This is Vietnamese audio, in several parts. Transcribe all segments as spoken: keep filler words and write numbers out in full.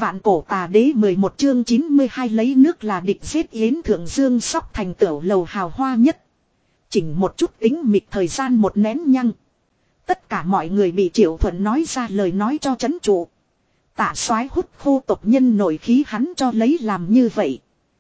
Vạn cổ tà đế mười một chương chín mươi hai lấy nước là địch giết Yến Thượng Dương sóc thành tửu lầu hào hoa nhất. Chỉnh một chút tính mịt thời gian một nén nhăng. Tất cả mọi người bị Triệu Thuận nói ra lời nói cho chấn trụ. Tạ soái hút khô tộc nhân nổi khí, hắn cho lấy làm như vậy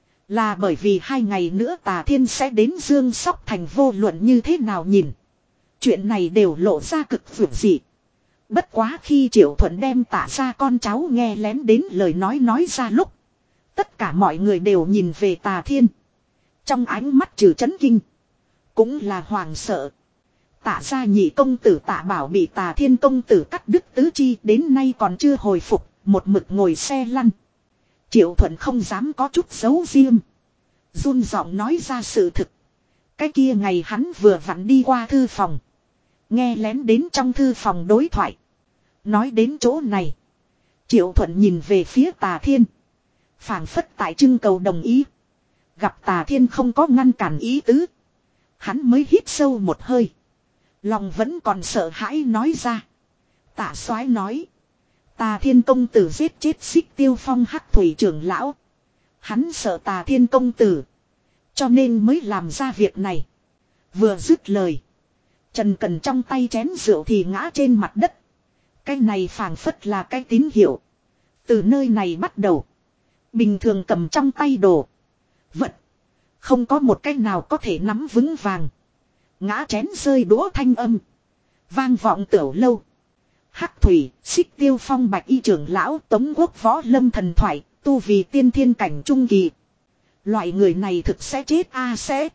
là bởi vì hai ngày nữa Tà Thiên sẽ đến Dương sóc thành, vô luận như thế nào nhìn chuyện này đều lộ ra cực vượt dị. Bất quá khi Triệu Thuận đem Tạ ra con cháu nghe lén đến lời nói nói ra lúc, tất cả mọi người đều nhìn về Tà Thiên. Trong ánh mắt trừ chấn kinh cũng là hoàng sợ. Tạ ra nhị công tử Tạ Bảo bị Tà Thiên công tử cắt đứt tứ chi, đến nay còn chưa hồi phục, một mực ngồi xe lăn. Triệu Thuận không dám có chút giấu riêng, run giọng nói ra sự thực. Cái kia ngày hắn vừa vặn đi qua thư phòng, nghe lén đến trong thư phòng đối thoại. Nói đến chỗ này, Triệu Thuận nhìn về phía Tà Thiên, phảng phất tại trưng cầu đồng ý. Gặp Tà Thiên không có ngăn cản ý tứ, hắn mới hít sâu một hơi, lòng vẫn còn sợ hãi nói ra. Tạ soái nói, Tà Thiên công tử giết chết Xích Tiêu Phong Hắc Thủy trưởng lão. Hắn sợ Tà Thiên công tử, cho nên mới làm ra việc này. Vừa dứt lời, Trần Cần trong tay chén rượu thì ngã trên mặt đất. Cái này phảng phất là cái tín hiệu. Từ nơi này bắt đầu, bình thường cầm trong tay đồ vật, không có một cái nào có thể nắm vững vàng. Ngã chén rơi đũa thanh âm vang vọng tửu lâu. Hắc Thủy, Xích Tiêu Phong Bạch Y trưởng lão, Tống Quốc võ lâm thần thoại, tu vì tiên thiên cảnh trung kỳ. Loại người này thực sẽ chết a à sẽ.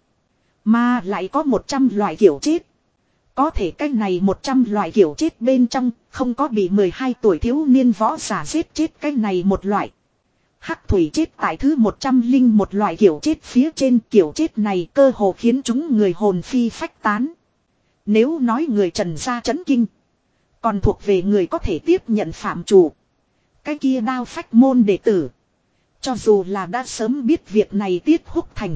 Mà lại có một trăm loại kiểu chết. Có thể cái này một trăm loại kiểu chết bên trong, không có bị mười hai tuổi thiếu niên võ giả giết chết cái này một loại. Hắc Thủy chết tại thứ một trăm linh một loại kiểu chết phía trên. Kiểu chết này cơ hồ khiến chúng người hồn phi phách tán. Nếu nói người Trần gia chấn kinh, còn thuộc về người có thể tiếp nhận phạm chủ. Cái kia Đao Phách môn đệ tử, cho dù là đã sớm biết việc này Tiết Húc Thành,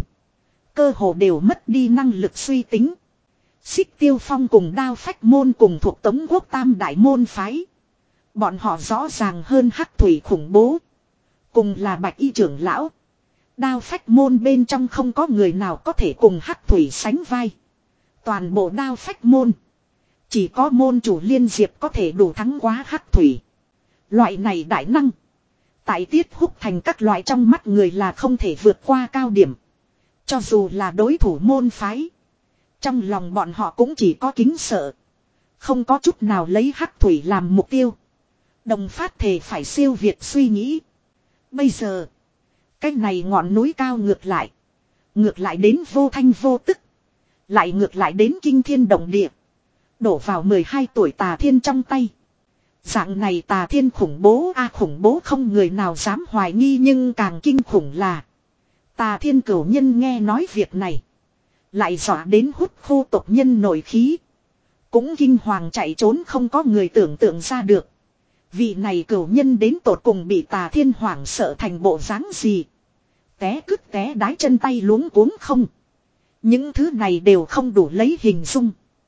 cơ hồ đều mất đi năng lực suy tính. Xích Tiêu Phong cùng Đao Phách môn cùng thuộc Tống Quốc tam đại môn phái. Bọn họ rõ ràng hơn Hắc Thủy khủng bố. Cùng là Bạch Y trưởng lão, Đao Phách môn bên trong không có người nào có thể cùng Hắc Thủy sánh vai. Toàn bộ Đao Phách môn, chỉ có môn chủ Liên Diệp có thể đủ thắng quá Hắc Thủy. Loại này đại năng, tại Tiết Húc Thành các loại trong mắt người là không thể vượt qua cao điểm. Cho dù là đối thủ môn phái, trong lòng bọn họ cũng chỉ có kính sợ, không có chút nào lấy Hắc Thủy làm mục tiêu. Đồng phát thề phải siêu việt suy nghĩ. Bây giờ, cái này ngọn núi cao ngược lại, ngược lại đến vô thanh vô tức, lại ngược lại đến kinh thiên động địa, đổ vào mười hai tuổi Tà Thiên trong tay. Dạng này Tà Thiên khủng bố a à, khủng bố không người nào dám hoài nghi, nhưng càng kinh khủng là Tà Thiên cửu nhân nghe nói việc này, lại dọa đến hút khô tộc nhân nổi khí, cũng kinh hoàng chạy trốn, không có người tưởng tượng ra được vị này cửu nhân đến tột cùng bị Tà Thiên hoảng sợ thành bộ dáng gì. Té cứt té đái chân tay luống cuống không. Những thứ này đều không đủ lấy hình dung.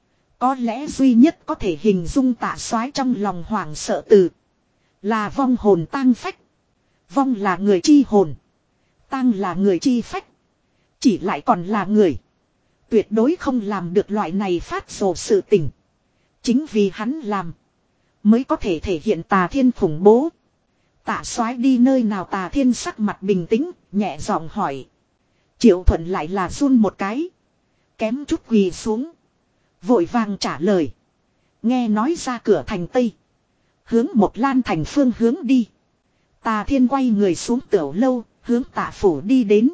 Có lẽ duy nhất có thể hình dung Tạ soái trong lòng hoảng sợ từ là vong hồn tang phách. Vong là người chi hồn, tang là người chi phách. Chỉ lại còn là người, tuyệt đối không làm được loại này phát rồ sự tình. Chính vì hắn làm, mới có thể thể hiện Tà Thiên khủng bố. Tạ soái đi nơi nào? Tà Thiên sắc mặt bình tĩnh, nhẹ giọng hỏi. Triệu Thuận lại là run một cái, kém chút quỳ xuống, vội vàng trả lời. Nghe nói ra cửa thành Tây, hướng một Lan thành phương hướng đi. Tà Thiên quay người xuống tửu lâu, hướng Tạ phủ đi đến.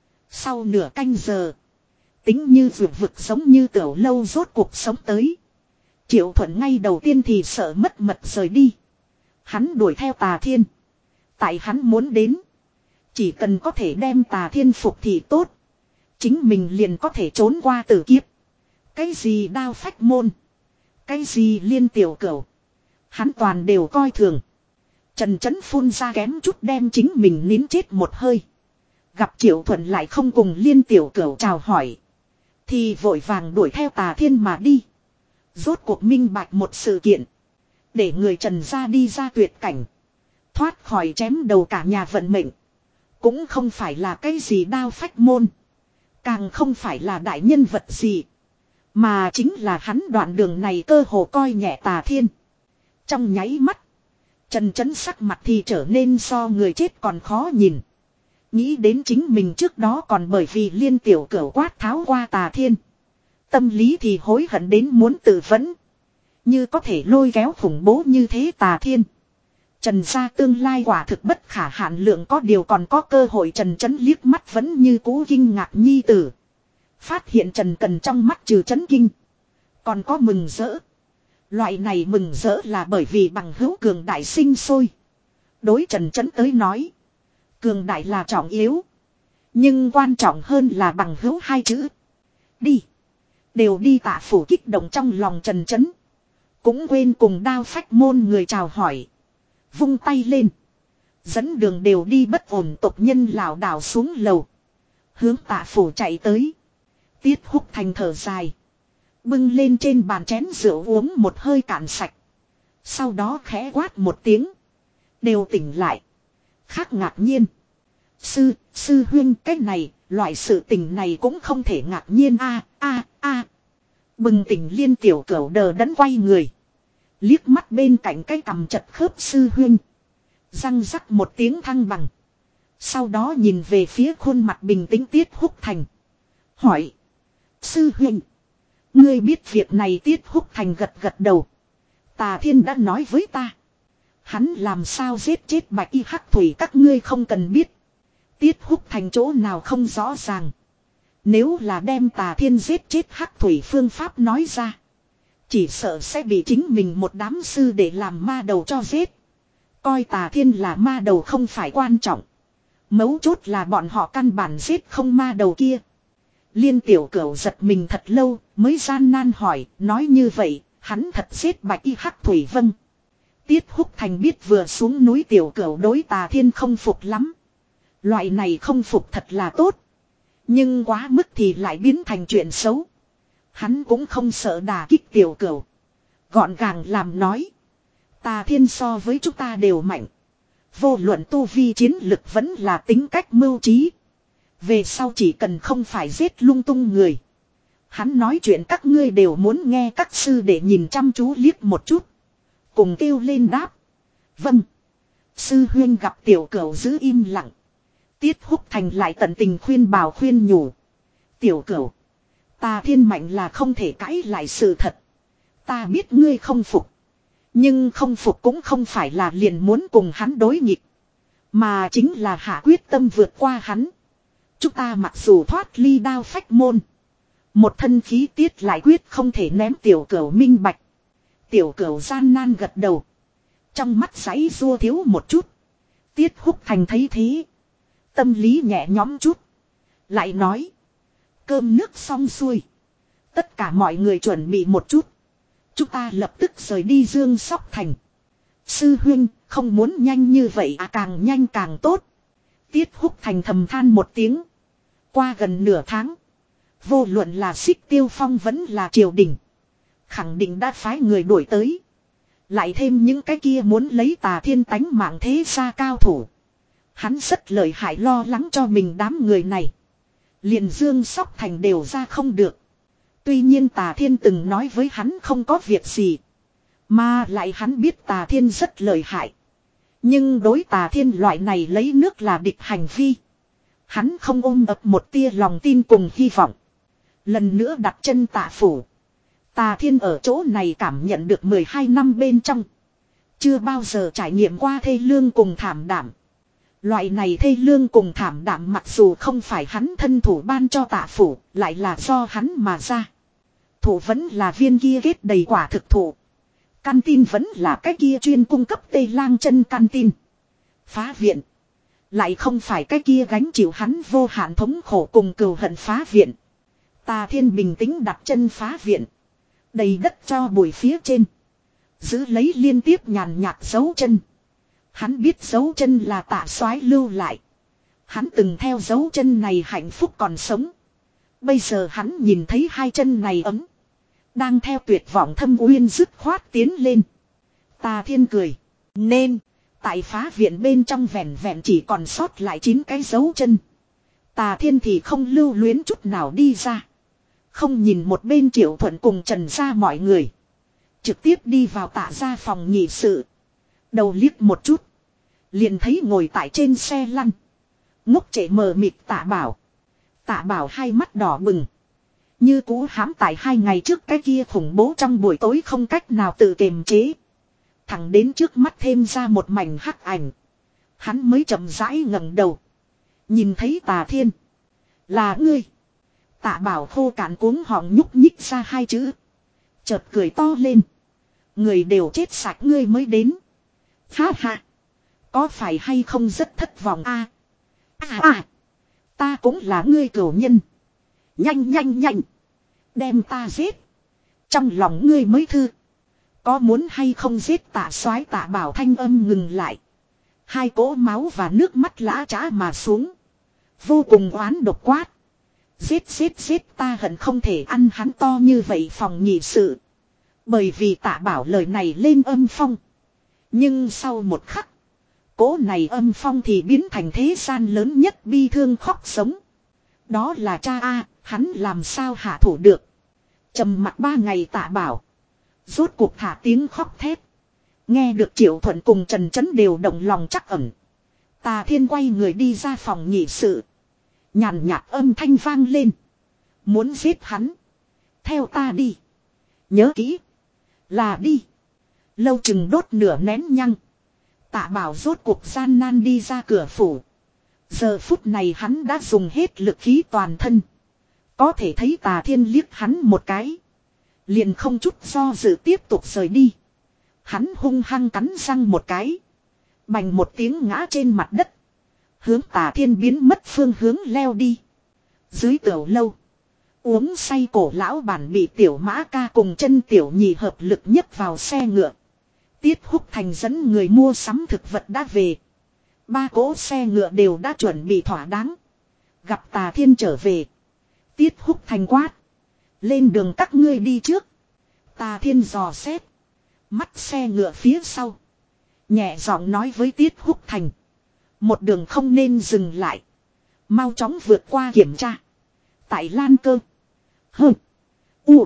Sau nửa canh giờ, tính như vượt vực giống như tửu lâu rốt cuộc sống tới. Triệu Thuận ngay đầu tiên thì sợ mất mật rời đi. Hắn đuổi theo Tà Thiên, tại hắn muốn đến, chỉ cần có thể đem Tà Thiên phục thì tốt, chính mình liền có thể trốn qua tử kiếp. Cái gì Đao Phách môn, cái gì Liên tiểu cửu, hắn toàn đều coi thường. Trần Chấn phun ra kém chút đem chính mình nín chết một hơi. Gặp Triệu Thuận lại không cùng Liên tiểu cửu chào hỏi, thì vội vàng đuổi theo Tà Thiên mà đi. Rốt cuộc minh bạch một sự kiện, để người Trần ra đi ra tuyệt cảnh, thoát khỏi chém đầu cả nhà vận mệnh. Cũng không phải là cái gì đao phách môn. Càng không phải là đại nhân vật gì. Mà chính là hắn đoạn đường này cơ hồ coi nhẹ Tà Thiên. Trong nháy mắt. Trần Chấn sắc mặt thì trở nên so người chết còn khó nhìn. Nghĩ đến chính mình trước đó còn bởi vì Liên tiểu cửu quát tháo qua Tà Thiên. Tâm lý thì hối hận đến muốn tự vấn. Như có thể lôi kéo khủng bố như thế Tà Thiên. Trần gia tương lai quả thực bất khả hạn lượng, có điều còn có cơ hội. Trần Chấn liếc mắt vẫn như cũ kinh ngạc nhi tử. Phát hiện Trần Cần trong mắt trừ chấn kinh. Còn có mừng rỡ. Loại này mừng rỡ là bởi vì bằng hữu cường đại sinh sôi. Đối Trần Chấn tới nói. Cường đại là trọng yếu. Nhưng quan trọng hơn là bằng hữu hai chữ. Đi. Đều đi Tạ phủ kích động trong lòng Trần Chấn. Cũng quên cùng đao phách môn người chào hỏi. Vung tay lên. Dẫn đường đều đi bất ổn tộc nhân lảo đảo xuống lầu. Hướng Tạ phủ chạy tới. Tiết Húc Thành thở dài. Bưng lên trên bàn chén rượu uống một hơi cạn sạch. Sau đó khẽ quát một tiếng. Đều tỉnh lại. Khác ngạc nhiên. Sư, sư huynh cái này, loại sự tình này cũng không thể ngạc nhiên a a a. Bừng tỉnh Liên tiểu cửu đờ đẫn quay người. Liếc mắt bên cạnh cái cằm chật khớp sư huynh. Răng rắc một tiếng thăng bằng. Sau đó nhìn về phía khuôn mặt bình tĩnh Tiết Húc Thành. Hỏi. Sư huynh. Ngươi biết việc này? Tiết Húc Thành gật gật đầu. Tà Thiên đã nói với ta. Hắn làm sao giết chết Bạch Y Hắc Thủy các ngươi không cần biết. Tiết Húc Thành chỗ nào không rõ ràng. Nếu là đem Tà Thiên giết chết Hắc Thủy phương pháp nói ra. Chỉ sợ sẽ bị chính mình một đám sư để làm ma đầu cho giết. Coi Tà Thiên là ma đầu không phải quan trọng. Mấu chốt là bọn họ căn bản giết không ma đầu kia. Liên tiểu cửu giật mình thật lâu mới gian nan hỏi. Nói như vậy hắn thật giết Bạch Y Hắc Thủy? Vâng. Tiết Húc Thành biết vừa xuống núi tiểu cửu đối Tà Thiên không phục lắm. Loại này không phục thật là tốt. Nhưng quá mức thì lại biến thành chuyện xấu. Hắn cũng không sợ đả kích tiểu cửu. Gọn gàng làm nói. Tà Thiên so với chúng ta đều mạnh. Vô luận tu vi chiến lực vẫn là tính cách mưu trí. Về sau chỉ cần không phải giết lung tung người. Hắn nói chuyện các ngươi đều muốn nghe. Các sư để nhìn chăm chú liếc một chút. Cùng kêu lên đáp. Vâng. Sư huyên gặp tiểu cửu giữ im lặng. Tiết Húc Thành lại tận tình khuyên bảo khuyên nhủ. Tiểu cửu. Tà Thiên mạnh là không thể cãi lại sự thật. Ta biết ngươi không phục. Nhưng không phục cũng không phải là liền muốn cùng hắn đối nghịch. Mà chính là hạ quyết tâm vượt qua hắn. Chúng ta mặc dù thoát ly đao phách môn. Một thân khí tiết lại quyết không thể ném tiểu cửu minh bạch. Tiểu cửu gian nan gật đầu. Trong mắt giấy rua thiếu một chút. Tiết Húc Thành thấy thế. Tâm lý nhẹ nhõm chút. Lại nói. Cơm nước xong xuôi. Tất cả mọi người chuẩn bị một chút. Chúng ta lập tức rời đi Dương Sóc Thành. Sư huynh không muốn nhanh như vậy à? Càng nhanh càng tốt. Tiết Húc Thành thầm than một tiếng. Qua gần nửa tháng. Vô luận là Xích Tiêu Phong vẫn là triều đình. Khẳng định đã phái người đuổi tới. Lại thêm những cái kia muốn lấy Tà Thiên tánh mạng thế gia cao thủ. Hắn rất lợi hại, lo lắng cho mình đám người này. Liền Dương Sóc Thành đều ra không được. Tuy nhiên Tà Thiên từng nói với hắn không có việc gì. Mà lại hắn biết Tà Thiên rất lợi hại. Nhưng đối Tà Thiên loại này lấy nước là địch hành vi. Hắn không ôm ấp một tia lòng tin cùng hy vọng. Lần nữa đặt chân Tạ phủ. Tà Thiên ở chỗ này cảm nhận được mười hai năm bên trong. Chưa bao giờ trải nghiệm qua thê lương cùng thảm đảm. Loại này thê lương cùng thảm đảm mặc dù không phải hắn thân thủ ban cho Tạ phủ, lại là do hắn mà ra. Thủ vẫn là viên kia kết đầy quả thực thụ. Căn tin vẫn là cái kia chuyên cung cấp tê lang chân căn tin. Phá viện. Lại không phải cái kia gánh chịu hắn vô hạn thống khổ cùng cừu hận phá viện. Tà Thiên bình tĩnh đặt chân phá viện. Đầy đất cho bụi phía trên. Giữ lấy liên tiếp nhàn nhạt dấu chân. Hắn biết dấu chân là Tạ Soái lưu lại. Hắn từng theo dấu chân này hạnh phúc còn sống. Bây giờ hắn nhìn thấy hai chân này ấm. Đang theo tuyệt vọng thâm uyên dứt khoát tiến lên. Tà Thiên cười. Nên. Tại phá viện bên trong vẹn vẹn chỉ còn sót lại chín cái dấu chân. Tà Thiên thì không lưu luyến chút nào đi ra. Không nhìn một bên Triệu Thuận cùng Trần gia mọi người. Trực tiếp đi vào Tạ gia phòng nhị sự. Đầu liếc một chút. Liền thấy ngồi tại trên xe lăn. Ngốc trệ mờ mịt Tạ Bảo. Tạ Bảo hai mắt đỏ bừng. Như cú hãm tại hai ngày trước cái kia khủng bố trong buổi tối không cách nào tự kiềm chế. Thẳng đến trước mắt thêm ra một mảnh hắc ảnh. Hắn mới chậm rãi ngẩng đầu. Nhìn thấy Tà Thiên. Là ngươi. Tạ Bảo khô cạn cuống họng nhúc nhích ra hai chữ. Chợt cười to lên. Người đều chết sạch ngươi mới đến. Ha ha. Có phải hay không rất thất vọng a? À à. Ta cũng là ngươi cửu nhân. Nhanh nhanh nhanh. Đem ta giết. Trong lòng ngươi mới thư. Có muốn hay không giết Tạ Soái Tạ Bảo thanh âm ngừng lại. Hai cỗ máu và nước mắt lã trã mà xuống. Vô cùng oán độc quát. Giết giết giết ta hận không thể ăn hắn to như vậy phòng nhị sự. Bởi vì Tạ Bảo lời này lên âm phong. Nhưng sau một khắc. Cỗ này âm phong thì biến thành thế gian lớn nhất bi thương khóc sống. Đó là cha a, hắn làm sao hạ thủ được. Trầm mặc ba ngày Tạ Bảo. Rốt cuộc thả tiếng khóc thét. Nghe được Triệu Thuận cùng Trần Chấn đều động lòng chắc ẩn. Tà Thiên quay người đi ra phòng nhị sự. Nhàn nhạt âm thanh vang lên. Muốn giết hắn. Theo ta đi. Nhớ kỹ. Là đi. Lâu chừng đốt nửa nén nhăng. Tạ Bảo rốt cuộc gian nan đi ra cửa phủ. Giờ phút này hắn đã dùng hết lực khí toàn thân. Có thể thấy Tà Thiên liếc hắn một cái. Liền không chút do dự tiếp tục rời đi. Hắn hung hăng cắn răng một cái. Bành một tiếng ngã trên mặt đất. Hướng Tà Thiên biến mất phương hướng leo đi. Dưới tiểu lâu. Uống say cổ lão bản bị tiểu mã ca cùng chân tiểu nhì hợp lực nhấc vào xe ngựa. Tiết Húc Thành dẫn người mua sắm thực vật đã về. Ba cỗ xe ngựa đều đã chuẩn bị thỏa đáng. Gặp Tà Thiên trở về. Tiết Húc Thành quát. Lên đường các ngươi đi trước. Tà Thiên dò xét. Mắt xe ngựa phía sau. Nhẹ giọng nói với Tiết Húc Thành. Một đường không nên dừng lại. Mau chóng vượt qua kiểm tra. Tại Lan Cơ. Hơ. U.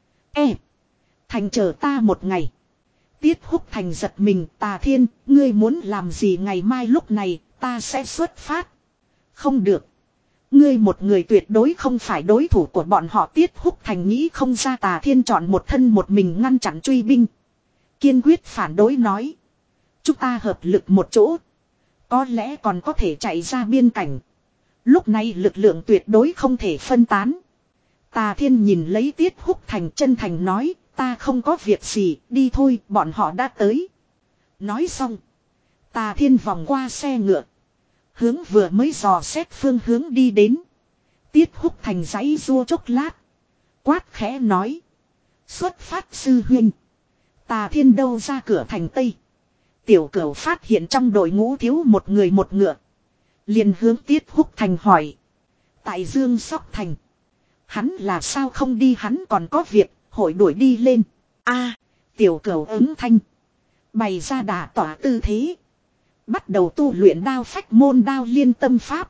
E. Thành chờ ta một ngày. Tiết Húc Thành giật mình. Tà Thiên, ngươi muốn làm gì ngày mai lúc này, ta sẽ xuất phát. Không được. Ngươi một người tuyệt đối không phải đối thủ của bọn họ. Tiết Húc Thành nghĩ không ra Tà Thiên chọn một thân một mình ngăn chặn truy binh. Kiên quyết phản đối nói. Chúng ta hợp lực một chỗ. Có lẽ còn có thể chạy ra biên cảnh. Lúc này lực lượng tuyệt đối không thể phân tán. Tà Thiên nhìn lấy Tiết Húc Thành chân thành nói. Ta không có việc gì, đi thôi, bọn họ đã tới. Nói xong. Tà Thiên vòng qua xe ngựa. Hướng vừa mới dò xét phương hướng đi đến. Tiết Húc Thành giãy rua chốc lát. Quát khẽ nói. Xuất phát sư huynh. Tà Thiên đâu ra cửa thành Tây. Tiểu Cửu phát hiện trong đội ngũ thiếu một người một ngựa. Liền hướng Tiết Húc Thành hỏi. Tại Dương Sóc Thành. Hắn là sao không đi, hắn còn có việc, hội đuổi đi lên. A, Tiểu Cửu ứng thanh. Bày ra đả tỏa tư thế. Bắt đầu tu luyện đao phách môn đao liên tâm pháp.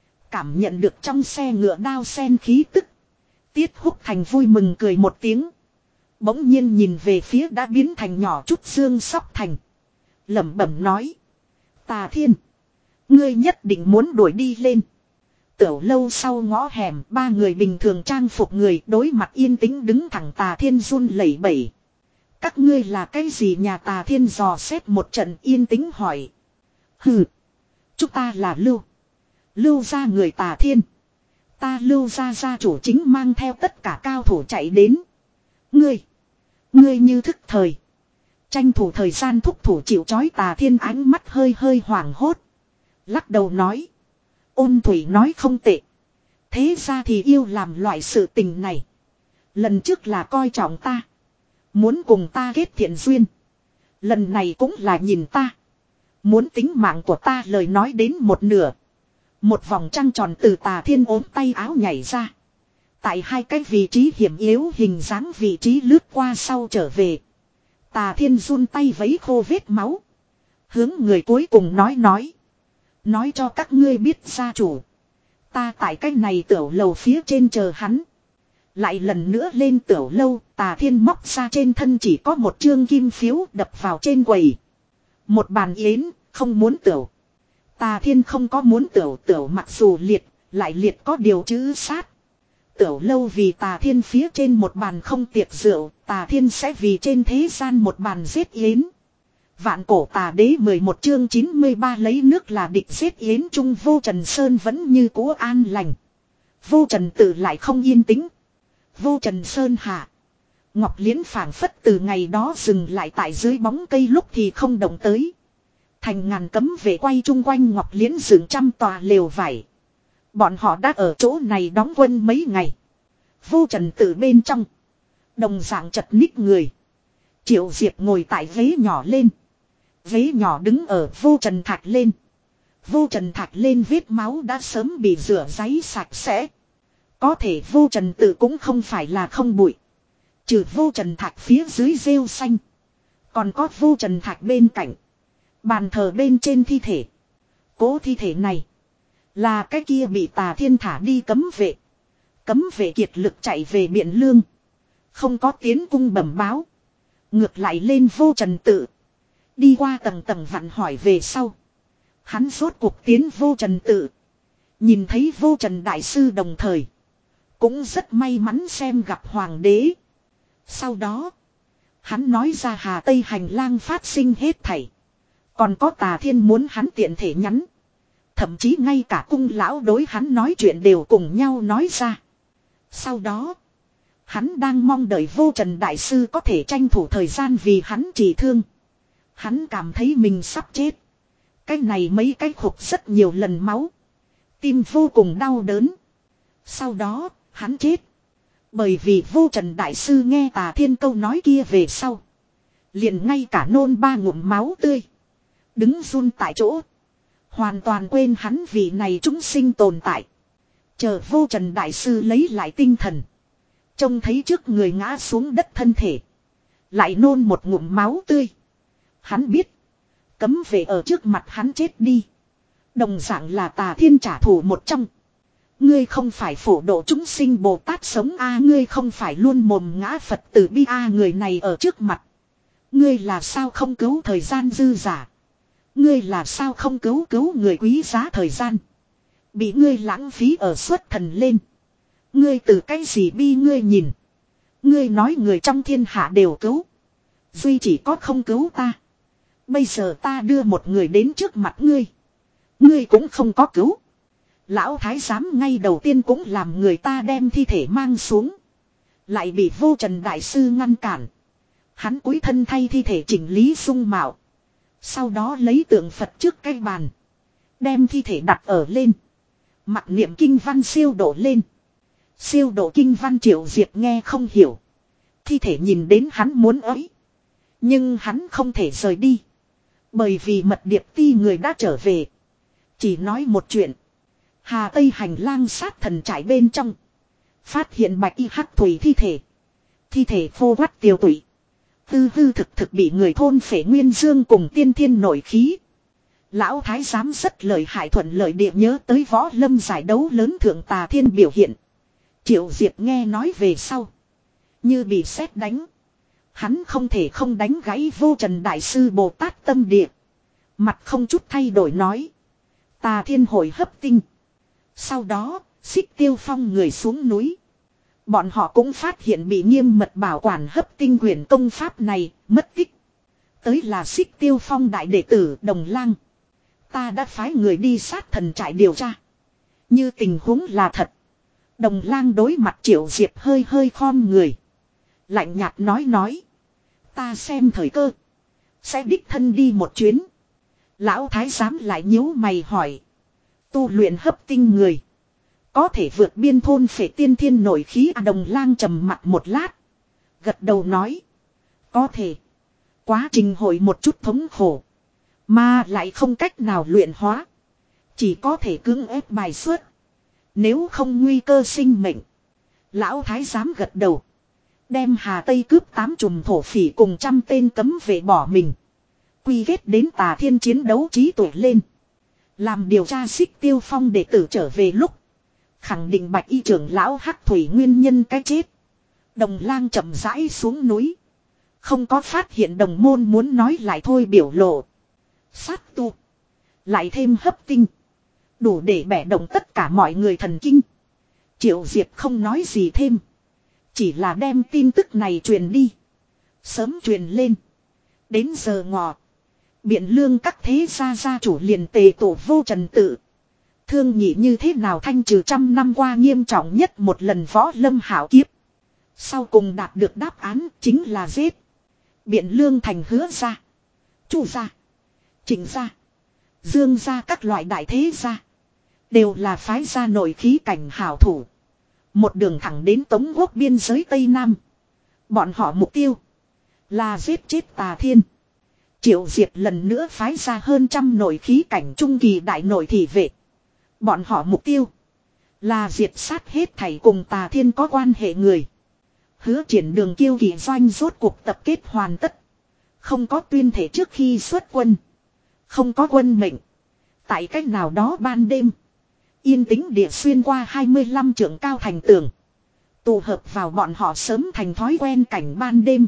Cảm nhận được trong xe ngựa đao sen khí tức. Tiết Húc Thành vui mừng cười một tiếng. Bỗng nhiên nhìn về phía đã biến thành nhỏ chút Dương Sóc Thành. Lẩm bẩm nói. Tà Thiên. Ngươi nhất định muốn đuổi đi lên. Tiểu lâu sau ngõ hẻm, ba người bình thường trang phục người đối mặt yên tĩnh đứng thẳng. Tà Thiên run lẩy bẩy. Các ngươi là cái gì? Nhà Tà Thiên dò xét một trận yên tĩnh hỏi. Hừ. Chúng ta là Lưu. Lưu gia người. Tà Thiên. Ta Lưu gia gia chủ chính mang theo tất cả cao thủ chạy đến. Ngươi. Ngươi như thức thời. Tranh thủ thời gian thúc thủ chịu trói. Tà Thiên ánh mắt hơi hơi hoảng hốt. Lắc đầu nói. Ôn Thủy nói không tệ. Thế ra thì yêu làm loại sự tình này. Lần trước là coi trọng ta. Muốn cùng ta kết thiện duyên. Lần này cũng là nhìn ta. Muốn tính mạng của ta. Lời nói đến một nửa. Một vòng trăng tròn từ Tà Thiên ốm tay áo nhảy ra. Tại hai cái vị trí hiểm yếu hình dáng vị trí lướt qua sau trở về. Tà Thiên run tay vấy khô vết máu. Hướng người cuối cùng nói nói. Nói cho các ngươi biết gia chủ. Ta tại cách này tiểu lầu phía trên chờ hắn. Lại lần nữa lên tiểu lâu, Tà Thiên móc ra trên thân chỉ có một trương kim phiếu đập vào trên quầy. Một bàn yến, không muốn tiểu. Tà Thiên không có muốn tiểu, tiểu mặc dù liệt, lại liệt có điều chữ sát. Tiểu lâu vì Tà Thiên phía trên một bàn không tiệc rượu, Tà Thiên sẽ vì trên thế gian một bàn giết yến. Vạn cổ tà đế mười một chương chín mươi ba lấy nước là địch giết yến trung vô Trần Sơn vẫn như cũ an lành. Vô Trần Tự lại không yên tĩnh. Vô Trần Sơn hạ. Ngọc Liễn phảng phất từ ngày đó dừng lại tại dưới bóng cây lúc thì không động tới. Thành ngàn cấm vệ quay chung quanh Ngọc Liễn dựng trăm tòa lều vải. Bọn họ đã ở chỗ này đóng quân mấy ngày. Vô Trần Tự bên trong. Đồng dạng chật ních người. Triệu Diệp ngồi tại ghế nhỏ lên. Ghế nhỏ đứng ở Vô Trần Thạch lên. Vô Trần Thạch lên vết máu đã sớm bị rửa ráy sạch sẽ. Có thể Vô Trần Tự cũng không phải là không bụi. Trừ Vô Trần Thạch phía dưới rêu xanh. Còn có Vô Trần Thạch bên cạnh. Bàn thờ bên trên thi thể. Cố thi thể này. Là cái kia bị Tà Thiên thả đi cấm vệ. Cấm vệ kiệt lực chạy về Biện Lương. Không có tiến cung bẩm báo. Ngược lại lên Vô Trần Tự. Đi qua tầng tầng vặn hỏi về sau. Hắn rốt cuộc tiến Vô Trần Tự. Nhìn thấy Vô Trần Đại Sư đồng thời. Cũng rất may mắn xem gặp Hoàng đế. Sau đó. Hắn nói ra Hà Tây hành lang phát sinh hết thảy. Còn có Tà Thiên muốn hắn tiện thể nhắn. Thậm chí ngay cả cung lão đối hắn nói chuyện đều cùng nhau nói ra. Sau đó. Hắn đang mong đợi Vô Trần Đại Sư có thể tranh thủ thời gian vì hắn trị thương. Hắn cảm thấy mình sắp chết. Cái này mấy cái khục rất nhiều lần máu. Tim vô cùng đau đớn. Sau đó, hắn chết. Bởi vì Vô Trần Đại Sư nghe Tà Thiên câu nói kia về sau. Liền ngay cả nôn ba ngụm máu tươi. Đứng run tại chỗ. Hoàn toàn quên hắn vì này chúng sinh tồn tại. Chờ Vô Trần Đại Sư lấy lại tinh thần. Trông thấy trước người ngã xuống đất thân thể. Lại nôn một ngụm máu tươi. Hắn biết. Cấm vệ ở trước mặt hắn chết đi. Đồng dạng là Tà Thiên trả thù một trong. Ngươi không phải phổ độ chúng sinh Bồ Tát sống a, ngươi không phải luôn mồm ngã Phật từ bi a, người này ở trước mặt. Ngươi là sao không cứu thời gian dư giả. Ngươi là sao không cứu cứu người quý giá thời gian. Bị ngươi lãng phí ở xuất thần lên. Ngươi từ cái gì bi ngươi nhìn. Ngươi nói người trong thiên hạ đều cứu. Duy chỉ có không cứu ta. Bây giờ ta đưa một người đến trước mặt ngươi. Ngươi cũng không có cứu. Lão thái giám ngay đầu tiên cũng làm người ta đem thi thể mang xuống. Lại bị Vô Trần Đại Sư ngăn cản. Hắn cúi thân thay thi thể chỉnh lý dung mạo. Sau đó lấy tượng Phật trước cái bàn. Đem thi thể đặt ở lên. Mặc niệm kinh văn siêu độ lên. Siêu độ kinh văn Triệu Diệp nghe không hiểu. Thi thể nhìn đến hắn muốn ấy. Nhưng hắn không thể rời đi. Bởi vì mật điệp ti người đã trở về. Chỉ nói một chuyện. Hà Tây hành lang sát thần trải bên trong. Phát hiện bạch y hắc thủy thi thể. Thi thể khô quắt tiêu tụy. Tư hư thực thực bị người thôn phệ nguyên dương cùng tiên thiên nổi khí. Lão thái giám rất lợi hại thuận lợi địa nhớ tới võ lâm giải đấu lớn thượng Tà Thiên biểu hiện. Triệu Diệp nghe nói về sau. Như bị sét đánh. Hắn không thể không đánh gãy Vô Trần Đại Sư Bồ Tát tâm địa. Mặt không chút thay đổi nói. Tà Thiên hội hấp tinh. Sau đó, Xích Tiêu Phong người xuống núi. Bọn họ cũng phát hiện bị nghiêm mật bảo quản hấp tinh quyển công pháp này, mất tích. Tới là Xích Tiêu Phong đại đệ tử Đồng Lang. Ta đã phái người đi sát thần trại điều tra. Như tình huống là thật. Đồng Lang đối mặt Triệu Diệp hơi hơi khom người. Lạnh nhạt nói nói. Ta xem thời cơ. Sẽ đích thân đi một chuyến. Lão thái giám lại nhíu mày hỏi. Tu luyện hấp tinh người. Có thể vượt biên thôn phệ tiên thiên nổi khí à, Đồng Lang trầm mặt một lát. Gật đầu nói. Có thể. Quá trình hội một chút thống khổ. Mà lại không cách nào luyện hóa. Chỉ có thể cưỡng ép bài xuất. Nếu không nguy cơ sinh mệnh. Lão thái giám gật đầu. Đem Hà Tây cướp tám chùm thổ phỉ cùng trăm tên cấm vệ bỏ mình. Quy kết đến Tà Thiên chiến đấu trí tuệ lên. Làm điều tra Xích Tiêu Phong đệ tử trở về lúc. Khẳng định Bạch Y trưởng lão Hắc Thủy nguyên nhân cái chết. Đồng Lang chậm rãi xuống núi. Không có phát hiện đồng môn muốn nói lại thôi biểu lộ. Sát tu. Lại thêm hấp tinh. Đủ để bẻ động tất cả mọi người thần kinh. Triệu Diệp không nói gì thêm. Chỉ là đem tin tức này truyền đi. Sớm truyền lên. Đến giờ ngọ. Biện Lương các thế gia gia chủ liền tề tổ vô trần tự. Thương nhị như thế nào thanh trừ trăm năm qua nghiêm trọng nhất một lần võ lâm hảo kiếp. Sau cùng đạt được đáp án chính là giết. Biện Lương thành hứa ra. Chu ra. Trịnh ra. Dương ra các loại đại thế gia. Đều là phái gia nội khí cảnh hảo thủ. Một đường thẳng đến Tống Quốc biên giới Tây Nam. Bọn họ mục tiêu. Là giết chết Tà Thiên. Triệu Diệp lần nữa phái ra hơn trăm nội khí cảnh trung kỳ đại nội thị vệ. Bọn họ mục tiêu. Là diệt sát hết thảy cùng Tà Thiên có quan hệ người. Hứa triển đường kiêu kỳ doanh rốt cuộc tập kết hoàn tất. Không có tuyên thể trước khi xuất quân. Không có quân mệnh. Tại cách nào đó ban đêm. Yên tĩnh địa xuyên qua hai mươi lăm trượng cao thành tường. Tụ hợp vào bọn họ sớm thành thói quen cảnh ban đêm.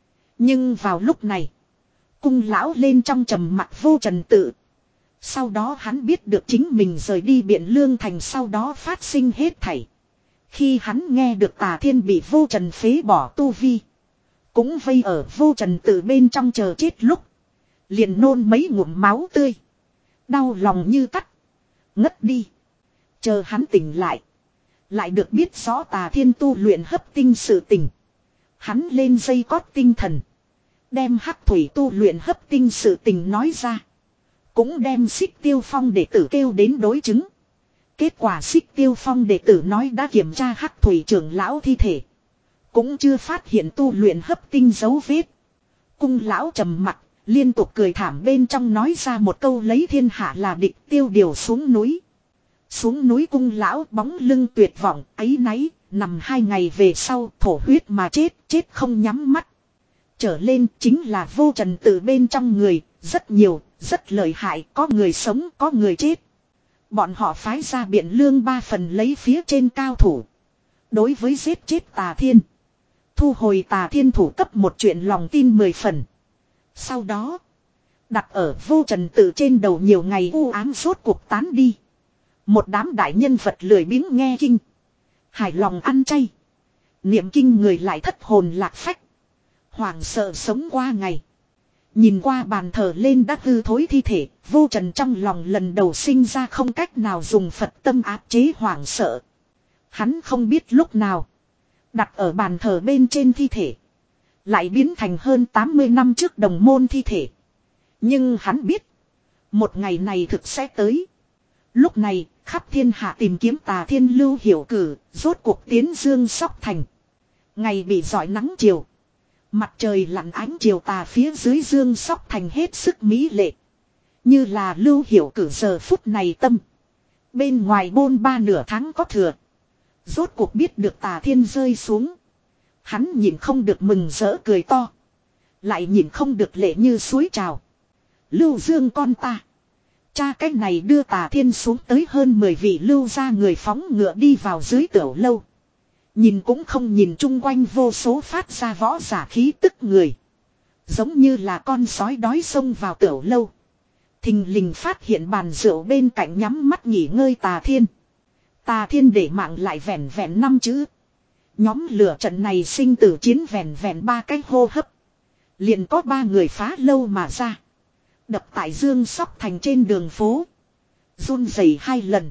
Nhưng vào lúc này. Cung lão lên trong trầm mặc vô trần tự. Sau đó hắn biết được chính mình rời đi Biện Lương thành sau đó phát sinh hết thảy. Khi hắn nghe được Tà Thiên bị vô trần phế bỏ tu vi. Cũng vây ở vô trần tự bên trong chờ chết lúc. Liền nôn mấy ngụm máu tươi. Đau lòng như cắt. Ngất đi. Chờ hắn tỉnh lại. Lại được biết rõ Tà Thiên tu luyện hấp tinh sự tình. Hắn lên dây cót tinh thần. Đem Hắc Thủy tu luyện hấp tinh sự tình nói ra. Cũng đem Xích Tiêu Phong đệ tử kêu đến đối chứng. Kết quả Xích Tiêu Phong đệ tử nói đã kiểm tra Hắc Thủy trưởng lão thi thể. Cũng chưa phát hiện tu luyện hấp tinh dấu vết. Cung lão trầm mặt, liên tục cười thảm bên trong nói ra một câu lấy thiên hạ là địch tiêu điều xuống núi. Xuống núi cung lão bóng lưng tuyệt vọng, áy náy, nằm hai ngày về sau thổ huyết mà chết, chết không nhắm mắt. Trở lên chính là vô trần tự bên trong người, rất nhiều, rất lợi hại, có người sống, có người chết. Bọn họ phái ra Biện Lương ba phần lấy phía trên cao thủ. Đối với giết chết Tà Thiên. Thu hồi Tà Thiên thủ cấp một chuyện lòng tin mười phần. Sau đó, đặt ở vô trần tự trên đầu nhiều ngày u ám rốt cuộc tán đi. Một đám đại nhân vật lười biếng nghe kinh. Hài lòng ăn chay. Niệm kinh người lại thất hồn lạc phách. Hoảng sợ sống qua ngày. Nhìn qua bàn thờ lên đã hư thối thi thể. Vô trần trong lòng lần đầu sinh ra không cách nào dùng Phật tâm áp chế hoảng sợ. Hắn không biết lúc nào. Đặt ở bàn thờ bên trên thi thể. Lại biến thành hơn tám mươi năm trước đồng môn thi thể. Nhưng hắn biết. Một ngày này thực sẽ tới. Lúc này, khắp thiên hạ tìm kiếm Tà Thiên Lưu Hiểu Cử, rốt cuộc tiến Dương Sóc Thành. Ngày bị rọi nắng chiều. Mặt trời lặn ánh chiều tà phía dưới Dương Sóc Thành hết sức mỹ lệ. Như là Lưu Hiểu Cử giờ phút này tâm. Bên ngoài bôn ba nửa tháng có thừa. Rốt cuộc biết được Tà Thiên rơi xuống. Hắn nhìn không được mừng rỡ cười to. Lại nhìn không được lệ như suối trào. Lưu Dương con ta. Cha cái này đưa Tà Thiên xuống tới hơn mười vị lưu ra người phóng ngựa đi vào dưới tiểu lâu. Nhìn cũng không nhìn chung quanh vô số phát ra võ giả khí tức người. Giống như là con sói đói xông vào tiểu lâu. Thình lình phát hiện bàn rượu bên cạnh nhắm mắt nghỉ ngơi Tà Thiên. Tà Thiên để mạng lại vẹn vẹn năm chữ. Nhóm lửa trận này sinh tử chiến vẹn vẹn ba cái hô hấp. Liền có ba người phá lâu mà ra. Đập tại Dương Sóc Thành trên đường phố. Run rẩy hai lần.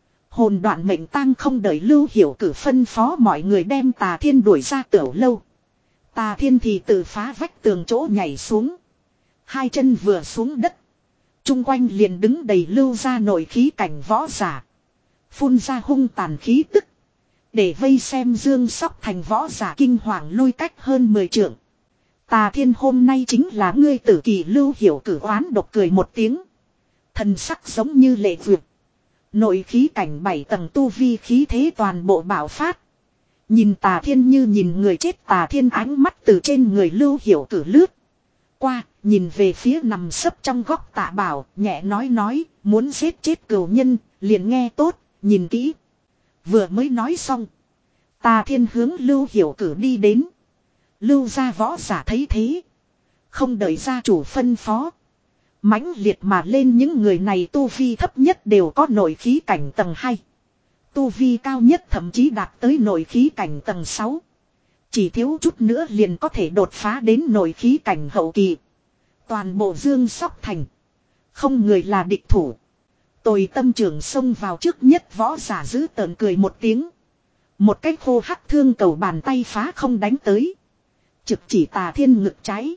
Hồn đoạn mệnh tang không đợi Lưu Hiểu Cử phân phó mọi người đem Tà Thiên đuổi ra tiểu lâu. Tà Thiên thì từ phá vách tường chỗ nhảy xuống. Hai chân vừa xuống đất. Trung quanh liền đứng đầy lưu ra nội khí cảnh võ giả. Phun ra hung tàn khí tức. Để vây xem Dương Sóc Thành võ giả kinh hoàng lui cách hơn mười trượng. Tà Thiên hôm nay chính là ngươi tử kỳ Lưu Hiểu Cử oán độc cười một tiếng. Thần sắc giống như lệ vượt. Nội khí cảnh bảy tầng tu vi khí thế toàn bộ bạo phát. Nhìn Tà Thiên như nhìn người chết Tà Thiên ánh mắt từ trên người Lưu Hiểu Cử lướt qua, nhìn về phía nằm sấp trong góc Tạ Bảo, nhẹ nói nói, muốn giết chết cửu nhân, liền nghe tốt, nhìn kỹ. Vừa mới nói xong, Tà Thiên hướng Lưu Hiểu Cử đi đến. Lưu gia võ giả thấy thế, không đợi gia chủ phân phó, mãnh liệt mà lên. Những người này tu vi thấp nhất đều có nội khí cảnh tầng hai. Tu vi cao nhất thậm chí đạt tới nội khí cảnh tầng sáu. Chỉ thiếu chút nữa liền có thể đột phá đến nội khí cảnh hậu kỳ. Toàn bộ Dương Sóc Thành, không người là địch thủ. Tồi tâm trưởng xông vào trước nhất võ giả giữ tợn cười một tiếng. Một cái khô hắc thương cầu bàn tay phá không đánh tới. Trực chỉ Tà Thiên ngực trái.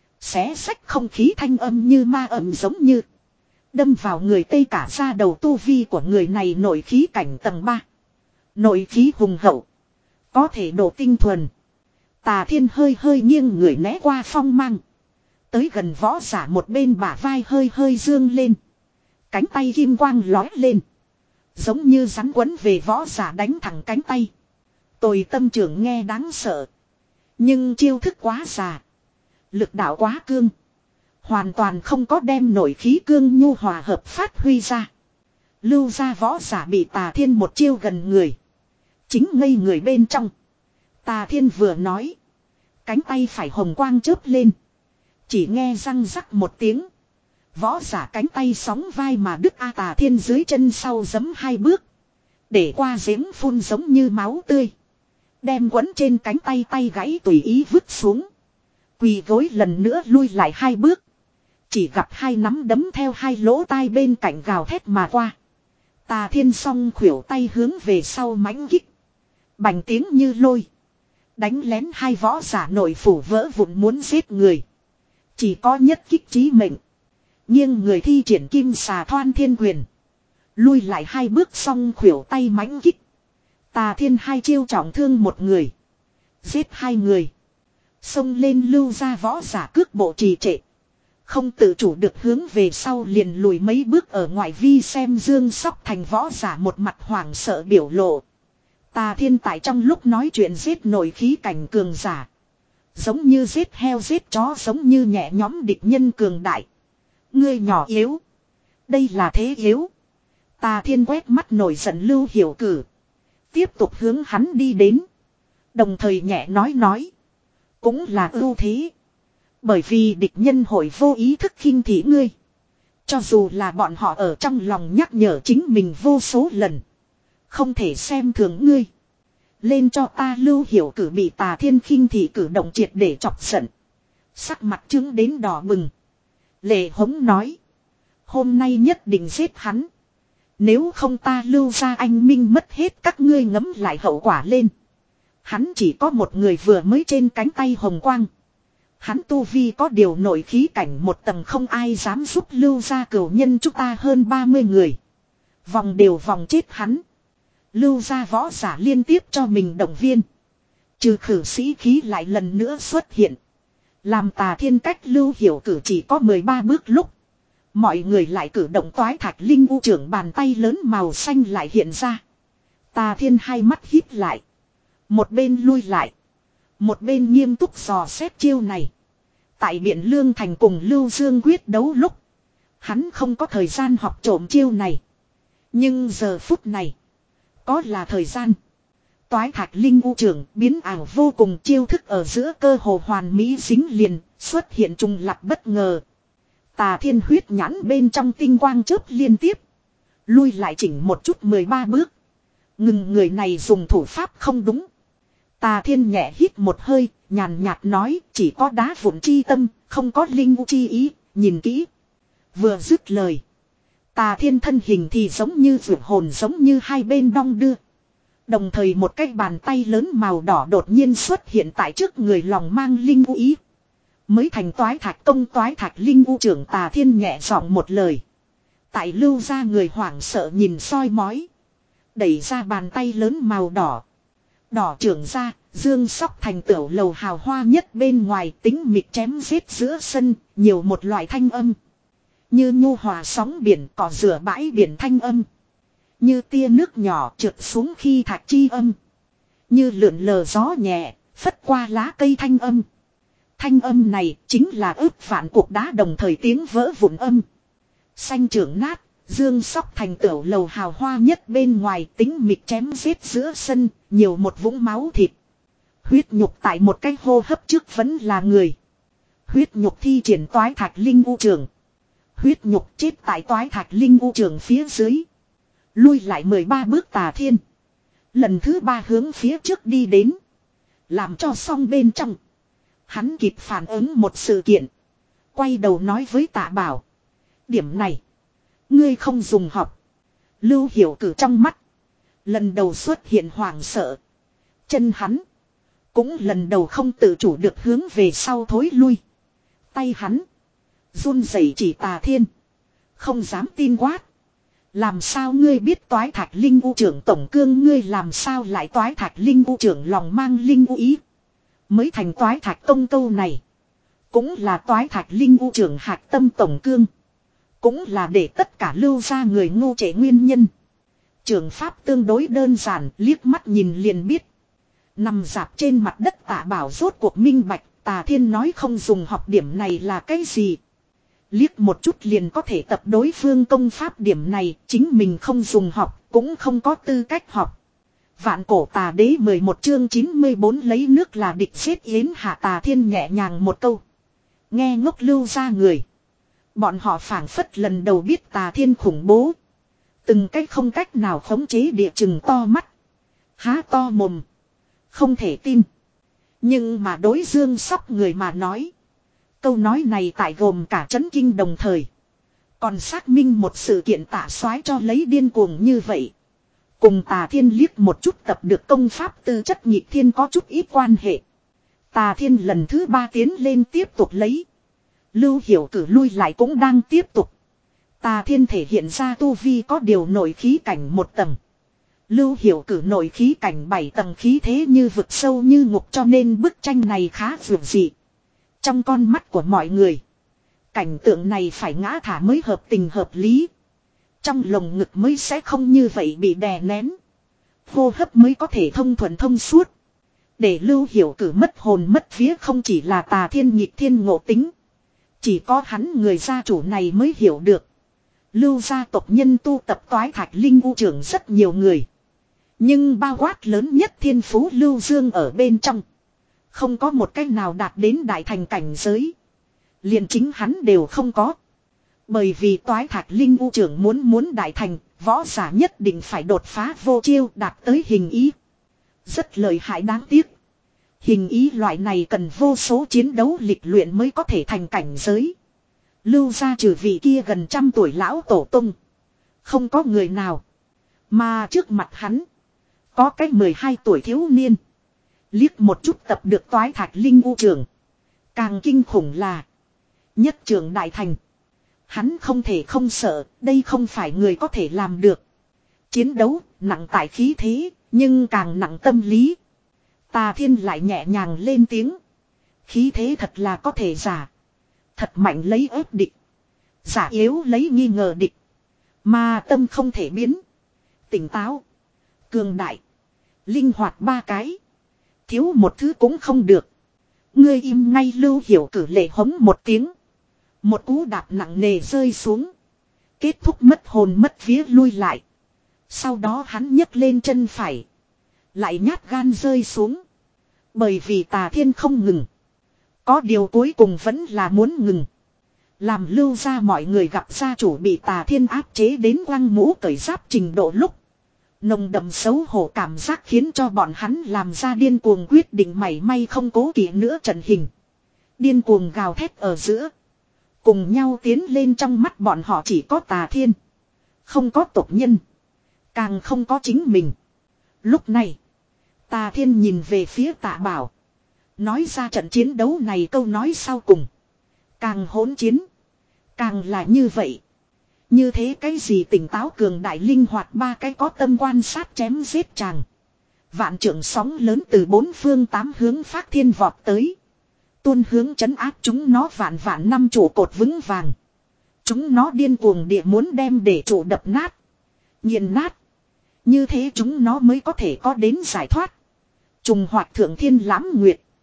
Xé sách không khí thanh âm như ma ầm giống như. Đâm vào người Tây cả ra đầu. Tu vi của người này nội khí cảnh tầng ba. Nội khí hùng hậu, có thể độ tinh thuần. Tà Thiên hơi hơi nghiêng người né qua phong mang. Tới gần võ giả một bên bả vai hơi hơi dương lên. Cánh tay kim quang lói lên. Giống như rắn quấn về võ giả đánh thẳng cánh tay. Tồi tâm trưởng nghe đáng sợ. Nhưng chiêu thức quá già. Lực đạo quá cương. Hoàn toàn không có đem nội khí cương nhu hòa hợp phát huy ra. Lưu gia võ giả bị Tà Thiên một chiêu gần người. Chính ngây người bên trong. Tà Thiên vừa nói, cánh tay phải hồng quang chớp lên. Chỉ nghe răng rắc một tiếng. Võ giả cánh tay sóng vai mà đứt. A Tà Thiên dưới chân sau giấm hai bước. Để qua giếng phun giống như máu tươi. Đem quấn trên cánh tay tay gãy tùy ý vứt xuống. Quỳ gối lần nữa lui lại hai bước. Chỉ gặp hai nắm đấm theo hai lỗ tai bên cạnh gào thét mà qua. Tà Thiên song khuỷu tay hướng về sau mãnh kích. Bành tiếng như lôi. Đánh lén hai võ giả nội phủ vỡ vụn muốn giết người. Chỉ có nhất kích chí mệnh. Nhưng người thi triển kim xà thoan thiên quyền. Lui lại hai bước song khuỷu tay mãnh kích. Tà Thiên hai chiêu trọng thương một người. Giết hai người. Xông lên lưu ra võ giả cước bộ trì trệ. Không tự chủ được hướng về sau liền lùi mấy bước ở ngoại vi xem Dương Sóc Thành võ giả một mặt hoảng sợ biểu lộ. Tà Thiên tại trong lúc nói chuyện giết nội khí cảnh cường giả. Giống như giết heo giết chó, giống như nhẹ nhóm địch nhân cường đại. Ngươi nhỏ yếu. Đây là thế yếu. Tà Thiên quét mắt nổi giận Lưu Hiểu Cử. Tiếp tục hướng hắn đi đến. Đồng thời nhẹ nói nói. Cũng là ưu thế. Bởi vì địch nhân hội vô ý thức khinh thị ngươi. Cho dù là bọn họ ở trong lòng nhắc nhở chính mình vô số lần. Không thể xem thường ngươi. Lên cho ta. Lưu Hiểu Cử bị Tà Thiên khinh thị cử động triệt để chọc giận. Sắc mặt trứng đến đỏ bừng. Lệ hống nói. Hôm nay nhất định giết hắn. Nếu không ta Lưu gia anh minh mất hết. Các ngươi ngấm lại hậu quả lên. Hắn chỉ có một người vừa mới trên cánh tay hồng quang. Hắn tu vi có điều nội khí cảnh một tầng, không ai dám giúp Lưu gia cửu nhân chúng ta hơn ba mươi người. Vòng đều vòng chết hắn. Lưu gia võ giả liên tiếp cho mình động viên. Trừ khử sĩ khí lại lần nữa xuất hiện. Làm Tà Thiên cách Lưu Hiểu Cử chỉ có mười ba bước lúc. Mọi người lại cử động toái thạch linh u trưởng, bàn tay lớn màu xanh lại hiện ra. Tà Thiên hai mắt híp lại. Một bên lui lại. Một bên nghiêm túc dò xét chiêu này. Tại Biện Lương Thành cùng Lưu Dương quyết đấu lúc. Hắn không có thời gian học trộm chiêu này. Nhưng giờ phút này. Có là thời gian. Toái thạch linh u trưởng biến ảo vô cùng, chiêu thức ở giữa cơ hồ hoàn mỹ dính liền. Xuất hiện trùng lặp bất ngờ. Tà Thiên huyết nhãn bên trong tinh quang chớp liên tiếp. Lui lại chỉnh một chút mười ba bước. Ngừng, người này dùng thủ pháp không đúng. Tà Thiên nhẹ hít một hơi, nhàn nhạt nói, chỉ có đá vụn chi tâm, không có linh u chi ý, nhìn kỹ. Vừa dứt lời. Tà Thiên thân hình thì giống như vượt hồn, giống như hai bên đong đưa. Đồng thời một cái bàn tay lớn màu đỏ đột nhiên xuất hiện tại trước người, lòng mang linh u ý. Mới thành toái thạch công toái thạch linh u trưởng. Tà Thiên nhẹ giọng một lời. Tại Lưu gia người hoảng sợ nhìn soi mói. Đẩy ra bàn tay lớn màu đỏ. Đỏ trưởng ra, Dương Sóc Thành tiểu lầu hào hoa nhất bên ngoài, tính mịt chém giết giữa sân, nhiều một loại thanh âm. Như nhu hòa sóng biển, cỏ rửa bãi biển thanh âm. Như tia nước nhỏ trượt xuống khi thạch chi âm. Như lượn lờ gió nhẹ, phất qua lá cây thanh âm. Thanh âm này chính là ước vạn cuộc đá đồng thời tiếng vỡ vụn âm. Xanh trưởng nát, dương sóc thành tửu lầu hào hoa nhất bên ngoài tính mịt chém giết giữa sân, nhiều một vũng máu thịt. Huyết nhục tại một cái hô hấp trước vẫn là người. Huyết nhục thi triển toái thạch linh u trường. Huyết nhục chết tại toái thạch linh u trường phía dưới. Lui lại mười ba bước Tà Thiên. Lần thứ ba hướng phía trước đi đến. Làm cho xong bên trong. Hắn kịp phản ứng một sự kiện. Quay đầu nói với Tạ Bảo. Điểm này. Ngươi không dùng học. Lưu Hiểu Cử trong mắt. Lần đầu xuất hiện hoảng sợ. Chân hắn. Cũng lần đầu không tự chủ được hướng về sau thối lui. Tay hắn. Run rẩy chỉ Tà Thiên. Không dám tin quát. Làm sao ngươi biết toái thạch linh u trưởng tổng cương ngươi làm sao lại toái thạch linh u trưởng lòng mang linh u ý. Mới thành toái thạch công câu này. Cũng là toái thạch linh u trưởng hạc tâm tổng cương. Cũng là để tất cả lưu ra người ngu trễ nguyên nhân. Trường pháp tương đối đơn giản liếc mắt nhìn liền biết. Nằm dạp trên mặt đất Tạ Bảo rốt cuộc minh bạch. Tà Thiên nói không dùng học điểm này là cái gì. Liếc một chút liền có thể tập đối phương công pháp điểm này. Chính mình không dùng học cũng không có tư cách học. Vạn cổ tà đế mười một chương chín mươi bốn lấy nước là địch xếp yến hạ Tà Thiên nhẹ nhàng một câu. Nghe ngốc lưu ra người. Bọn họ phảng phất lần đầu biết Tà Thiên khủng bố. Từng cách không cách nào khống chế địa chừng to mắt. Há to mồm. Không thể tin. Nhưng mà đối Dương Sóc người mà nói. Câu nói này tại gồm cả chấn kinh đồng thời. Còn xác minh một sự kiện Tạ soái cho lấy điên cuồng như vậy. Cùng Tà Thiên liếc một chút tập được công pháp tư chất nhịp thiên có chút ít quan hệ. Tà Thiên lần thứ ba tiến lên tiếp tục lấy. Lưu Hiểu Cử lui lại cũng đang tiếp tục. Tà Thiên thể hiện ra tu vi có điều nội khí cảnh một tầng. Lưu Hiểu Cử nội khí cảnh bảy tầng khí thế như vực sâu như ngục cho nên bức tranh này khá vượt dị. Trong con mắt của mọi người. Cảnh tượng này phải ngã thả mới hợp tình hợp lý. Trong lồng ngực mới sẽ không như vậy bị đè nén. Hô hấp mới có thể thông thuận thông suốt. Để Lưu Hiểu Cử mất hồn mất vía không chỉ là Tà Thiên nhịp thiên ngộ tính. Chỉ có hắn người gia chủ này mới hiểu được. Lưu gia tộc nhân tu tập toái thạch linh u trưởng rất nhiều người. Nhưng bao quát lớn nhất thiên phú Lưu Dương ở bên trong. Không có một cách nào đạt đến đại thành cảnh giới. Liền chính hắn đều không có. Bởi vì toái thạch linh u trưởng muốn muốn đại thành, võ giả nhất định phải đột phá vô chiêu đạt tới hình ý. Rất lợi hại đáng tiếc. Hình ý loại này cần vô số chiến đấu lịch luyện mới có thể thành cảnh giới. Lưu ra trừ vị kia gần trăm tuổi lão tổ tung. Không có người nào. Mà trước mặt hắn. Có cái mười hai tuổi thiếu niên. Liếc một chút tập được toái thạch linh u trường. Càng kinh khủng là. Nhất trường đại thành. Hắn không thể không sợ. Đây không phải người có thể làm được. Chiến đấu nặng tại khí thế. Nhưng càng nặng tâm lý. Tà Thiên lại nhẹ nhàng lên tiếng. Khí thế thật là có thể giả. Thật mạnh lấy ép địch. Giả yếu lấy nghi ngờ địch. Mà tâm không thể biến. Tỉnh táo. Cường đại. Linh hoạt ba cái. Thiếu một thứ cũng không được. Ngươi im ngay. Lưu Hiểu Cử lệ hống một tiếng. Một cú đạp nặng nề rơi xuống. Kết thúc mất hồn mất vía lui lại. Sau đó hắn nhấc lên chân phải. Lại nhát gan rơi xuống. Bởi vì Tà Thiên không ngừng. Có điều cuối cùng vẫn là muốn ngừng. Làm Lưu ra mọi người gặp gia chủ bị Tà Thiên áp chế đến quăng mũ cởi giáp trình độ lúc. Nồng đậm xấu hổ cảm giác khiến cho bọn hắn làm ra điên cuồng quyết định mảy may không cố kỵ nữa trận hình. Điên cuồng gào thét ở giữa. Cùng nhau tiến lên trong mắt bọn họ chỉ có Tà Thiên. Không có tộc nhân. Càng không có chính mình. Lúc này. Tà Thiên nhìn về phía Tạ Bảo. Nói ra trận chiến đấu này câu nói sau cùng. Càng hỗn chiến. Càng là như vậy. Như thế cái gì tỉnh táo cường đại linh hoạt ba cái có tâm quan sát chém giết chàng. Vạn trượng sóng lớn từ bốn phương tám hướng phát thiên vọt tới. Tuôn hướng trấn áp chúng nó vạn vạn năm trụ cột vững vàng. Chúng nó điên cuồng địa muốn đem để trụ đập nát. Nghiền nát. Như thế chúng nó mới có thể có đến giải thoát. Trùng hoạt thượng thiên lãm nguyệt.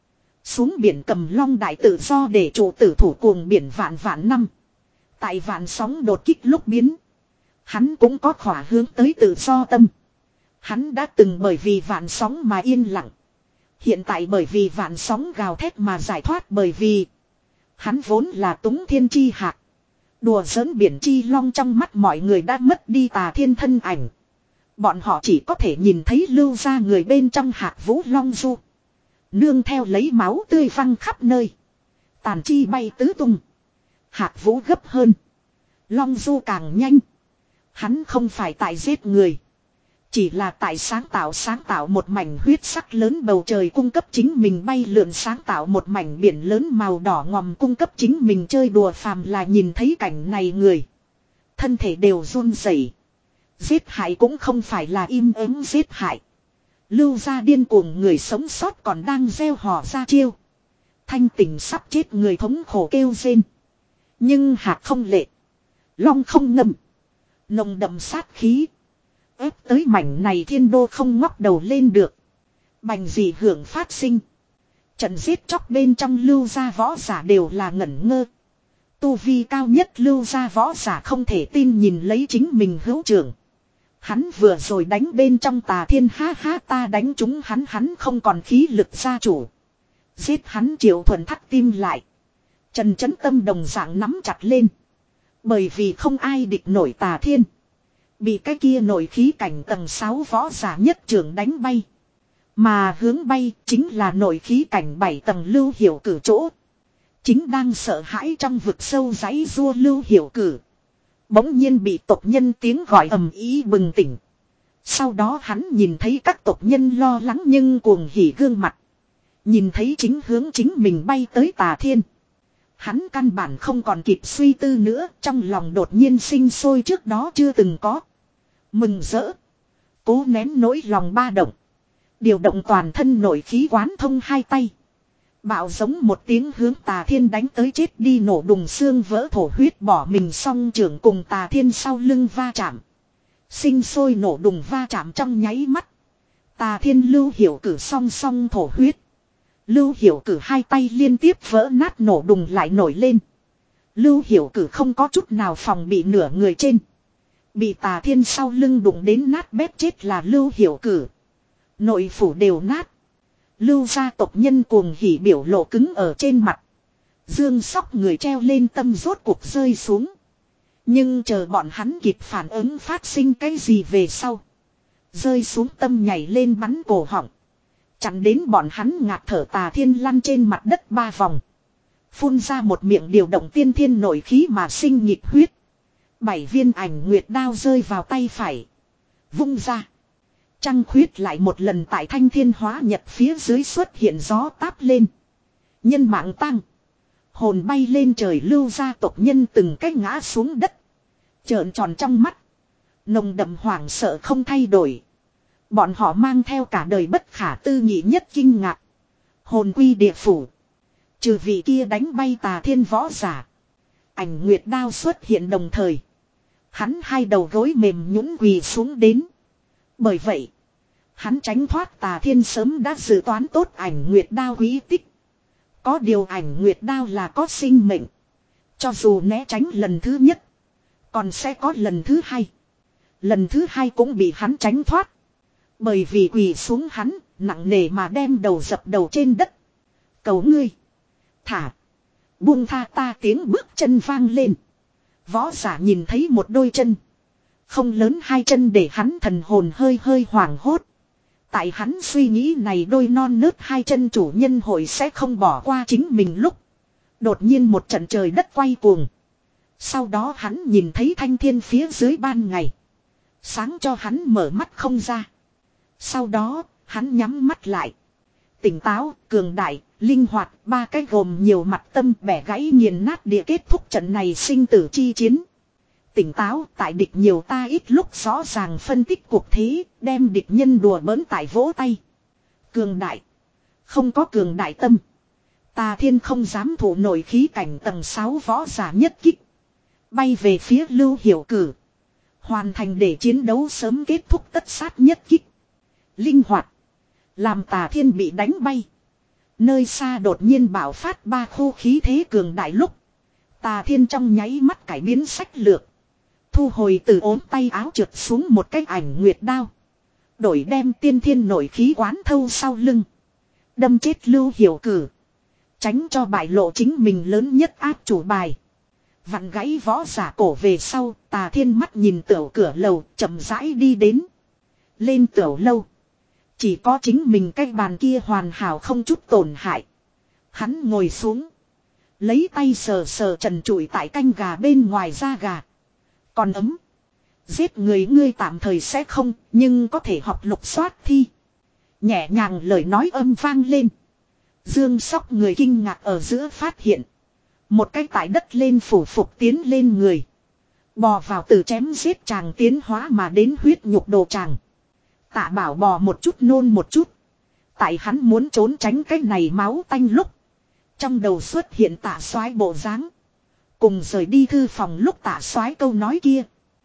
Xuống biển cầm long đại tự do để chủ tử thủ cuồng biển vạn vạn năm. Tại vạn sóng đột kích lúc biến. Hắn cũng có khỏa hướng tới tự do tâm. Hắn đã từng bởi vì vạn sóng mà yên lặng. Hiện tại bởi vì vạn sóng gào thét mà giải thoát, bởi vì hắn vốn là Túng Thiên chi hạc. Đùa giỡn biển chi long, trong mắt mọi người đã mất đi Tà Thiên thân ảnh. Bọn họ chỉ có thể nhìn thấy lưu ra người bên trong hạc vũ long du. Nương theo lấy máu tươi văng khắp nơi. Tàn chi bay tứ tung. Hạc vũ gấp hơn. Long du càng nhanh. Hắn không phải tại giết người. Chỉ là tại sáng tạo sáng tạo một mảnh huyết sắc lớn bầu trời, cung cấp chính mình bay lượn, sáng tạo một mảnh biển lớn màu đỏ ngòm cung cấp chính mình chơi đùa. Phàm là nhìn thấy cảnh này người, thân thể đều run rẩy. Giết hại cũng không phải là im ắng giết hại. Lưu ra điên cuồng người sống sót còn đang gieo hò ra chiêu. Thanh tỉnh sắp chết người thống khổ kêu rên. Nhưng hạc không lệ. Long không ngâm. Nồng đậm sát khí. Ép tới mảnh này thiên đô không ngóc đầu lên được. Bành dị hưởng phát sinh. Trận giết chóc bên trong lưu gia võ giả đều là ngẩn ngơ. Tu vi cao nhất lưu gia võ giả không thể tin nhìn lấy chính mình hữu trưởng. Hắn vừa rồi đánh bên trong Tà Thiên, ha ha, ta đánh chúng hắn, hắn không còn khí lực gia chủ. Giết hắn Triệu Thuần thắt tim lại. Trần Chấn Tâm đồng dạng nắm chặt lên. Bởi vì không ai địch nổi Tà Thiên. Bị cái kia nổi khí cảnh tầng sáu võ giả nhất trưởng đánh bay. Mà hướng bay chính là nổi khí cảnh bảy tầng Lưu Hiểu Cử chỗ. Chính đang sợ hãi trong vực sâu giãy rua Lưu Hiểu Cử. Bỗng nhiên bị tộc nhân tiếng gọi ầm ĩ bừng tỉnh. Sau đó hắn nhìn thấy các tộc nhân lo lắng nhưng cuồng hỉ gương mặt. Nhìn thấy chính hướng chính mình bay tới Tà Thiên. Hắn căn bản không còn kịp suy tư nữa, trong lòng đột nhiên sinh sôi trước đó chưa từng có. Mừng rỡ. Cố nén nỗi lòng ba động. Điều động toàn thân nội khí quán thông hai tay. Bạo giống một tiếng hướng Tà Thiên đánh tới, chết đi nổ đùng xương vỡ thổ huyết, bỏ mình song trưởng cùng Tà Thiên sau lưng va chạm. Sinh sôi nổ đùng va chạm trong nháy mắt. Tà Thiên Lưu Hiểu Cử song song thổ huyết. Lưu Hiểu Cử hai tay liên tiếp vỡ nát, nổ đùng lại nổi lên. Lưu Hiểu Cử không có chút nào phòng bị, nửa người trên. Bị Tà Thiên sau lưng đụng đến nát bét, chết là Lưu Hiểu Cử. Nội phủ đều nát. Lưu gia tộc nhân cuồng hỉ biểu lộ cứng ở trên mặt. Dương sóc người treo lên tâm rốt cuộc rơi xuống. Nhưng chờ bọn hắn kịp phản ứng phát sinh cái gì về sau. Rơi xuống tâm nhảy lên bắn cổ họng. Chặn đến bọn hắn ngạt thở. Tà Thiên lăn trên mặt đất ba vòng. Phun ra một miệng điều động tiên thiên nội khí mà sinh nhịp huyết. Bảy viên ảnh nguyệt đao rơi vào tay phải. Vung ra. Trăng khuyết lại một lần tại Thanh Thiên Hóa Nhật phía dưới xuất hiện, gió táp lên. Nhân mạng tăng. Hồn bay lên trời. Lưu gia tộc nhân từng cách ngã xuống đất. Trợn tròn trong mắt. Nồng đậm hoảng sợ không thay đổi. Bọn họ mang theo cả đời bất khả tư nghị nhất kinh ngạc. Hồn quy địa phủ. Trừ vị kia đánh bay Tà Thiên võ giả. Ảnh nguyệt đao xuất hiện đồng thời. Hắn hai đầu gối mềm nhũn quỳ xuống đến. Bởi vậy, hắn tránh thoát Tà Thiên sớm đã dự toán tốt ảnh nguyệt đao quý tích. Có điều ảnh nguyệt đao là có sinh mệnh. Cho dù né tránh lần thứ nhất, còn sẽ có lần thứ hai. Lần thứ hai cũng bị hắn tránh thoát. Bởi vì quỳ xuống hắn, nặng nề mà đem đầu dập đầu trên đất. Cầu ngươi, thả, buông tha ta, tiếng bước chân vang lên. Võ giả nhìn thấy một đôi chân. Không lớn hai chân để hắn thần hồn hơi hơi hoảng hốt. Tại hắn suy nghĩ này đôi non nớt hai chân chủ nhân hội sẽ không bỏ qua chính mình lúc. Đột nhiên một trận trời đất quay cuồng. Sau đó hắn nhìn thấy thanh thiên phía dưới ban ngày. Sáng cho hắn mở mắt không ra. Sau đó hắn nhắm mắt lại. Tỉnh táo, cường đại, linh hoạt, ba cái gồm nhiều mặt tâm bẻ gãy nghiền nát địa kết thúc trận này sinh tử chi chiến. Tỉnh táo, tại địch nhiều ta ít lúc rõ ràng phân tích cuộc thế, đem địch nhân đùa bỡn tại vỗ tay. Cường đại. Không có cường đại tâm. Tà Thiên không dám thủ nổi khí cảnh tầng sáu võ giả nhất kích. Bay về phía Lưu Hiểu Cử. Hoàn thành để chiến đấu sớm kết thúc tất sát nhất kích. Linh hoạt. Làm Tà Thiên bị đánh bay. Nơi xa đột nhiên bạo phát ba khu khí thế cường đại lúc. Tà Thiên trong nháy mắt cải biến sách lược. Thu hồi từ ốm tay áo trượt xuống một cái ảnh nguyệt đao. Đổi đem tiên thiên nổi khí quán thâu sau lưng. Đâm chết Lưu Hiểu Cử. Tránh cho bại lộ chính mình lớn nhất áp chủ bài. Vặn gãy võ giả cổ về sau, Tà Thiên mắt nhìn tiểu cửa lầu, chậm rãi đi đến. Lên tiểu lâu. Chỉ có chính mình cái bàn kia hoàn hảo không chút tổn hại. Hắn ngồi xuống. Lấy tay sờ sờ trần trụi tại canh gà bên ngoài da gà. Còn ấm. Giết người ngươi tạm thời sẽ không, nhưng có thể học lục soát thi. Nhẹ nhàng lời nói âm vang lên. Dương Sóc người kinh ngạc ở giữa phát hiện. Một cái tại đất lên phủ phục tiến lên người. Bò vào từ chém giết chàng tiến hóa mà đến huyết nhục đồ chàng. Tạ Bảo bò một chút nôn một chút. Tại hắn muốn trốn tránh cái này máu tanh lúc. Trong đầu xuất hiện Tạ Soái bộ dáng. Cùng rời đi thư phòng lúc Tạ Soái câu nói kia.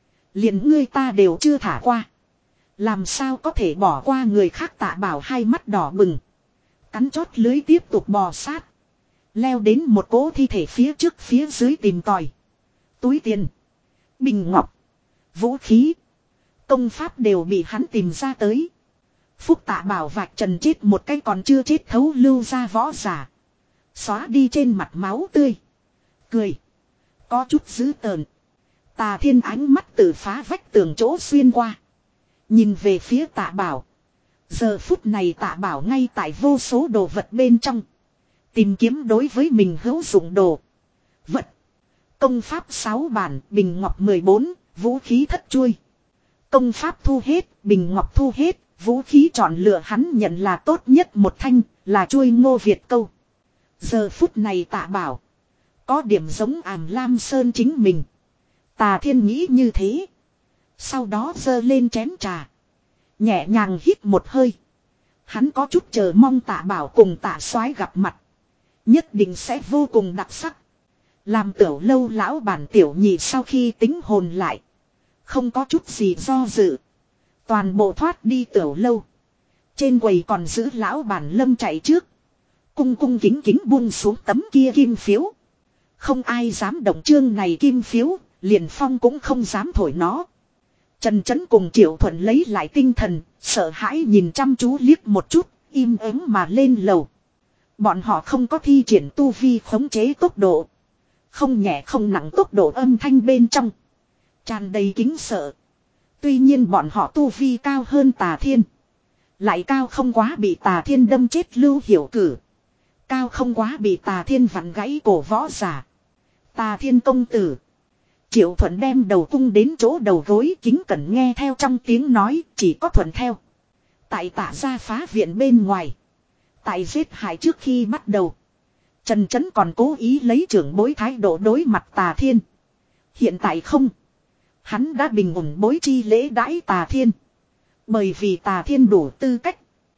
Liền ngươi ta đều chưa thả qua. Làm sao có thể bỏ qua người khác. Tạ Bảo hai mắt đỏ bừng. Cắn chót lưới tiếp tục bò sát. Leo đến một cỗ thi thể phía trước phía dưới tìm tòi. Túi tiền. Bình ngọc. Vũ khí. Công pháp đều bị hắn tìm ra tới. Phúc Tạ Bảo vạch trần chết một cái còn chưa chết thấu lưu ra võ giả. Xóa đi trên mặt máu tươi. Cười. Có chút dữ tợn. Tà Thiên ánh mắt từ phá vách tường chỗ xuyên qua. Nhìn về phía Tạ Bảo. Giờ phút này Tạ Bảo ngay tại vô số đồ vật bên trong. Tìm kiếm đối với mình hữu dụng đồ. Vật. Công pháp sáu bản, bình ngọc mười bốn, vũ khí thất chuôi. Công pháp thu hết, bình ngọc thu hết, vũ khí chọn lựa hắn nhận là tốt nhất một thanh, là chuôi Ngô Việt câu. Giờ phút này Tạ Bảo. Có điểm giống Ảm Lam Sơn chính mình. Tà Thiên nghĩ như thế. Sau đó giơ lên chén trà. Nhẹ nhàng hít một hơi. Hắn có chút chờ mong Tạ Bảo cùng Tạ Soái gặp mặt. Nhất định sẽ vô cùng đặc sắc. Làm tiểu lâu lão bản tiểu nhị sau khi tính hồn lại. Không có chút gì do dự. Toàn bộ thoát đi tiểu lâu. Trên quầy còn giữ lão bản Lâm chạy trước. Cung cung kính kính buông xuống tấm kia kim phiếu. Không ai dám động chương này kim phiếu. Liền Phong cũng không dám thổi nó. Trần Chấn cùng Triệu Thuận lấy lại tinh thần. Sợ hãi nhìn chăm chú liếc một chút. Im ắng mà lên lầu. Bọn họ không có thi triển tu vi khống chế tốc độ. Không nhẹ không nặng tốc độ âm thanh bên trong. Tràn đầy kính sợ. Tuy nhiên bọn họ tu vi cao hơn Tà Thiên. Lại cao không quá bị Tà Thiên đâm chết Lưu Hiểu Cử. Cao không quá bị Tà Thiên vặn gãy cổ võ giả. Tà Thiên công tử. Triệu Thuận đem đầu cung đến chỗ đầu gối kính cẩn nghe theo trong tiếng nói chỉ có thuận theo. Tại Tạ gia phá viện bên ngoài. Tại giết hại trước khi bắt đầu. Trần Chấn còn cố ý lấy trưởng bối thái độ đối mặt Tà Thiên. Hiện tại không. Hắn đã bình ổn bối chi lễ đãi Tà Thiên. Bởi vì Tà Thiên đủ tư cách.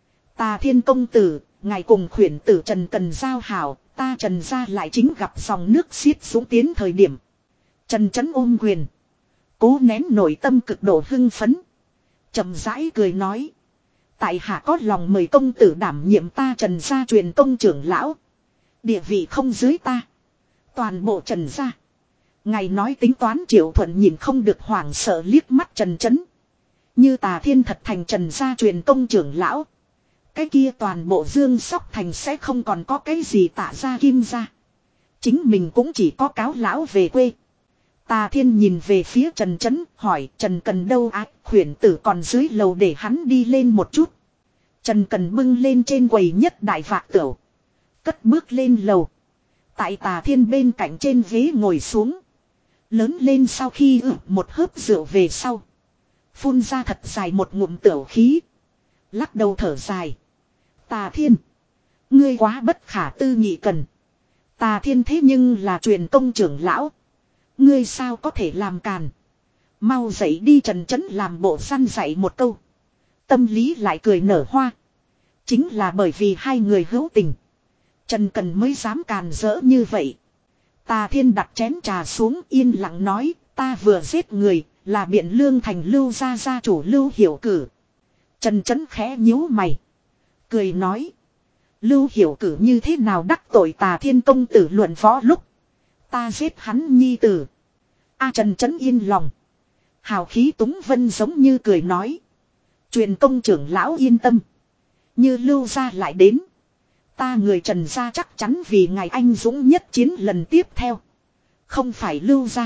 Tà Thiên công tử, ngài cùng khuyển tử Trần Cần giao hảo, ta Trần gia lại chính gặp dòng nước xiết xuống tiến thời điểm. Trần Chấn ôm quyền. Cố nén nội tâm cực độ hưng phấn. Chậm rãi cười nói. Tại hạ có lòng mời công tử đảm nhiệm ta Trần gia truyền công trưởng lão. Địa vị không dưới ta. Toàn bộ Trần gia. Ngài nói tính toán Triệu Thuận nhìn không được hoảng sợ liếc mắt Trần Chấn. Như Tà Thiên thật thành Trần gia truyền công trưởng lão. Cái kia toàn bộ Dương Sóc Thành sẽ không còn có cái gì Tạ gia Kim gia. Chính mình cũng chỉ có cáo lão về quê. Tà Thiên nhìn về phía Trần Chấn hỏi Trần Cần đâu ác khuyển tử còn dưới lầu để hắn đi lên một chút. Trần Cần bưng lên trên quầy nhất đại vạc tửu. Cất bước lên lầu. Tại Tà Thiên bên cạnh trên ghế ngồi xuống. Lớn lên sau khi ử một hớp rượu về sau. Phun ra thật dài một ngụm tửu khí. Lắc đầu thở dài. Tà Thiên. Ngươi quá bất khả tư nghị cần. Tà Thiên thế nhưng là truyền công trưởng lão. Ngươi sao có thể làm càn. Mau dậy đi Trần Chấn làm bộ săn dạy một câu. Tâm lý lại cười nở hoa. Chính là bởi vì hai người hữu tình. Trần Cần mới dám càn rỡ như vậy. Tà Thiên đặt chén trà xuống yên lặng nói. Ta vừa giết người là Biện Lương thành Lưu gia gia chủ Lưu Hiểu Cử. Trần Chấn khẽ nhíu mày. Cười nói. Lưu Hiểu Cử như thế nào đắc tội Tà Thiên công tử luận võ lúc. Ta giết hắn nhi tử. A Trần Chấn yên lòng. Hào khí túng vân giống như cười nói. Truyền công trưởng lão yên tâm. Như Lưu gia lại đến. Ta người Trần gia chắc chắn vì ngài anh dũng nhất chiến lần tiếp theo. Không phải Lưu gia.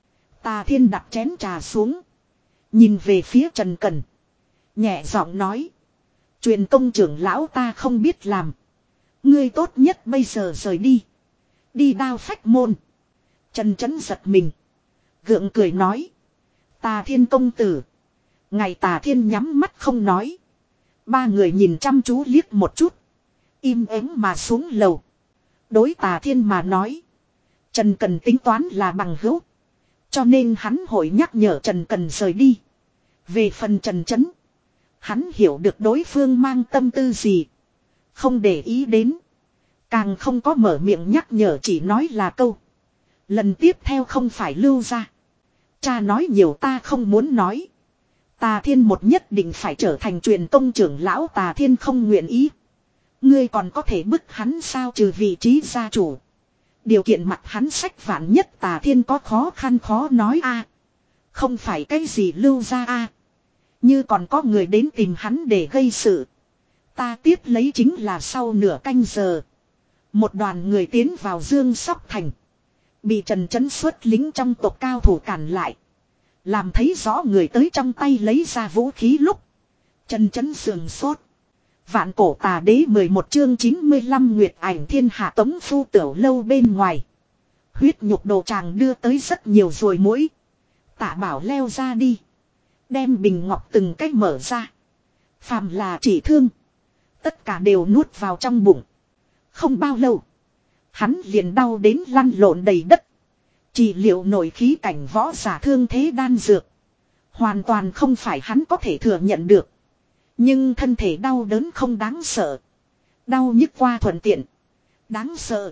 Tà Thiên đặt chén trà xuống. Nhìn về phía Trần Cần. Nhẹ giọng nói. Truyền công trưởng lão ta không biết làm. Ngươi tốt nhất bây giờ rời đi. Đi đao phách môn. Trần Chấn giật mình. Gượng cười nói. Tà Thiên công tử. Ngày Tà Thiên nhắm mắt không nói. Ba người nhìn chăm chú liếc một chút. Im ắng mà xuống lầu. Đối Tà Thiên mà nói. Trần Cần tính toán là bằng hữu. Cho nên hắn hội nhắc nhở Trần Cần rời đi. Về phần Trần Chấn. Hắn hiểu được đối phương mang tâm tư gì. Không để ý đến. Càng không có mở miệng nhắc nhở, chỉ nói là câu. Lần tiếp theo không phải Lưu gia. Cha nói nhiều ta không muốn nói. Tà Thiên một nhất định phải trở thành truyền công trưởng lão. Tà Thiên không nguyện ý. Ngươi còn có thể bức hắn sao, trừ vị trí gia chủ. Điều kiện mặt hắn sách vạn nhất Tà Thiên có khó khăn khó nói a. Không phải cái gì Lưu gia a. Như còn có người đến tìm hắn để gây sự. Ta tiếp lấy chính là sau nửa canh giờ. Một đoàn người tiến vào Dương Sóc Thành. Bị Trần Chấn xuất lính trong tộc cao thủ cản lại. Làm thấy rõ người tới trong tay lấy ra vũ khí lúc. Trần Chấn sườn sốt. Vạn cổ tà đế mười một chương chín mươi lăm Nguyệt Ảnh Thiên Hạ Tống Phu Tiểu lâu bên ngoài. Huyết nhục đồ tràng đưa tới rất nhiều rồi mũi. Tạ Bảo leo ra đi. Đem bình ngọc từng cách mở ra. Phàm là chỉ thương. Tất cả đều nuốt vào trong bụng. Không bao lâu. Hắn liền đau đến lăn lộn đầy đất. Chỉ liệu nổi khí cảnh võ giả thương thế đan dược. Hoàn toàn không phải hắn có thể thừa nhận được. Nhưng thân thể đau đớn không đáng sợ. Đau nhức qua thuận tiện. Đáng sợ.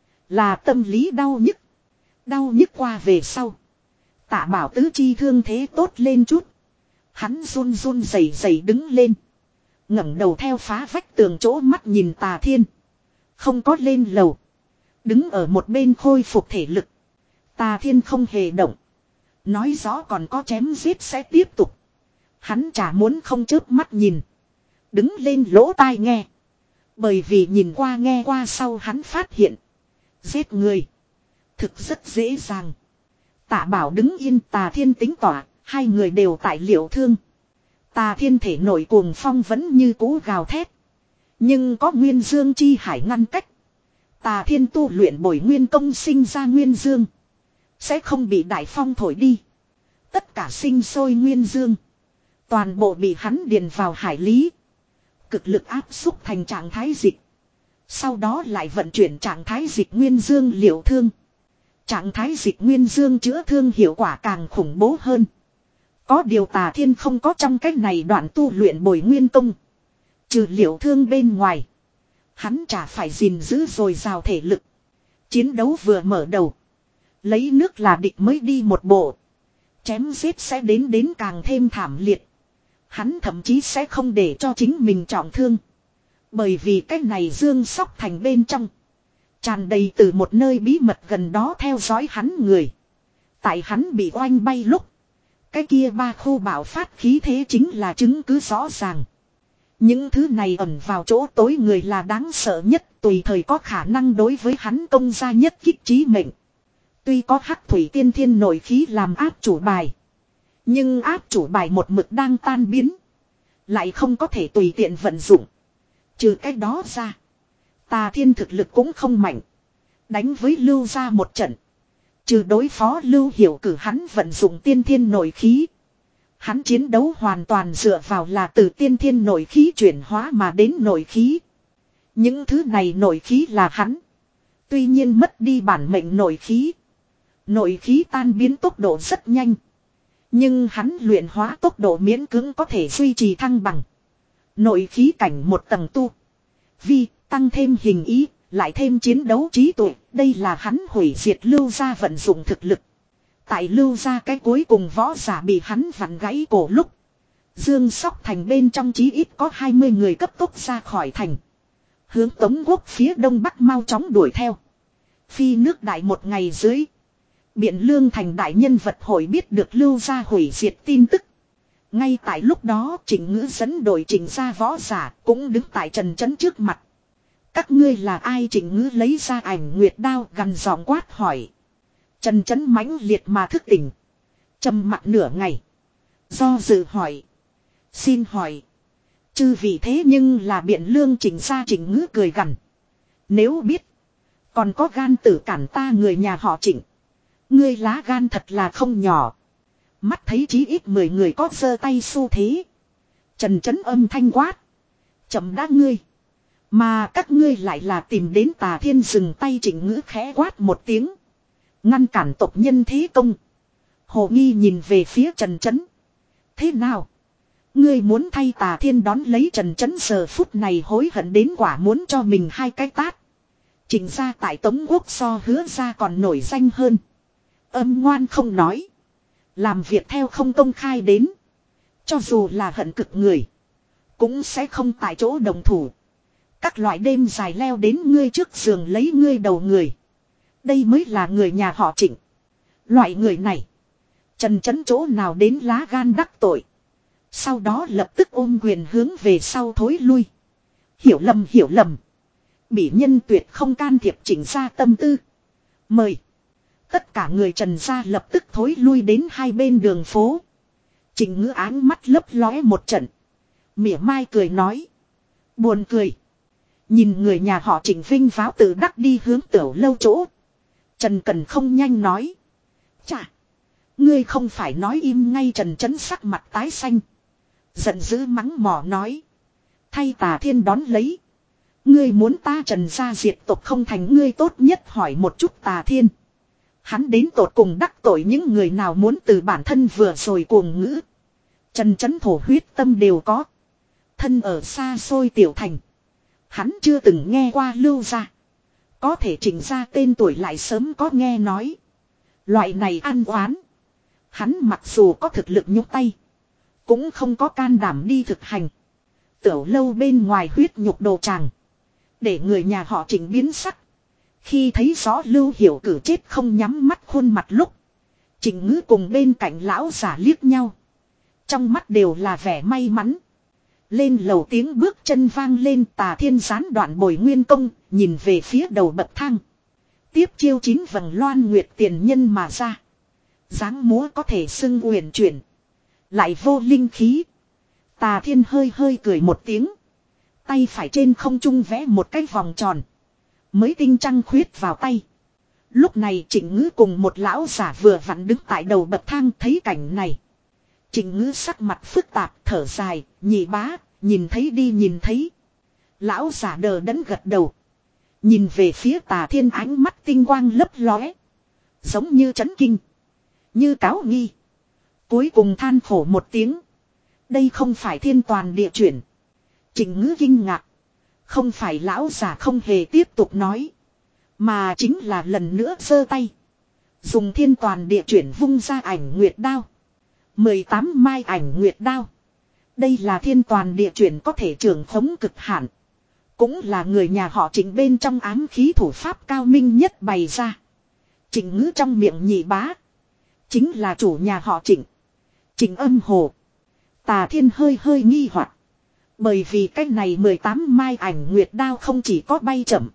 Là tâm lý đau nhức. Đau nhức qua về sau. Tạ Bảo tứ chi thương thế tốt lên chút. Hắn run run rẩy rẩy đứng lên. Ngẩng đầu theo phá vách tường chỗ mắt nhìn Tà Thiên. Không có lên lầu. Đứng ở một bên khôi phục thể lực. Tà Thiên không hề động. Nói rõ còn có chém giết sẽ tiếp tục. Hắn chả muốn không chớp mắt nhìn. Đứng lên lỗ tai nghe. Bởi vì nhìn qua nghe qua sau hắn phát hiện. Giết người. Thực rất dễ dàng. Tạ Bảo đứng yên, Tà Thiên tính tỏa. Hai người đều tại liệu thương. Tà Thiên thể nội cuồng phong vẫn như cũ gào thét. Nhưng có nguyên dương chi hải ngăn cách. Tà Thiên tu luyện bồi nguyên công sinh ra nguyên dương. Sẽ không bị đại phong thổi đi. Tất cả sinh sôi nguyên dương. Toàn bộ bị hắn điền vào hải lý. Cực lực áp xúc thành trạng thái dịch. Sau đó lại vận chuyển trạng thái dịch nguyên dương liệu thương. Trạng thái dịch nguyên dương chữa thương hiệu quả càng khủng bố hơn. Có điều Tà Thiên không có trong cách này đoạn tu luyện bồi nguyên công. Trừ liệu thương bên ngoài. Hắn chả phải gìn giữ rồi rào thể lực. Chiến đấu vừa mở đầu. Lấy nước là địch mới đi một bộ. Chém giết sẽ đến đến càng thêm thảm liệt. Hắn thậm chí sẽ không để cho chính mình trọng thương. Bởi vì cách này Dương Sóc Thành bên trong. Tràn đầy từ một nơi bí mật gần đó theo dõi hắn người. Tại hắn bị oanh bay lúc. Cái kia ba khu bạo phát khí thế chính là chứng cứ rõ ràng. Những thứ này ẩn vào chỗ tối người là đáng sợ nhất, tùy thời có khả năng đối với hắn công ra nhất kích trí mệnh. Tuy có hắc thủy tiên thiên nội khí làm áp chủ bài. Nhưng áp chủ bài một mực đang tan biến. Lại không có thể tùy tiện vận dụng. Trừ cái đó ra. Tà Thiên thực lực cũng không mạnh. Đánh với Lưu ra một trận. Trừ đối phó Lưu Hiểu Cử hắn vận dụng tiên thiên nội khí. Hắn chiến đấu hoàn toàn dựa vào là từ tiên thiên nội khí chuyển hóa mà đến nội khí. Những thứ này nội khí là hắn. Tuy nhiên mất đi bản mệnh nội khí. Nội khí tan biến tốc độ rất nhanh. Nhưng hắn luyện hóa tốc độ miễn cưỡng có thể duy trì thăng bằng. Nội khí cảnh một tầng tu. Vi, tăng thêm hình ý, lại thêm chiến đấu trí tuệ. Đây là hắn hủy diệt Lưu gia vận dụng thực lực. Tại Lưu gia cái cuối cùng võ giả bị hắn vặn gãy cổ lúc. Dương Sóc Thành bên trong chí ít có hai mươi người cấp tốc ra khỏi thành. Hướng Tống quốc phía đông bắc mau chóng đuổi theo. Phi nước đại một ngày dưới. Biện Lương thành đại nhân vật hội biết được lưu ra hủy diệt tin tức. Ngay tại lúc đó Trịnh Ngữ dẫn đội Trịnh gia võ giả cũng đứng tại Trần Chấn trước mặt. Các ngươi là ai? Trịnh Ngữ lấy ra ảnh nguyệt đao gằn giọng quát hỏi. Trần Chấn mãnh liệt mà thức tỉnh. Trầm mặc nửa ngày. Do dự hỏi. Xin hỏi. Chư vì thế nhưng là Biện Lương Trịnh gia. Trịnh Ngữ cười gằn. Nếu biết. Còn có gan tử cản ta người nhà họ Trịnh. Ngươi lá gan thật là không nhỏ. Mắt thấy chí ít mười người có giơ tay xu thế. Trần Chấn âm thanh quát. Chậm đã ngươi. Mà các ngươi lại là tìm đến Tà Thiên. Dừng tay. Trịnh Ngữ khẽ quát một tiếng. Ngăn cản tộc nhân thế công. Hồ nghi nhìn về phía Trần Chấn. Thế nào? Ngươi muốn thay Tà Thiên đón lấy. Trần Chấn giờ phút này hối hận đến quả muốn cho mình hai cái tát. Trịnh gia tại Tống quốc so Hứa gia còn nổi danh hơn. Âm ngoan không nói. Làm việc theo không công khai đến. Cho dù là hận cực người. Cũng sẽ không tại chỗ đồng thủ. Các loại đêm dài leo đến ngươi trước giường lấy ngươi đầu người. Đây mới là người nhà họ Trịnh. Loại người này. Trần Chấn chỗ nào đến lá gan đắc tội. Sau đó lập tức ôm quyền hướng về sau thối lui. Hiểu lầm hiểu lầm. Bỉ nhân tuyệt không can thiệp Trịnh gia tâm tư. Mời. Tất cả người Trần gia lập tức thối lui đến hai bên đường phố. Trịnh Ngữ áng mắt lấp lóe một trận. Mỉa mai cười nói. Buồn cười. Nhìn người nhà họ Trịnh vinh váo tự đắc đi hướng tiểu lâu chỗ. Trần Cần không nhanh nói. Chà. Ngươi không phải nói im ngay. Trần Chấn sắc mặt tái xanh. Giận dữ mắng mỏ nói. Thay Tà Thiên đón lấy. Ngươi muốn ta Trần gia diệt tộc không thành. Ngươi tốt nhất hỏi một chút Tà Thiên. Hắn đến tột cùng đắc tội những người nào muốn từ bản thân vừa rồi cuồng ngữ. Trần Chấn thổ huyết tâm đều có. Thân ở xa xôi tiểu thành. Hắn chưa từng nghe qua lưu gia. Có thể Trịnh gia tên tuổi lại sớm có nghe nói. Loại này ăn oán. Hắn mặc dù có thực lực nhúc tay. Cũng không có can đảm đi thực hành. Tiểu lâu bên ngoài huyết nhục đồ tràng. Để người nhà họ Trịnh biến sắc. Khi thấy rõ Lưu Hiểu Cử chết không nhắm mắt khuôn mặt lúc. Trịnh Ngữ cùng bên cạnh lão giả liếc nhau. Trong mắt đều là vẻ may mắn. Lên lầu tiếng bước chân vang lên. Tà Thiên gián đoạn bồi nguyên công. Nhìn về phía đầu bậc thang. Tiếp chiêu chín vầng loan nguyệt tiền nhân mà ra. Dáng múa có thể xưng uyển chuyển. Lại vô linh khí. Tà Thiên hơi hơi cười một tiếng. Tay phải trên không trung vẽ một cái vòng tròn. Mới tinh trăng khuyết vào tay. Lúc này Trịnh Ngữ cùng một lão giả vừa vặn đứng tại đầu bậc thang thấy cảnh này. Trịnh Ngữ sắc mặt phức tạp thở dài. Nhị bá nhìn thấy đi nhìn thấy. Lão giả đờ đẫn gật đầu. Nhìn về phía Tà Thiên ánh mắt tinh quang lấp lóe. Giống như chấn kinh. Như cáo nghi. Cuối cùng than khổ một tiếng. Đây không phải thiên toàn địa chuyển. Trịnh Ngữ kinh ngạc. Không phải lão giả không hề tiếp tục nói. Mà chính là lần nữa giơ tay. Dùng thiên toàn địa chuyển vung ra ảnh nguyệt đao. mười tám mai ảnh nguyệt đao. Đây là thiên toàn địa chuyển có thể trưởng khống cực hạn. Cũng là người nhà họ Trịnh bên trong ám khí thủ pháp cao minh nhất bày ra. Trịnh Ngữ trong miệng nhị bá. Chính là chủ nhà họ Trịnh. Trịnh Âm Hồ. Tà Thiên hơi hơi nghi hoặc. Bởi vì cách này mười tám mai ảnh nguyệt đao không chỉ có bay chậm.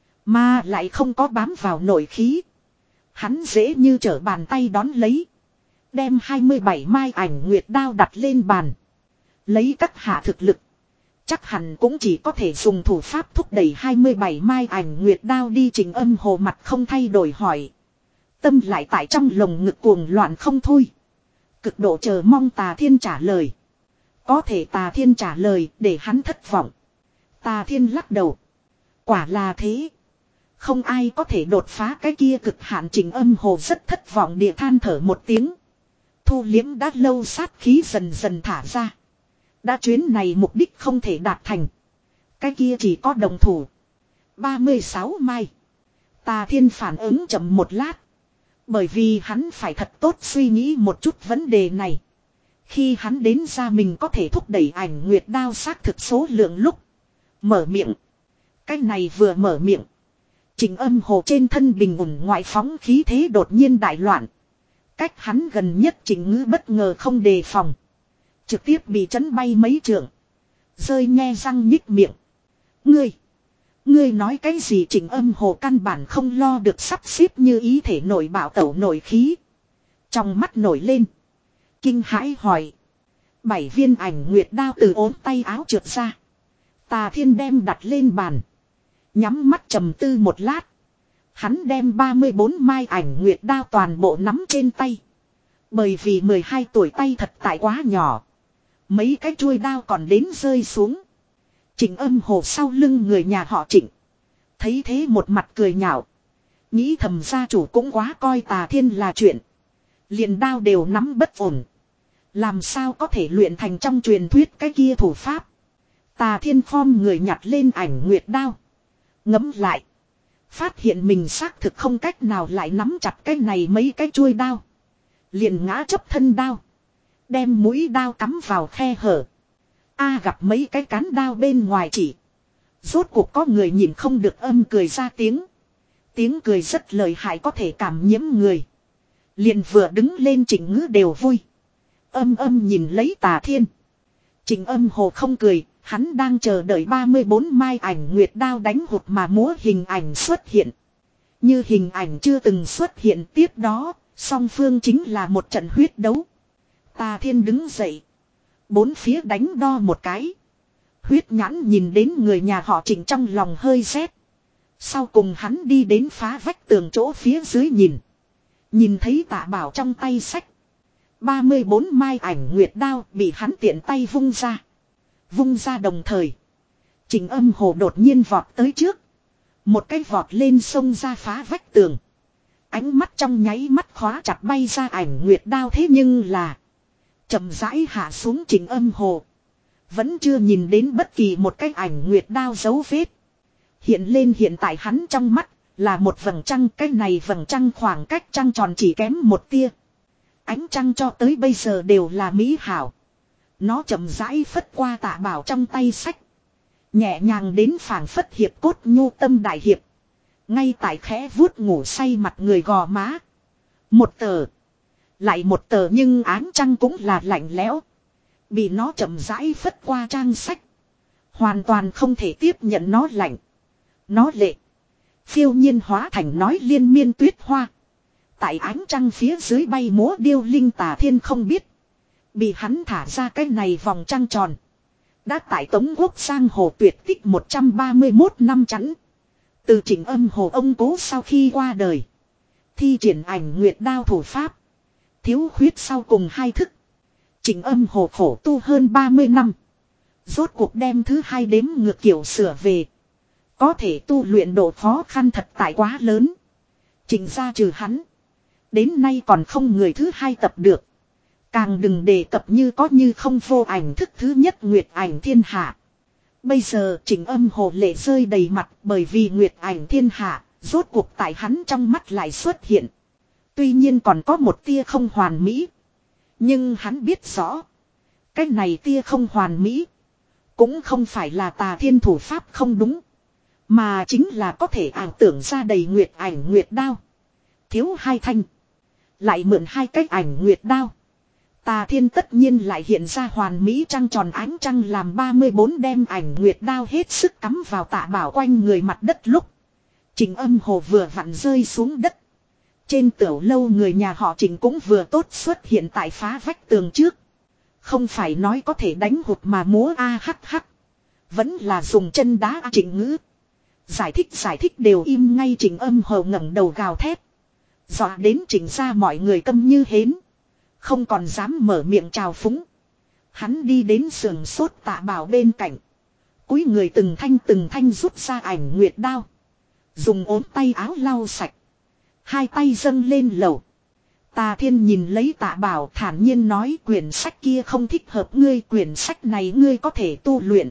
Mà lại không có bám vào nội khí. Hắn dễ như trở bàn tay đón lấy. Đem hai mươi bảy mai ảnh nguyệt đao đặt lên bàn. Lấy các hạ thực lực. Chắc hẳn cũng chỉ có thể dùng thủ pháp thúc đẩy hai mươi bảy mai ảnh nguyệt đao đi. Trịnh Âm Hồ mặt không thay đổi hỏi. Tâm lại tại trong lồng ngực cuồng loạn không thôi. Cực độ chờ mong Tà Thiên trả lời. Có thể Tà Thiên trả lời để hắn thất vọng. Tà Thiên lắc đầu. Quả là thế. Không ai có thể đột phá cái kia cực hạn. Trịnh Âm Hồ rất thất vọng địa than thở một tiếng. Thu liếm đã lâu sát khí dần dần thả ra. Đã chuyến này mục đích không thể đạt thành. Cái kia chỉ có đồng thủ. ba mươi sáu mai. Tà Thiên phản ứng chậm một lát. Bởi vì hắn phải thật tốt suy nghĩ một chút vấn đề này. Khi hắn đến ra mình có thể thúc đẩy ảnh nguyệt đao xác thực số lượng lúc. Mở miệng. Cái này vừa mở miệng. Trình Âm Hồ trên thân bình ổn ngoại phóng khí thế đột nhiên đại loạn. Cách hắn gần nhất Trình Ngữ bất ngờ không đề phòng. Trực tiếp bị chấn bay mấy trượng. Rơi nghe răng nhích miệng. Ngươi. Ngươi nói cái gì? Trình Âm Hồ căn bản không lo được sắp xếp như ý thể nổi bạo tẩu nổi khí. Trong mắt nổi lên. Kinh hãi hỏi. Bảy viên ảnh nguyệt đao từ ốm tay áo trượt ra. Tà Thiên đem đặt lên bàn. Nhắm mắt trầm tư một lát. Hắn đem ba mươi bốn mai ảnh nguyệt đao toàn bộ nắm trên tay. Bởi vì mười hai tuổi tay thật tại quá nhỏ. Mấy cái chuôi đao còn đến rơi xuống. Trình Âm Hồ sau lưng người nhà họ Trịnh. Thấy thế một mặt cười nhạo. Nghĩ thầm gia chủ cũng quá coi Tà Thiên là chuyện. Liền đao đều nắm bất ổn. Làm sao có thể luyện thành trong truyền thuyết cái kia thủ pháp. Tà Thiên khom người nhặt lên ảnh nguyệt đao. Ngấm lại. Phát hiện mình xác thực không cách nào lại nắm chặt cái này mấy cái chuôi đao. Liền ngã chấp thân đao. Đem mũi đao cắm vào khe hở. A gặp mấy cái cán đao bên ngoài chỉ. Rốt cuộc có người nhìn không được âm cười ra tiếng. Tiếng cười rất lợi hại có thể cảm nhiễm người. Liền vừa đứng lên Trịnh Ngữ đều vui. Âm âm nhìn lấy Tà Thiên. Trình Âm Hồ không cười. Hắn đang chờ đợi ba mươi bốn mai ảnh nguyệt đao đánh hụt mà múa hình ảnh xuất hiện. Như hình ảnh chưa từng xuất hiện tiếp đó, song phương chính là một trận huyết đấu. Tà Thiên đứng dậy. Bốn phía đánh đo một cái. Huyết nhãn nhìn đến người nhà họ Trịnh trong lòng hơi rét. Sau cùng hắn đi đến phá vách tường chỗ phía dưới nhìn. Nhìn thấy Tạ Bảo trong tay sách. ba mươi bốn mai ảnh nguyệt đao bị hắn tiện tay vung ra. Vung ra đồng thời. Trình Âm Hồ đột nhiên vọt tới trước. Một cái vọt lên sông ra phá vách tường. Ánh mắt trong nháy mắt khóa chặt bay ra ảnh nguyệt đao thế nhưng là. Chậm rãi hạ xuống Trình Âm Hồ. Vẫn chưa nhìn đến bất kỳ một cái ảnh nguyệt đao dấu vết. Hiện lên hiện tại hắn trong mắt là một vầng trăng. Cái này vầng trăng khoảng cách trăng tròn chỉ kém một tia. Ánh trăng cho tới bây giờ đều là mỹ hảo. Nó chậm rãi phất qua Tạ Bảo trong tay sách. Nhẹ nhàng đến phảng phất hiệp cốt nhu tâm đại hiệp. Ngay tại khẽ vuốt ngủ say mặt người gò má. Một tờ. Lại một tờ nhưng áng trăng cũng là lạnh lẽo. Bị nó chậm rãi phất qua trang sách. Hoàn toàn không thể tiếp nhận nó lạnh. Nó lệ. Phiêu nhiên hóa thành nói liên miên tuyết hoa. Tại ánh trăng phía dưới bay múa điêu linh. Tà Thiên không biết. Bị hắn thả ra cái này vòng trăng tròn. Đã tại Tống Quốc Giang Hồ tuyệt tích một trăm ba mươi mốt năm chẵn. Từ Trình Âm Hồ ông cố sau khi qua đời. Thi triển ảnh nguyệt đao thủ pháp. Thiếu khuyết sau cùng hai thức. Trình Âm Hồ khổ tu hơn ba mươi năm. Rốt cuộc đem thứ hai đếm ngược kiểu sửa về. Có thể tu luyện độ khó khăn thật tại quá lớn. Trình ra trừ hắn. Đến nay còn không người thứ hai tập được. Càng đừng đề cập như có như không vô ảnh thức thứ nhất Nguyệt Ảnh Thiên Hạ. Bây giờ Trình Âm Hồ lệ rơi đầy mặt bởi vì Nguyệt Ảnh Thiên Hạ, rốt cuộc tại hắn trong mắt lại xuất hiện. Tuy nhiên còn có một tia không hoàn mỹ. Nhưng hắn biết rõ. Cái này tia không hoàn mỹ. Cũng không phải là Tà Thiên thủ pháp không đúng. Mà chính là có thể ảo tưởng ra đầy Nguyệt Ảnh Nguyệt Đao. Thiếu hai thanh. Lại mượn hai cách ảnh Nguyệt Đao. Tà Thiên tất nhiên lại hiện ra hoàn mỹ trăng tròn ánh trăng làm ba mươi bốn đem ảnh nguyệt đao hết sức cắm vào Tạ Bảo quanh người mặt đất lúc. Trình Âm Hồ vừa vặn rơi xuống đất. Trên tiểu lâu người nhà họ Trình cũng vừa tốt xuất hiện tại phá vách tường trước. Không phải nói có thể đánh hụt mà múa a hắc hắc. Vẫn là dùng chân đá a Trình Ngữ. Giải thích giải thích đều im ngay. Trình Âm Hồ ngẩng đầu gào thét. Dọa đến Trình ra mọi người câm như hến. Không còn dám mở miệng chào phúng. Hắn đi đến sườn sốt Tạ Bảo bên cạnh. Cúi người từng thanh từng thanh rút ra ảnh nguyệt đao. Dùng ốm tay áo lau sạch. Hai tay dâng lên lầu. Tà Thiên nhìn lấy Tạ Bảo thản nhiên nói quyển sách kia không thích hợp ngươi. Quyển sách này ngươi có thể tu luyện.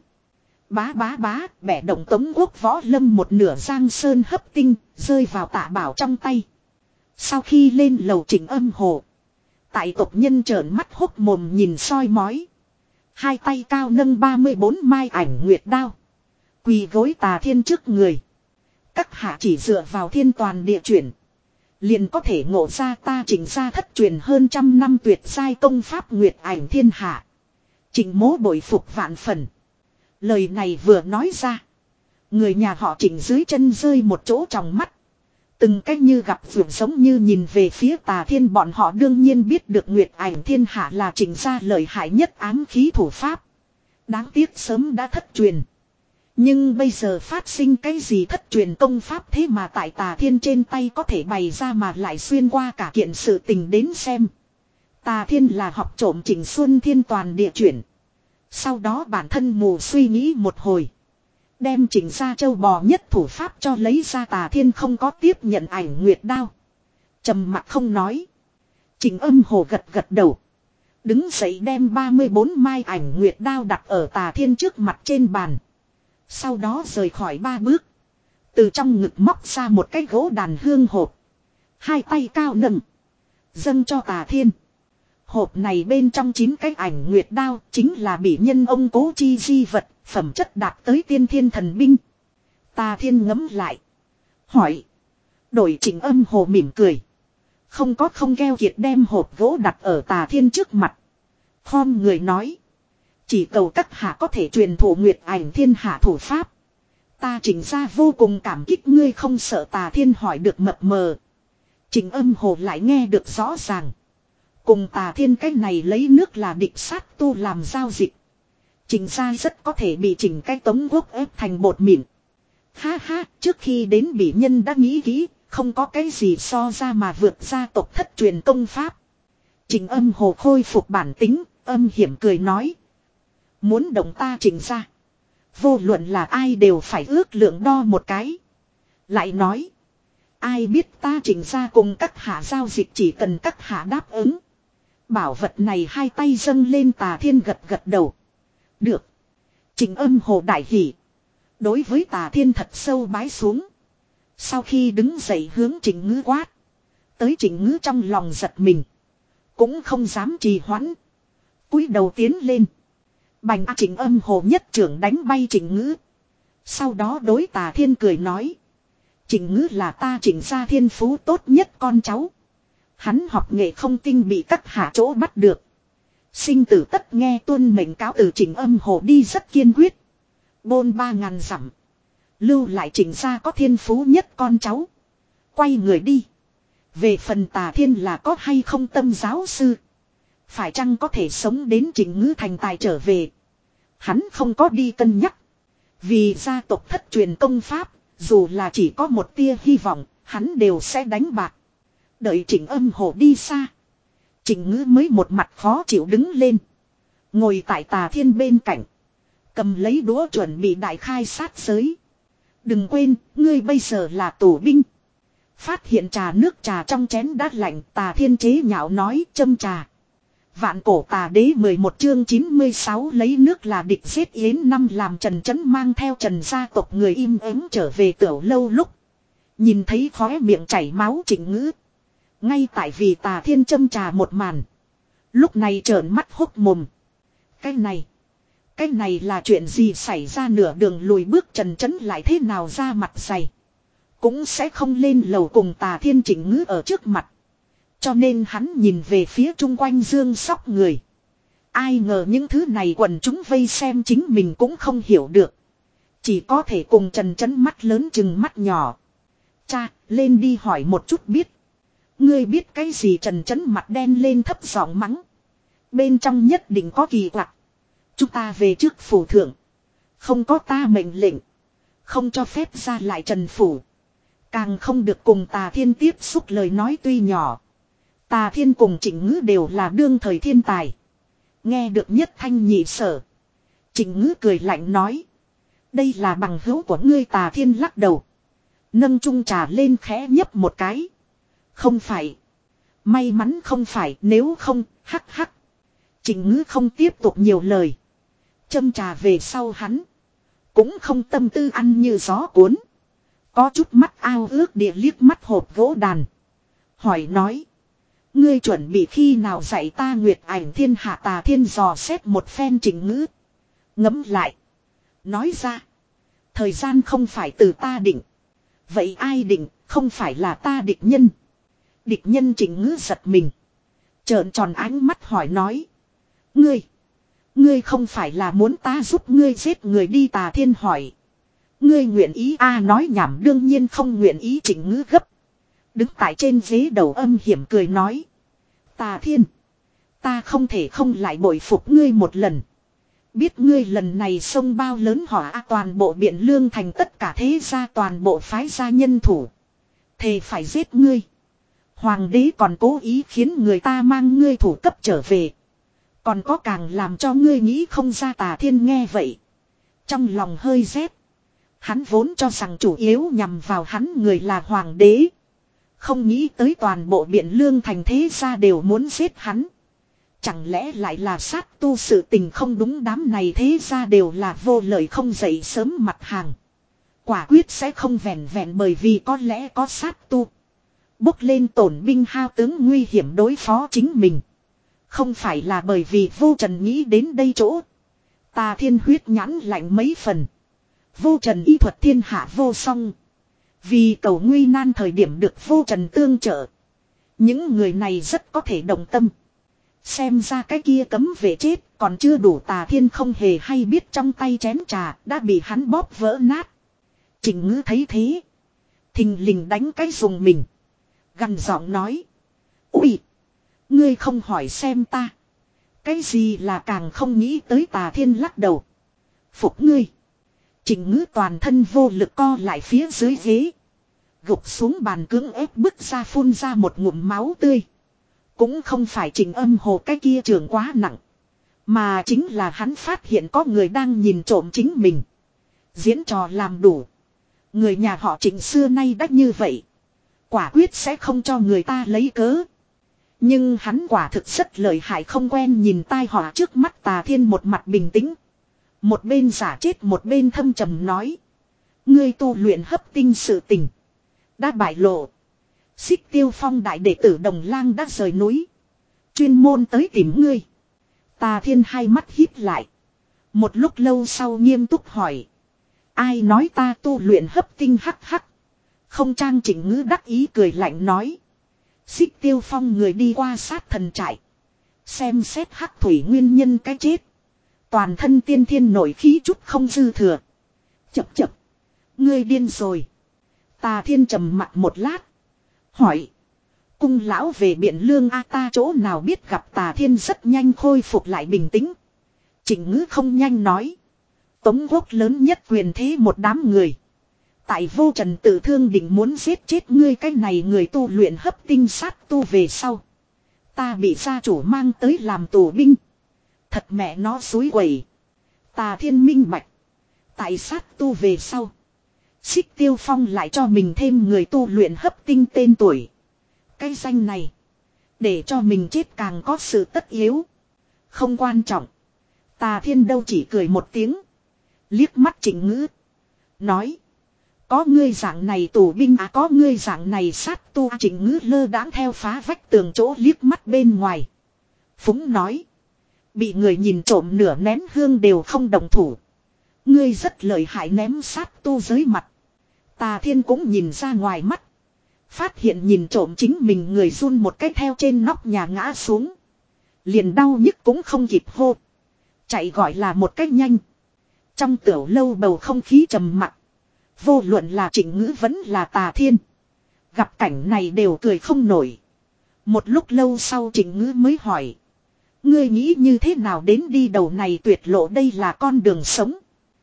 Bá bá bá bẻ động Tống Quốc Võ Lâm một nửa giang sơn hấp tinh. Rơi vào Tạ Bảo trong tay. Sau khi lên lầu Trình Âm Hồ. Tại tộc nhân trợn mắt hốc mồm nhìn soi mói. Hai tay cao nâng ba mươi bốn mai ảnh nguyệt đao. Quỳ gối Tà Thiên trước người. Các hạ chỉ dựa vào thiên toàn địa chuyển. Liền có thể ngộ ra ta Trịnh gia thất truyền hơn trăm năm tuyệt giai công pháp Nguyệt Ảnh Thiên Hạ. Trịnh mỗ bội phục vạn phần. Lời này vừa nói ra. Người nhà họ Trịnh dưới chân rơi một chỗ trong mắt. Từng cách như gặp vượt giống như nhìn về phía Tà Thiên, bọn họ đương nhiên biết được Nguyệt Ảnh Thiên Hạ là Trịnh gia lợi hại nhất ám khí thủ pháp. Đáng tiếc sớm đã thất truyền. Nhưng bây giờ phát sinh cái gì thất truyền công pháp thế mà tại Tà Thiên trên tay có thể bày ra mà lại xuyên qua cả kiện sự tình đến xem. Tà Thiên là học trộm Trịnh Xuân Thiên toàn địa chuyển. Sau đó bản thân mù suy nghĩ một hồi. Đem Trịnh gia châu bò nhất thủ pháp cho lấy ra. Tà Thiên không có tiếp nhận ảnh nguyệt đao. Trầm mặc không nói. Trịnh Âm Hồ gật gật đầu. Đứng dậy đem ba mươi bốn mai ảnh nguyệt đao đặt ở Tà Thiên trước mặt trên bàn. Sau đó rời khỏi ba bước. Từ trong ngực móc ra một cái gỗ đàn hương hộp. Hai tay cao nâng. Dâng cho Tà Thiên. Hộp này bên trong chín cái ảnh nguyệt đao chính là bị nhân ông cố chi di vật, phẩm chất đạt tới tiên thiên thần binh. Tà Thiên ngấm lại. Hỏi. Đổi Trịnh Âm Hồ mỉm cười. Không có không keo kiệt đem hộp gỗ đặt ở Tà Thiên trước mặt. Khom người nói. Chỉ cầu các hạ có thể truyền thụ Nguyệt Ảnh Thiên Hạ thủ pháp. Ta Trịnh gia vô cùng cảm kích ngươi không sợ. Tà Thiên hỏi được mập mờ. Trịnh Âm Hồ lại nghe được rõ ràng. Cùng Tà Thiên cái này lấy nước là địch sát tu làm giao dịch. Trịnh gia rất có thể bị Trịnh cái tống quốc ép thành bột mịn. Ha ha, trước khi đến bị nhân đã nghĩ kỹ, không có cái gì so ra mà vượt ra tộc thất truyền công pháp. Trịnh Âm Hồ khôi phục bản tính, âm hiểm cười nói. Muốn động ta Trịnh gia. Vô luận là ai đều phải ước lượng đo một cái. Lại nói. Ai biết ta Trịnh gia cùng các hạ giao dịch chỉ cần các hạ đáp ứng. Bảo vật này hai tay dâng lên. Tà Thiên gật gật đầu. Được. Trịnh Âm Hồ đại hỉ. Đối với Tà Thiên thật sâu bái xuống. Sau khi đứng dậy hướng Trịnh Ngữ quát. Tới Trịnh Ngữ trong lòng giật mình. Cũng không dám trì hoãn. Cúi đầu tiến lên. Bành A Trịnh Âm Hồ nhất trưởng đánh bay Trịnh Ngữ. Sau đó đối Tà Thiên cười nói. Trịnh Ngữ là ta Trịnh gia thiên phú tốt nhất con cháu. Hắn học nghệ không tinh bị các hạ chỗ bắt được. Sinh tử tất nghe tuân mệnh cáo. Từ Trịnh Âm Hồ đi rất kiên quyết. Bôn ba ngàn dặm. Lưu lại Trịnh gia có thiên phú nhất con cháu. Quay người đi. Về phần Tà Thiên là có hay không tâm giáo sư. Phải chăng có thể sống đến Trịnh Ngữ thành tài trở về. Hắn không có đi cân nhắc. Vì gia tộc thất truyền công pháp. Dù là chỉ có một tia hy vọng. Hắn đều sẽ đánh bạc. Đợi Trịnh Âm Hồ đi xa. Trịnh Ngữ mới một mặt khó chịu đứng lên. Ngồi tại Tà Thiên bên cạnh. Cầm lấy đũa chuẩn bị đại khai sát giới. Đừng quên, ngươi bây giờ là tù binh. Phát hiện trà nước trà trong chén đã lạnh. Tà Thiên chế nhạo nói châm trà. Vạn cổ tà đế mười một chương chín mươi sáu lấy nước là địch giết yến năm làm Trần Chấn mang theo Trần gia tộc người im ắng trở về Tiểu Lâu lúc. Nhìn thấy khóe miệng chảy máu Trịnh Ngữ. Ngay tại vì Tà Thiên châm trà một màn. Lúc này trợn mắt hốc mồm. Cái này. Cái này là chuyện gì xảy ra. Nửa đường lùi bước Trần Chấn lại thế nào ra mặt dày. Cũng sẽ không lên lầu cùng Tà Thiên. Trịnh Ngữ ở trước mặt. Cho nên hắn nhìn về phía chung quanh dương sóc người. Ai ngờ những thứ này quần chúng vây xem chính mình cũng không hiểu được. Chỉ có thể cùng Trần Chấn mắt lớn chừng mắt nhỏ. Cha, lên đi hỏi một chút biết. Ngươi biết cái gì? Trần Chấn mặt đen lên thấp giọng mắng. Bên trong nhất định có kỳ quặc. Chúng ta về trước phủ thượng. Không có ta mệnh lệnh. Không cho phép ra lại Trần Phủ. Càng không được cùng Tà Thiên tiếp xúc. Lời nói tuy nhỏ. Tà Thiên cùng Trịnh Ngữ đều là đương thời thiên tài. Nghe được nhất thanh nhị sở. Trịnh Ngữ cười lạnh nói. Đây là bằng hữu của ngươi. Tà Thiên lắc đầu. Nâng chung trà lên khẽ nhấp một cái. Không phải. May mắn không phải. Nếu không, hắc hắc. Trịnh Ngữ không tiếp tục nhiều lời. Châm trà về sau hắn. Cũng không tâm tư ăn như gió cuốn. Có chút mắt ao ước địa liếc mắt hộp gỗ đàn. Hỏi nói. Ngươi chuẩn bị khi nào dạy ta Nguyệt Ảnh Thiên Hạ? Tà Thiên dò xét một phen Trịnh Ngữ. Ngẫm lại. Nói ra. Thời gian không phải từ ta định. Vậy ai định, không phải là ta địch nhân. Địch nhân Trịnh Ngữ giật mình. Trợn tròn ánh mắt hỏi nói. Ngươi, ngươi không phải là muốn ta giúp ngươi giết người đi? Tà Thiên hỏi. Ngươi nguyện ý a à, nói nhảm đương nhiên không nguyện ý. Trịnh Ngữ gấp. Đứng tại trên ghế đầu âm hiểm cười nói. Tà Thiên, ta không thể không lại bội phục ngươi một lần. Biết ngươi lần này xông bao lớn hỏa, toàn bộ Biện Lương thành tất cả thế gia toàn bộ phái gia nhân thủ. Thề phải giết ngươi. Hoàng đế còn cố ý khiến người ta mang ngươi thủ cấp trở về. Còn có càng làm cho ngươi nghĩ không ra. Tà Thiên nghe vậy, trong lòng hơi rét. Hắn vốn cho rằng chủ yếu nhằm vào hắn người là hoàng đế. Không nghĩ tới toàn bộ Biện Lương thành thế gia đều muốn giết hắn. Chẳng lẽ lại là sát tu? Sự tình không đúng, đám này thế ra đều là vô lợi không dậy sớm mặt hàng. Quả quyết sẽ không vẹn vẹn bởi vì có lẽ có sát tu. Bốc lên tổn binh hao tướng nguy hiểm đối phó chính mình. Không phải là bởi vì Vô Trần nghĩ đến đây chỗ. Tà Thiên huyết nhãn lạnh mấy phần. Vô Trần y thuật thiên hạ vô song. Vì cầu nguy nan thời điểm được Vô Trần tương trợ. Những người này rất có thể đồng tâm. Xem ra cái kia cấm vệ chết còn chưa đủ. Tà Thiên không hề hay biết trong tay chén trà đã bị hắn bóp vỡ nát. Trịnh Ngữ thấy thế, thình lình đánh cái dùng mình. Gằn giọng nói. Ui, ngươi không hỏi xem ta. Cái gì là càng không nghĩ tới. Tà Thiên lắc đầu. Phục ngươi. Trịnh Ngữ toàn thân vô lực co lại phía dưới ghế. Gục xuống bàn cưỡng ép bứt ra phun ra một ngụm máu tươi. Cũng không phải Trịnh Âm Hồ cái kia trường quá nặng. Mà chính là hắn phát hiện có người đang nhìn trộm chính mình. Diễn trò làm đủ. Người nhà họ Trịnh xưa nay đã như vậy. Quả quyết sẽ không cho người ta lấy cớ. Nhưng hắn quả thực rất lợi hại, không quen nhìn tai họa trước mắt. Tà Thiên một mặt bình tĩnh. Một bên giả chết một bên thâm trầm nói. Ngươi tu luyện hấp tinh sự tình đã bại lộ. Xích Tiêu Phong đại đệ tử Đồng Lang đã rời núi. Chuyên môn tới tìm ngươi. Tà Thiên hai mắt híp lại. Một lúc lâu sau nghiêm túc hỏi. Ai nói ta tu luyện hấp tinh? Hắc hắc. Không trang. Trịnh Ngữ đắc ý cười lạnh nói. Xích Tiêu Phong người đi qua sát thần trại. Xem xét hắc thủy nguyên nhân cái chết. Toàn thân tiên thiên nổi khí chút không dư thừa. Chập chập. Ngươi điên rồi. Tà Thiên trầm mặt một lát. Hỏi. Cung lão về Biện Lương a? Ta chỗ nào biết gặp. Tà Thiên rất nhanh khôi phục lại bình tĩnh. Trịnh Ngữ không nhanh nói. Tống quốc lớn nhất quyền thế một đám người. Tại Vô Trần tự thương định muốn giết chết ngươi cái này người tu luyện hấp tinh sát tu về sau. Ta bị gia chủ mang tới làm tù binh. Thật mẹ nó xúi quẩy. Tà Thiên minh bạch. Tại sát tu về sau. Xích Tiêu Phong lại cho mình thêm người tu luyện hấp tinh tên tuổi. Cái danh này. Để cho mình chết càng có sự tất yếu. Không quan trọng. Tà Thiên đâu chỉ cười một tiếng. Liếc mắt Trịnh Ngữ. Nói. Có ngươi dạng này tù binh à, có ngươi dạng này sát tu à? Trịnh Ngữ lơ đãng theo phá vách tường chỗ liếc mắt bên ngoài. Phúng nói. Bị người nhìn trộm nửa nén hương đều không đồng thủ. Ngươi rất lợi hại ném sát tu dưới mặt. Tà Thiên cũng nhìn ra ngoài mắt. Phát hiện nhìn trộm chính mình người run một cái theo trên nóc nhà ngã xuống. Liền đau nhức cũng không kịp hô. Chạy gọi là một cách nhanh. Trong tiểu lâu bầu không khí trầm mặc. Vô luận là Trịnh Ngữ vẫn là Tà Thiên. Gặp cảnh này đều cười không nổi. Một lúc lâu sau Trịnh Ngữ mới hỏi. Ngươi nghĩ như thế nào đến đi đầu này tuyệt lộ? Đây là con đường sống.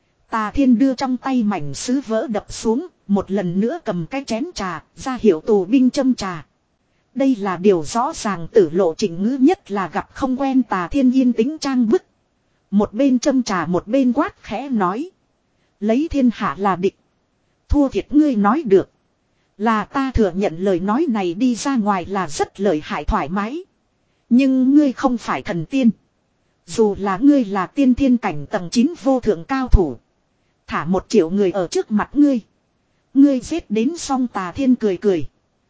Tà Thiên đưa trong tay mảnh sứ vỡ đập xuống. Một lần nữa cầm cái chén trà ra hiệu tù binh châm trà. Đây là điều rõ ràng tử lộ. Trịnh Ngữ nhất là gặp không quen. Tà Thiên yên tĩnh trang bức. Một bên châm trà một bên quát khẽ nói. Lấy thiên hạ là địch. Thua thiệt ngươi nói được. Là ta thừa nhận lời nói này đi ra ngoài là rất lợi hại thoải mái. Nhưng ngươi không phải thần tiên. Dù là ngươi là tiên thiên cảnh tầng chín vô thượng cao thủ. Thả một triệu người ở trước mặt ngươi. Ngươi giết đến xong. Tà Thiên cười cười.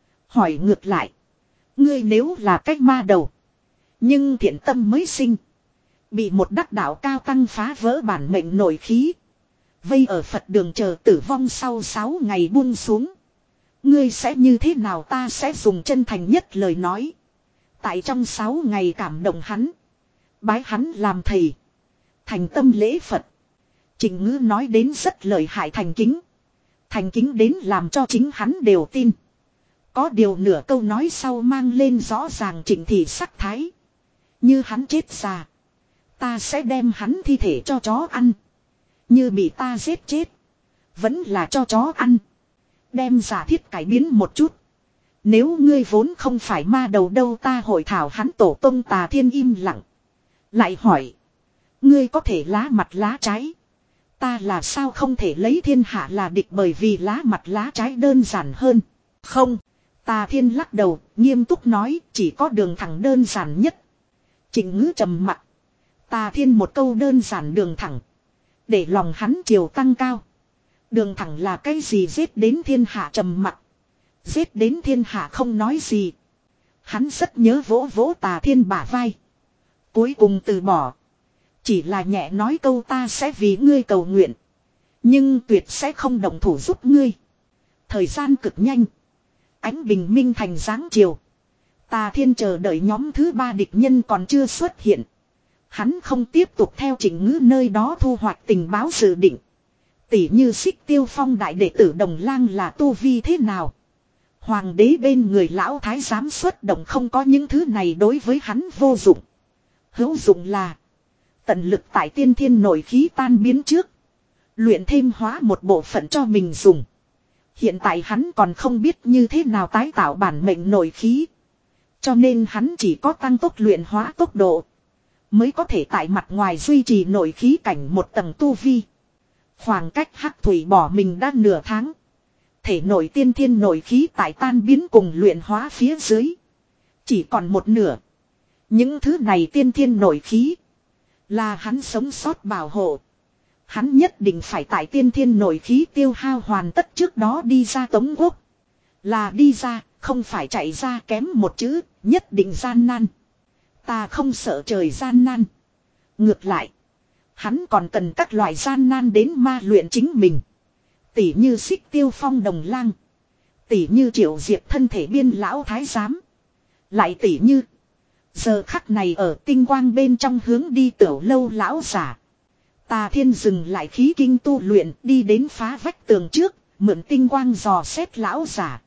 Hỏi ngược lại. Ngươi nếu là cách ma đầu. Nhưng thiện tâm mới sinh. Bị một đắc đạo cao tăng phá vỡ bản mệnh nội khí. Vây ở Phật đường chờ tử vong sau sáu ngày buông xuống. Ngươi sẽ như thế nào, ta sẽ dùng chân thành nhất lời nói. Tại trong sáu ngày cảm động hắn. Bái hắn làm thầy. Thành tâm lễ Phật. Trịnh Ngữ nói đến rất lợi hại, thành kính. Thành kính đến làm cho chính hắn đều tin. Có điều nửa câu nói sau mang lên rõ ràng Trịnh Thị sắc thái. Như hắn chết già, ta sẽ đem hắn thi thể cho chó ăn. Như bị ta giết chết, vẫn là cho chó ăn. Đem giả thiết cải biến một chút. Nếu ngươi vốn không phải ma đầu đâu, ta hội thảo hắn tổ tông. Tà Thiên im lặng. Lại hỏi. Ngươi có thể lá mặt lá trái. Ta là sao không thể lấy thiên hạ là địch, bởi vì lá mặt lá trái đơn giản hơn. Không. Tà Thiên lắc đầu, nghiêm túc nói, chỉ có đường thẳng đơn giản nhất. Trịnh Ngữ trầm mặt. Tà Thiên một câu đơn giản đường thẳng, để lòng hắn chiều tăng cao. Đường thẳng là cái gì? Giết đến thiên hạ trầm mặt. Giết đến thiên hạ không nói gì. Hắn rất nhớ vỗ vỗ Tà Thiên bả vai. Cuối cùng từ bỏ. Chỉ là nhẹ nói câu, ta sẽ vì ngươi cầu nguyện. Nhưng tuyệt sẽ không động thủ giúp ngươi. Thời gian cực nhanh. Ánh bình minh thành dáng chiều. Tà Thiên chờ đợi nhóm thứ ba địch nhân còn chưa xuất hiện. Hắn không tiếp tục theo Trịnh Ngữ nơi đó thu hoạch tình báo dự định. Tỷ như Xích Tiêu Phong đại đệ tử Đồng Lang là tu vi thế nào. Hoàng đế bên người lão thái giám xuất động, không có những thứ này đối với hắn vô dụng. Hữu dụng là tận lực tại tiên thiên nội khí tan biến trước, luyện thêm hóa một bộ phận cho mình dùng. Hiện tại hắn còn không biết như thế nào tái tạo bản mệnh nội khí. Cho nên hắn chỉ có tăng tốc luyện hóa tốc độ, mới có thể tại mặt ngoài duy trì nội khí cảnh một tầng tu vi. Khoảng cách Hắc Thủy bỏ mình đã nửa tháng. Thể nội tiên thiên nội khí tại tan biến cùng luyện hóa phía dưới chỉ còn một nửa. Những thứ này tiên thiên nội khí là hắn sống sót bảo hộ. Hắn nhất định phải tại tiên thiên nội khí tiêu hao hoàn tất trước đó đi ra Tống Quốc. Là đi ra, không phải chạy ra, kém một chữ, nhất định gian nan. Ta không sợ trời gian nan. Ngược lại, hắn còn cần các loại gian nan đến ma luyện chính mình. Tỷ như Xích Tiêu Phong Đồng Lang. Tỷ như Triệu Diệp thân thể biên lão thái giám. Lại tỷ như giờ khắc này ở tinh quang bên trong hướng đi Tiểu Lâu lão giả. Tà Thiên dừng lại khí kinh tu luyện, đi đến phá vách tường trước, mượn tinh quang dò xét lão giả.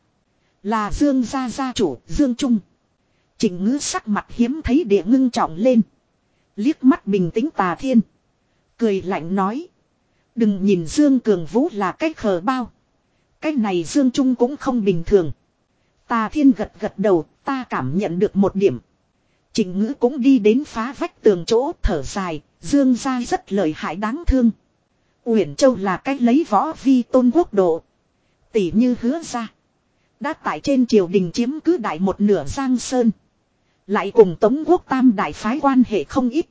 Là Dương gia gia chủ, Dương Trung. Trịnh Ngữ sắc mặt hiếm thấy địa ngưng trọng lên. Liếc mắt bình tĩnh Tà Thiên, cười lạnh nói. Đừng nhìn Dương Cường Vũ là cái khờ bao. Cái này Dương Trung cũng không bình thường. Tà Thiên gật gật đầu, ta cảm nhận được một điểm. Trịnh Ngữ cũng đi đến phá vách tường chỗ, thở dài. Dương gia rất lợi hại đáng thương. Uyển Châu là cách lấy võ vi tôn quốc độ. Tỷ như Hứa gia đã tại trên triều đình chiếm cứ đại một nửa Giang Sơn. Lại cùng Tống Quốc tam đại phái quan hệ không ít.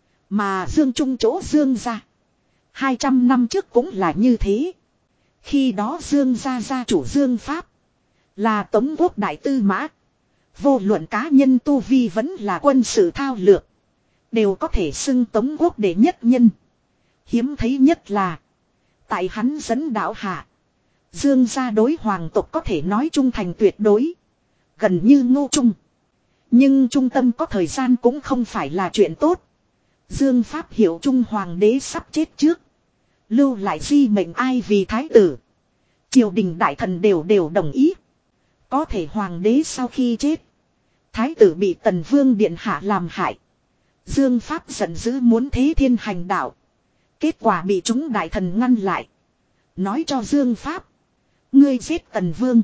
Mà Dương Trung chỗ Dương gia hai trăm năm trước cũng là như thế. Khi đó Dương gia gia chủ Dương Pháp là Tống Quốc đại tư mã. Vô luận cá nhân tu vi vẫn là quân sự thao lược, đều có thể xưng Tống Quốc đệ nhất nhân. Hiếm thấy nhất là tại hắn dẫn đạo hạ, Dương gia đối hoàng tộc có thể nói trung thành tuyệt đối, gần như ngô trung. Nhưng trung tâm có thời gian cũng không phải là chuyện tốt. Dương Pháp hiểu Trung hoàng đế sắp chết trước, lưu lại di mệnh ai vì thái tử. Triều đình đại thần đều đều đồng ý. Có thể hoàng đế sau khi chết, thái tử bị Tần Vương điện hạ làm hại. Dương Pháp giận dữ muốn thế thiên hành đạo. Kết quả bị chúng đại thần ngăn lại. Nói cho Dương Pháp, ngươi giết Tần Vương,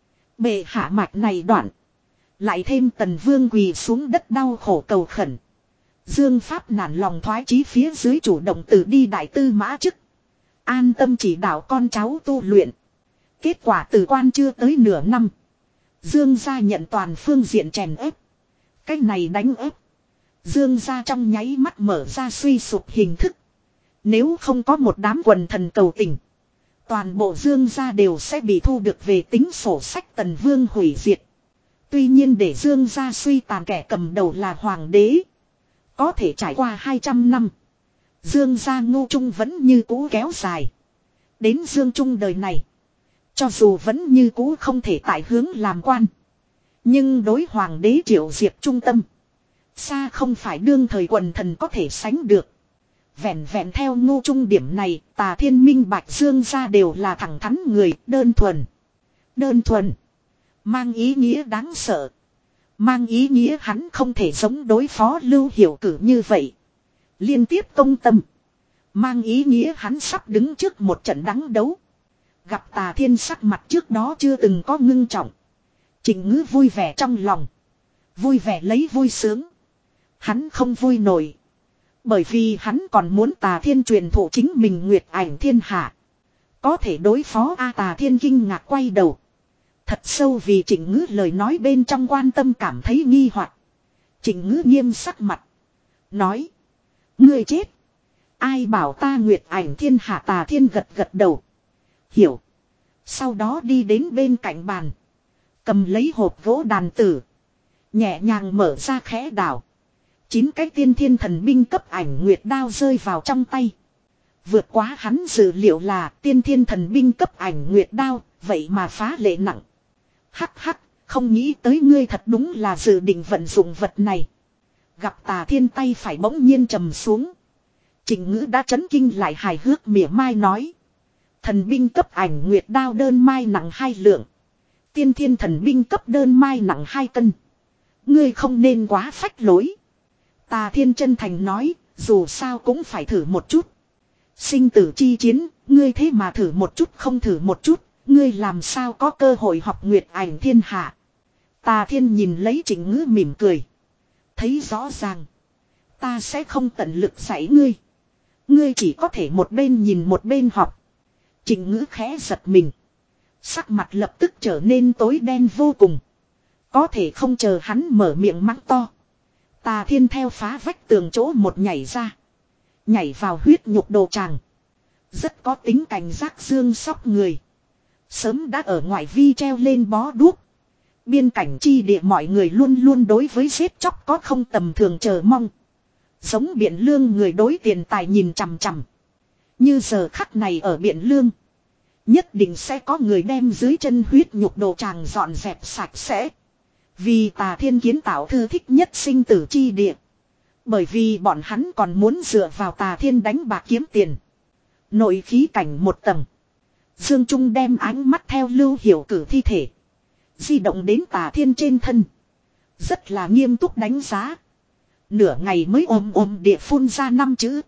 bệ hạ mạch này đoạn. Lại thêm Tần Vương quỳ xuống đất đau khổ cầu khẩn. Dương Pháp nản lòng thoái chí phía dưới chủ động từ đi đại tư mã chức, an tâm chỉ đạo con cháu tu luyện. Kết quả từ quan chưa tới nửa năm, Dương gia nhận toàn phương diện chèn ép. Cái này đánh ép, Dương gia trong nháy mắt mở ra suy sụp hình thức. Nếu không có một đám quần thần cầu tình, toàn bộ Dương gia đều sẽ bị thu được về tính sổ sách Tần Vương hủy diệt. Tuy nhiên để Dương gia suy tàn kẻ cầm đầu là hoàng đế. Có thể trải qua hai trăm năm, Dương gia ngô trung vẫn như cũ kéo dài. Đến Dương Trung đời này. Cho dù vẫn như cũ không thể tại hướng làm quan. Nhưng đối hoàng đế Triệu Diệp trung tâm. Xa không phải đương thời quần thần có thể sánh được. Vẹn vẹn theo Ngô Trung điểm này, Tà Thiên Minh Bạch Dương ra đều là thẳng thắn người, đơn thuần. Đơn thuần. Mang ý nghĩa đáng sợ. Mang ý nghĩa hắn không thể giống đối phó Lưu Hiểu Cử như vậy. Liên tiếp công tâm. Mang ý nghĩa hắn sắp đứng trước một trận đắng đấu. Gặp Tà Thiên sắc mặt trước đó chưa từng có ngưng trọng. Trịnh Ngữ vui vẻ trong lòng. Vui vẻ lấy vui sướng. Hắn không vui nổi. Bởi vì hắn còn muốn Tà Thiên truyền thụ chính mình Nguyệt Ảnh Thiên Hạ. Có thể đối phó A Tà Thiên kinh ngạc quay đầu. Thật sâu vì Trịnh Ngữ lời nói bên trong quan tâm cảm thấy nghi hoặc. Trịnh Ngữ nghiêm sắc mặt. Nói. Ngươi chết. Ai bảo ta Nguyệt Ảnh Thiên Hạ? Tà Thiên gật gật đầu. Hiểu. Sau đó đi đến bên cạnh bàn. Cầm lấy hộp gỗ đàn tử. Nhẹ nhàng mở ra khẽ đảo. Chín cái tiên thiên thần binh cấp ảnh nguyệt đao rơi vào trong tay. Vượt quá hắn dự liệu là tiên thiên thần binh cấp ảnh nguyệt đao. Vậy mà phá lệ nặng. Hắc hắc. Không nghĩ tới ngươi thật đúng là dự định vận dụng vật này. Gặp Tà Thiên tay phải bỗng nhiên trầm xuống. Trịnh Ngữ đã chấn kinh lại hài hước mỉa mai nói. Thần binh cấp ảnh nguyệt đao đơn mai nặng hai lượng. Tiên thiên thần binh cấp đơn mai nặng hai cân. Ngươi không nên quá phách lối. Tà Thiên chân thành nói, dù sao cũng phải thử một chút. Sinh tử chi chiến, ngươi thế mà thử một chút không thử một chút, ngươi làm sao có cơ hội học Nguyệt Ảnh Thiên Hạ. Tà Thiên nhìn lấy Trịnh Ngữ mỉm cười. Thấy rõ ràng, ta sẽ không tận lực dạy ngươi. Ngươi chỉ có thể một bên nhìn một bên học. Trịnh Ngữ khẽ giật mình. Sắc mặt lập tức trở nên tối đen vô cùng. Có thể không chờ hắn mở miệng mắng to. Tà Thiên theo phá vách tường chỗ một nhảy ra. Nhảy vào huyết nhục đồ tràng. Rất có tính cảnh giác dương sóc người. Sớm đã ở ngoại vi treo lên bó đuốc. Biên cảnh chi địa mọi người luôn luôn đối với giết chóc có không tầm thường chờ mong. Giống Biện Lương người đối tiền tài nhìn chằm chằm. Như giờ khắc này ở Biện Lương. Nhất định sẽ có người đem dưới chân huyết nhục đồ tràng dọn dẹp sạch sẽ. Vì Tà Thiên kiến tạo thư thích nhất sinh tử chi địa. Bởi vì bọn hắn còn muốn dựa vào Tà Thiên đánh bạc kiếm tiền. Nội khí cảnh một tầng. Dương Trung đem ánh mắt theo Lưu Hiểu Cử thi thể. Di động đến Tà Thiên trên thân. Rất là nghiêm túc đánh giá. Nửa ngày mới ôm ôm địa phun ra năm chữ.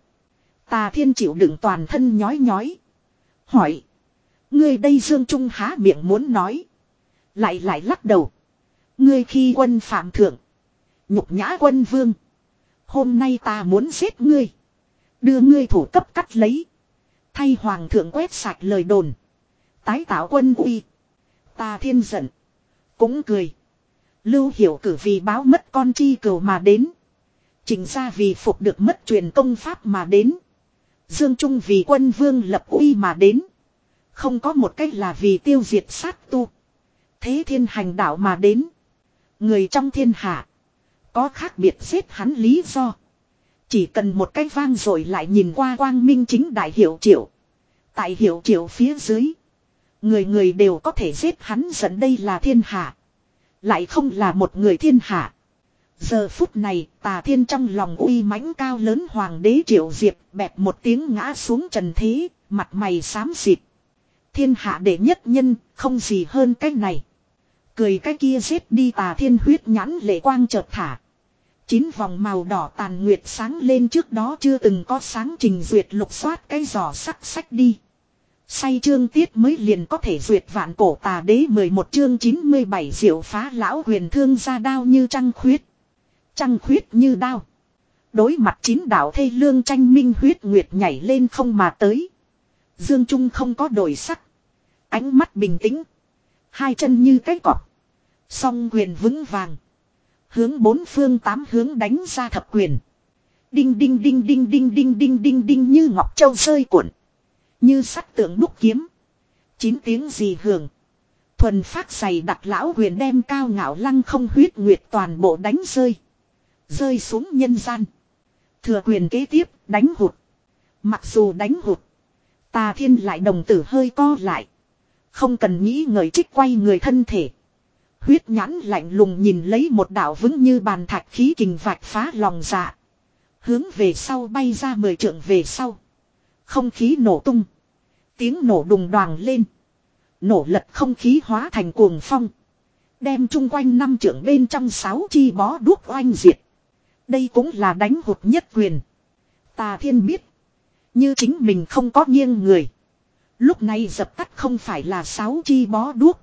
Tà Thiên chịu đựng toàn thân nhói nhói. Hỏi. Ngươi đây Dương Trung há miệng muốn nói. Lại lại lắc đầu. Ngươi khi quân phạm thượng. Nhục nhã quân vương. Hôm nay ta muốn giết ngươi. Đưa ngươi thủ cấp cắt lấy. Thay hoàng thượng quét sạch lời đồn. Tái tạo quân uy. Tà Thiên giận. Cũng cười. Lưu Hiểu Cử vì báo mất con chi cừu mà đến. Trình ra vì phục được mất truyền công pháp mà đến. Dương Trung vì quân vương lập uy mà đến. Không có một cách là vì tiêu diệt sát tu. Thế thiên hành đạo mà đến. Người trong thiên hạ. Có khác biệt giết hắn lý do. Chỉ cần một cái vang rồi lại nhìn qua quang minh chính đại Hiểu Triệu. Tại Hiểu Triệu phía dưới. Người người đều có thể giết hắn giận đây là thiên hạ. Lại không là một người thiên hạ. Giờ phút này Tà Thiên trong lòng uy mãnh cao lớn hoàng đế Triệu Diệp bẹp một tiếng ngã xuống trần thế. Mặt mày xám xịt. Thiên hạ đệ nhất nhân không gì hơn cái này. Cười cái kia giết đi Tà Thiên huyết nhãn lệ quang chợt thả. Chín vòng màu đỏ tàn nguyệt sáng lên trước đó chưa từng có sáng trình duyệt lục soát cái giỏ sắc sách đi. Say chương tiết mới liền có thể duyệt vạn cổ tà đế mười một chương chín mươi bảy diệu phá lão huyền thương ra đao như trăng khuyết. Trăng khuyết như đao. Đối mặt chín đạo thê lương tranh minh huyết nguyệt nhảy lên không mà tới. Dương Trung không có đổi sắc. Ánh mắt bình tĩnh. Hai chân như cái cọp. Song quyền vững vàng. Hướng bốn phương tám hướng đánh ra thập quyền. Đinh đinh đinh đinh đinh đinh đinh đinh đinh như ngọc châu rơi cuộn. Như sắt tượng đúc kiếm. Chín tiếng gì hưởng. Thuần phát giày đặt lão huyền đem cao ngạo lăng không huyết nguyệt toàn bộ đánh rơi. Rơi xuống nhân gian. Thừa quyền kế tiếp đánh hụt. Mặc dù đánh hụt. Tà Thiên lại đồng tử hơi co lại. Không cần nghĩ ngợi trích quay người thân thể. Huyết nhãn lạnh lùng nhìn lấy một đạo vững như bàn thạch khí kình vạch phá lòng dạ. Hướng về sau bay ra mười trượng về sau. Không khí nổ tung. Tiếng nổ đùng đoàng lên. Nổ lật không khí hóa thành cuồng phong. Đem chung quanh năm trượng bên trong sáu chi bó đuốc oanh diệt. Đây cũng là đánh hụt nhất quyền. Tà Thiên biết. Như chính mình không có nghiêng người. Lúc này dập tắt không phải là sáu chi bó đuốc.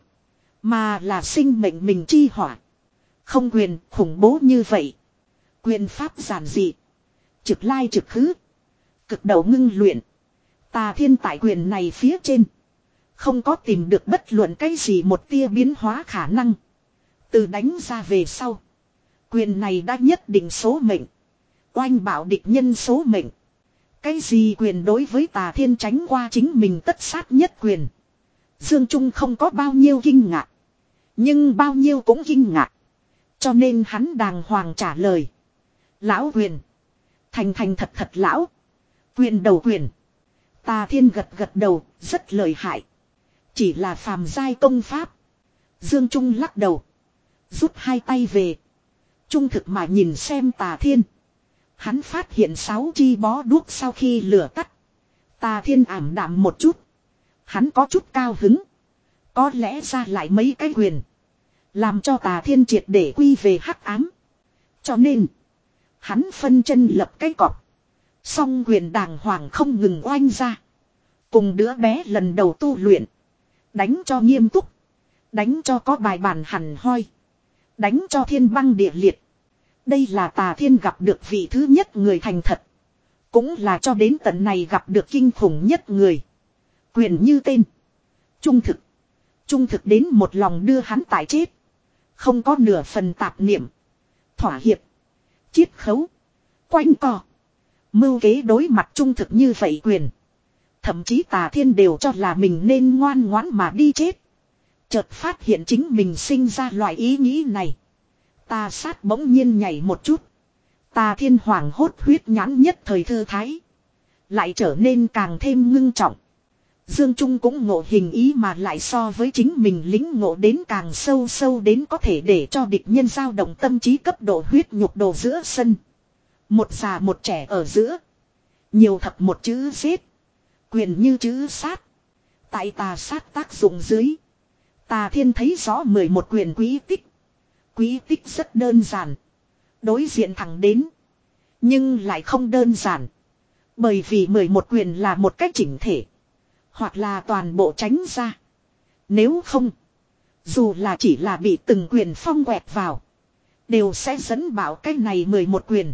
Mà là sinh mệnh mình chi hỏa. Không quyền khủng bố như vậy. Quyền pháp giản dị. Trực lai trực khứ. Cực đầu ngưng luyện. Tà Thiên tại quyền này phía trên. Không có tìm được bất luận cái gì một tia biến hóa khả năng. Từ đánh ra về sau. Quyền này đã nhất định số mệnh. Oanh bảo địch nhân số mệnh. Cái gì quyền đối với Tà Thiên tránh qua chính mình tất sát nhất quyền. Dương Trung không có bao nhiêu kinh ngạc. Nhưng bao nhiêu cũng kinh ngạc. Cho nên hắn đàng hoàng trả lời. Lão quyền. Thành thành thật thật lão. Quyền đầu quyền. Tà Thiên gật gật đầu, rất lợi hại. Chỉ là phàm giai công pháp. Dương Trung lắc đầu. Rút hai tay về. Trung thực mà nhìn xem Tà Thiên. Hắn phát hiện sáu chi bó đuốc sau khi lửa tắt. Tà Thiên ảm đạm một chút. Hắn có chút cao hứng. Có lẽ ra lại mấy cái quyền. Làm cho Tà Thiên triệt để quy về hắc ám. Cho nên. Hắn phân chân lập cái cọp. Song quyền đàng hoàng không ngừng oanh ra. Cùng đứa bé lần đầu tu luyện. Đánh cho nghiêm túc. Đánh cho có bài bản hẳn hoi. Đánh cho thiên băng địa liệt. Đây là Tà Thiên gặp được vị thứ nhất người thành thật. Cũng là cho đến tận này gặp được kinh khủng nhất người. Quyền như tên. Trung thực. Trung thực đến một lòng đưa hắn tại chết. Không có nửa phần tạp niệm. Thỏa hiệp. Chiết khấu. Quanh co. Mưu kế đối mặt trung thực như vậy quyền. Thậm chí Tà Thiên đều cho là mình nên ngoan ngoãn mà đi chết. Chợt phát hiện chính mình sinh ra loại ý nghĩ này. Tà sát bỗng nhiên nhảy một chút. Tà Thiên hoảng hốt huyết nhãn nhất thời thư thái. Lại trở nên càng thêm ngưng trọng. Dương Trung cũng ngộ hình ý mà lại so với chính mình lính ngộ đến càng sâu sâu đến có thể để cho địch nhân dao động tâm trí cấp độ huyết nhục đồ giữa sân. Một già một trẻ ở giữa. Nhiều thập một chữ giết. Quyền như chữ sát. Tại tà sát tác dụng dưới. Tà Thiên thấy rõ mười một quyền quý tích. Quý tích rất đơn giản. Đối diện thẳng đến. Nhưng lại không đơn giản. Bởi vì mười một quyền là một cách chỉnh thể. Hoặc là toàn bộ tránh ra. Nếu không. Dù là chỉ là bị từng quyền phong quẹt vào. Đều sẽ dẫn bảo cái này mười một quyền.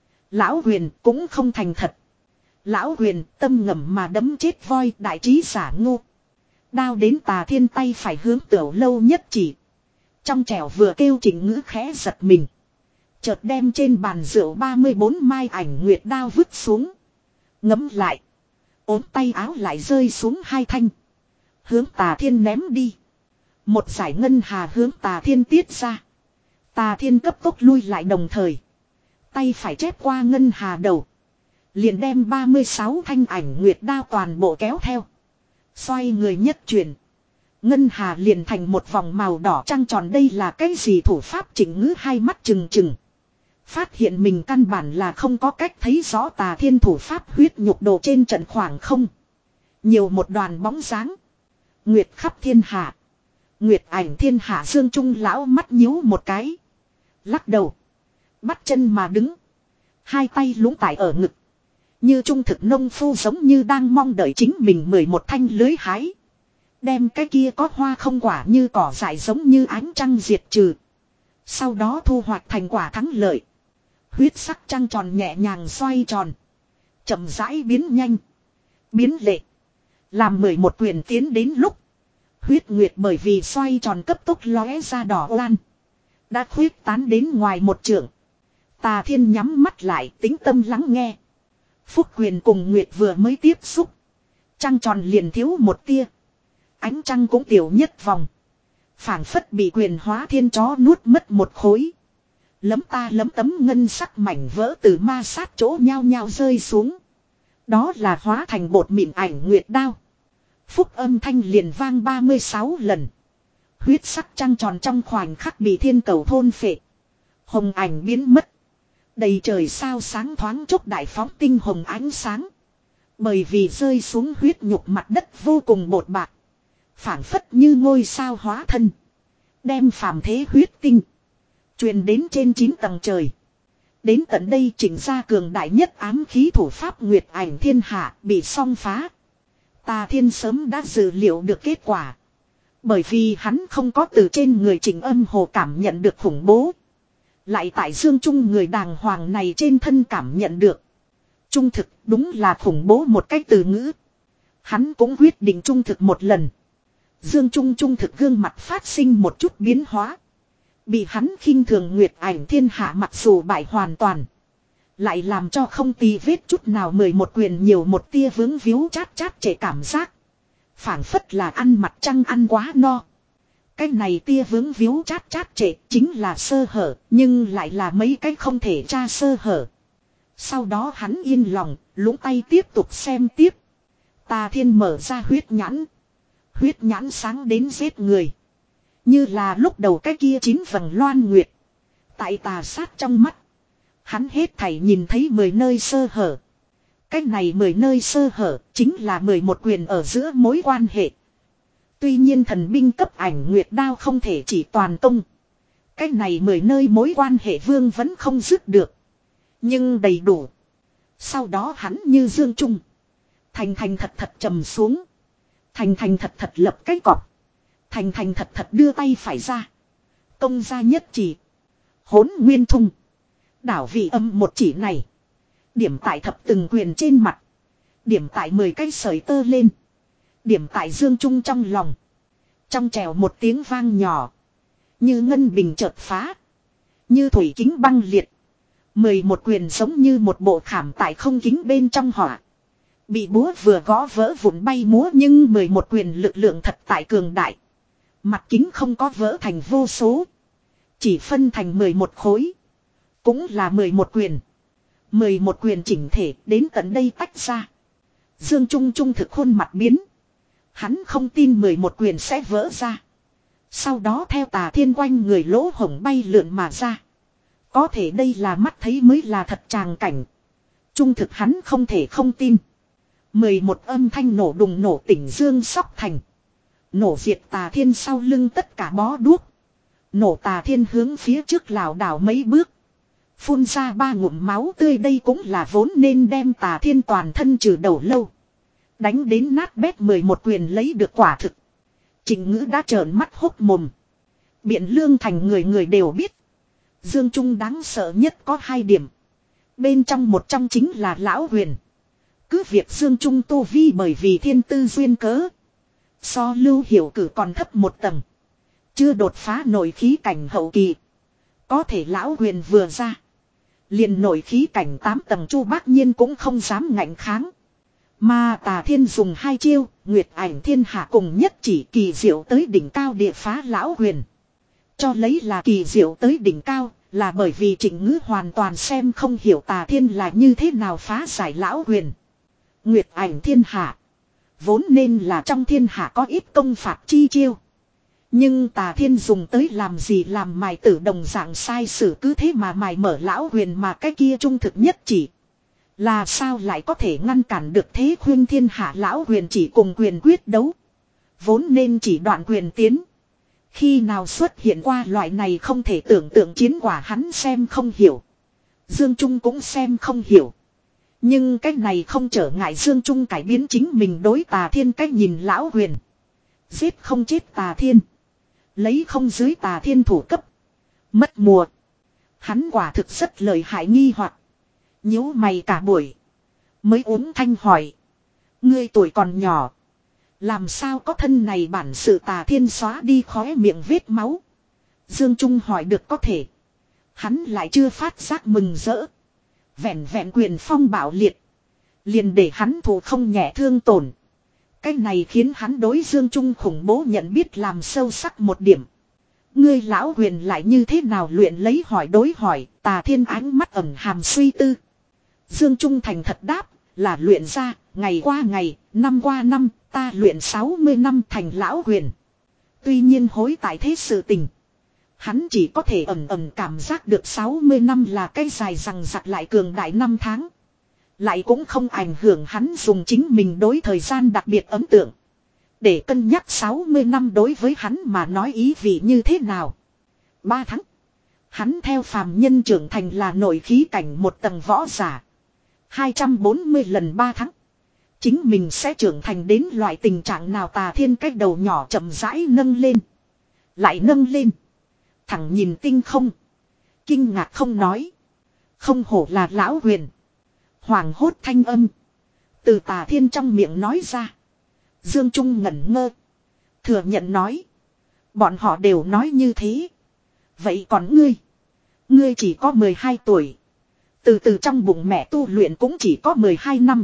Lão quyền cũng không thành thật. Lão quyền tâm ngầm mà đấm chết voi đại trí giả ngu. Đao đến Tà Thiên tay phải hướng Tiểu Lâu nhất chỉ. Trong trẻo vừa kêu chỉnh ngữ khẽ giật mình. Chợt đem trên bàn rượu ba mươi bốn mai ảnh nguyệt đao vứt xuống. Ngấm lại. Ốm tay áo lại rơi xuống hai thanh. Hướng Tà Thiên ném đi. Một giải ngân hà hướng Tà Thiên tiết ra. Tà Thiên cấp tốc lui lại đồng thời. Tay phải chép qua ngân hà đầu. Liền đem ba mươi sáu thanh ảnh nguyệt đao toàn bộ kéo theo. Xoay người nhất chuyển. Ngân hà liền thành một vòng màu đỏ trăng tròn, đây là cái gì thủ pháp? Chỉnh ngữ hai mắt trừng trừng. Phát hiện mình căn bản là không có cách thấy rõ Tà Thiên thủ pháp huyết nhục đồ trên trận khoảng không. Nhiều một đoàn bóng dáng. Nguyệt khắp thiên hạ. Nguyệt ảnh thiên hạ. Dương Trung lão mắt nhíu một cái. Lắc đầu. Bắt chân mà đứng. Hai tay lúng tải ở ngực. Như trung thực nông phu giống như đang mong đợi chính mình mười một thanh lưới hái. Đem cái kia có hoa không quả như cỏ dại giống như ánh trăng diệt trừ. Sau đó thu hoạch thành quả thắng lợi. Huyết sắc trăng tròn nhẹ nhàng xoay tròn. Chậm rãi biến nhanh. Biến lệ. Làm mười một quyền tiến đến lúc. Huyết nguyệt bởi vì xoay tròn cấp tốc lóe ra đỏ oan. Đã khuyết tán đến ngoài một trượng. Tà Thiên nhắm mắt lại tĩnh tâm lắng nghe. Phúc quyền cùng nguyệt vừa mới tiếp xúc. Trăng tròn liền thiếu một tia. Ánh trăng cũng tiểu nhất vòng. Phảng phất bị quyền hóa thiên chó nuốt mất một khối. Lấm ta lấm tấm ngân sắc mảnh vỡ từ ma sát chỗ nhao nhao rơi xuống. Đó là hóa thành bột mịn ảnh nguyệt đao. Phúc âm thanh liền vang ba mươi sáu lần. Huyết sắc trăng tròn trong khoảnh khắc bị thiên cầu thôn phệ. Hồng ảnh biến mất. Đầy trời sao sáng thoáng chốc đại phóng tinh hồng ánh sáng. Bởi vì rơi xuống huyết nhục mặt đất vô cùng bột bạc. Phảng phất như ngôi sao hóa thân. Đem phàm thế huyết tinh. Truyền đến trên chín tầng trời. Đến tận đây chỉnh ra cường đại nhất ám khí thủ pháp nguyệt ảnh thiên hạ bị song phá. Tà Thiên sớm đã dự liệu được kết quả. Bởi vì hắn không có từ trên người Trịnh Âm Hồ cảm nhận được khủng bố. Lại tại Dương Trung người đàng hoàng này trên thân cảm nhận được. Trung thực đúng là khủng bố một cách từ ngữ. Hắn cũng quyết định trung thực một lần. Dương Trung trung thực gương mặt phát sinh một chút biến hóa. Bị hắn khinh thường nguyệt ảnh thiên hạ mặc dù bại hoàn toàn. Lại làm cho không tì vết chút nào mười một quyền nhiều một tia vướng víu chát chát trễ cảm giác. Phảng phất là ăn mặt trăng ăn quá no. Cái này tia vướng víu chát chát trễ chính là sơ hở, nhưng lại là mấy cái không thể tra sơ hở. Sau đó hắn yên lòng, lũng tay tiếp tục xem tiếp. Tà Thiên mở ra huyết nhãn. Huyết nhãn sáng đến giết người. Như là lúc đầu cái kia chín vầng loan nguyệt. Tại tà sát trong mắt. Hắn hết thảy nhìn thấy mười nơi sơ hở. Cái này mười nơi sơ hở chính là mười một quyền ở giữa mối quan hệ. Tuy nhiên thần binh cấp ảnh nguyệt đao không thể chỉ toàn công. Cái này mười nơi mối quan hệ vương vẫn không dứt được. Nhưng đầy đủ. Sau đó hắn như Dương Trung. Thành thành thật thật trầm xuống. Thành thành thật thật lập cái cọp. Thành thành thật thật đưa tay phải ra. Công ra nhất chỉ. Hỗn nguyên thung. Đảo vị âm một chỉ này. Điểm tại thập từng quyền trên mặt. Điểm tại mười cái sợi tơ lên. Điểm tại Dương Trung trong lòng. Trong trèo một tiếng vang nhỏ. Như ngân bình chợt phá. Như thủy kính băng liệt. Mười một quyền giống như một bộ khảm tại không kính bên trong hỏa. Bị búa vừa gõ vỡ vụn bay múa nhưng mười một quyền lực lượng thật tại cường đại. Mặt kính không có vỡ thành vô số. Chỉ phân thành mười một khối. Cũng là mười một quyền. mười một quyền chỉnh thể đến tận đây tách ra. Dương Trung trung thực khuôn mặt biến. Hắn không tin mười một quyền sẽ vỡ ra. Sau đó theo Tà Thiên quanh người lỗ hổng bay lượn mà ra. Có thể đây là mắt thấy mới là thật tràng cảnh. Trung thực hắn không thể không tin. mười một âm thanh nổ đùng nổ tỉnh Dương Sóc Thành. Nổ diệt Tà Thiên sau lưng tất cả bó đuốc. Nổ Tà Thiên hướng phía trước lảo đảo mấy bước. Phun ra ba ngụm máu tươi, đây cũng là vốn nên đem Tà Thiên toàn thân trừ đầu lâu. Đánh đến nát bét mười một quyền lấy được quả thực. Trịnh Ngữ đã trợn mắt hốc mồm. Biện Lương Thành người người đều biết. Dương Trung đáng sợ nhất có hai điểm. Bên trong một trong chính là Lão Huyền. Cứ việc Dương Trung tu vi bởi vì thiên tư duyên cớ. So Lưu Hiểu Cử còn thấp một tầng. Chưa đột phá nổi khí cảnh hậu kỳ. Có thể Lão Huyền vừa ra. Liền nổi khí cảnh tám tầng Chu Bác Nhiên cũng không dám ngạnh kháng. Mà Tà Thiên dùng hai chiêu, Nguyệt ảnh thiên hạ cùng nhất chỉ kỳ diệu tới đỉnh cao địa phá Lão Huyền. Cho lấy là kỳ diệu tới đỉnh cao, là bởi vì Trịnh Ngữ hoàn toàn xem không hiểu Tà Thiên là như thế nào phá giải Lão Huyền. Nguyệt ảnh thiên hạ. Vốn nên là trong thiên hạ có ít công phạt chi chiêu. Nhưng Tà Thiên dùng tới làm gì làm mài tử đồng dạng sai sử, cứ thế mà mài mở Lão Huyền mà cái kia trung thực nhất chỉ. Là sao lại có thể ngăn cản được thế khuyên thiên hạ Lão Huyền chỉ cùng quyền quyết đấu. Vốn nên chỉ đoạn quyền tiến. Khi nào xuất hiện qua loại này không thể tưởng tượng chiến quả, hắn xem không hiểu. Dương Trung cũng xem không hiểu. Nhưng cái này không trở ngại Dương Trung cải biến chính mình đối Tà Thiên cách nhìn. Lão Huyền giết không chết Tà Thiên, lấy không dưới Tà Thiên thủ cấp, mất mùa. Hắn quả thực rất lợi hại, nghi hoặc nhíu mày cả buổi mới uống thanh hỏi. Ngươi tuổi còn nhỏ, làm sao có thân này bản sự? Tà Thiên xóa đi khóe miệng vết máu. Dương Trung hỏi được có thể. Hắn lại chưa phát giác mừng rỡ. Vẹn vẹn quyền phong bạo liệt, liền để hắn thụ không nhẹ thương tổn. Cái này khiến hắn đối Dương Trung khủng bố nhận biết làm sâu sắc một điểm. Ngươi Lão Huyền lại như thế nào luyện? Lấy hỏi đối hỏi, Tà Thiên ánh mắt ẩn hàm suy tư. Dương Trung thành thật đáp, là luyện ra, ngày qua ngày, năm qua năm, ta luyện sáu mươi năm thành lão huyền. Tuy nhiên hối tại thế sự tình. Hắn chỉ có thể ẩm ẩm cảm giác được sáu mươi năm là cái dài rằng giặc lại cường đại năm tháng. Lại cũng không ảnh hưởng hắn dùng chính mình đối thời gian đặc biệt ấn tượng. Để cân nhắc sáu mươi năm đối với hắn mà nói ý vị như thế nào. ba tháng. Hắn theo phàm nhân trưởng thành là nội khí cảnh một tầng võ giả. hai trăm bốn mươi lần ba tháng. Chính mình sẽ trưởng thành đến loại tình trạng nào Tà Thiên cách đầu nhỏ chậm rãi nâng lên. Lại nâng lên. Thẳng nhìn tinh không. Kinh ngạc không nói. Không hổ là lão huyền. Hoàng hốt thanh âm. Từ Tà Thiên trong miệng nói ra. Dương Trung ngẩn ngơ. Thừa nhận nói. Bọn họ đều nói như thế. Vậy còn ngươi? Ngươi chỉ có mười hai tuổi. Từ từ trong bụng mẹ tu luyện cũng chỉ có mười hai năm.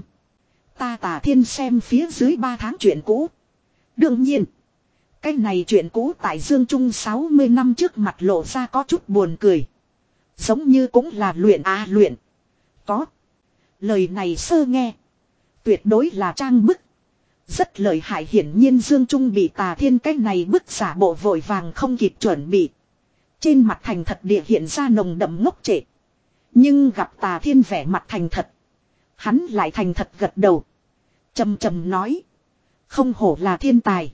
Ta Tà Thiên xem phía dưới ba tháng chuyện cũ. Đương nhiên. Cái này chuyện cũ tại Dương Trung sáu mươi năm trước mặt lộ ra có chút buồn cười. Giống như cũng là luyện à luyện. Có. Lời này sơ nghe. Tuyệt đối là trang bức. Rất lợi hại hiển nhiên Dương Trung bị Tà Thiên cái này bức giả bộ vội vàng không kịp chuẩn bị. Trên mặt thành thật địa hiện ra nồng đậm ngốc trệ. Nhưng gặp Tà Thiên vẻ mặt thành thật. Hắn lại thành thật gật đầu. Trầm trầm nói. Không hổ là thiên tài.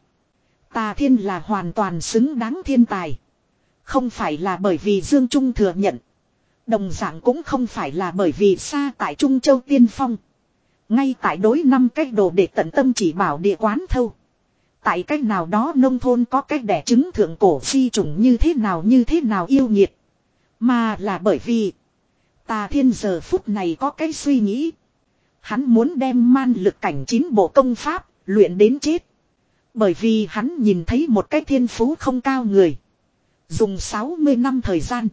Tà Thiên là hoàn toàn xứng đáng thiên tài. Không phải là bởi vì Dương Trung thừa nhận. Đồng dạng cũng không phải là bởi vì xa tại Trung Châu Tiên Phong. Ngay tại đối năm cách đồ để tận tâm chỉ bảo địa quán thâu. Tại cách nào đó nông thôn có cách đẻ trứng thượng cổ phi trùng như thế nào như thế nào yêu nghiệt. Mà là bởi vì Tà Thiên giờ phút này có cái suy nghĩ. Hắn muốn đem man lực cảnh chín bộ công pháp luyện đến chết. Bởi vì hắn nhìn thấy một cái thiên phú không cao người. Dùng sáu mươi năm thời gian.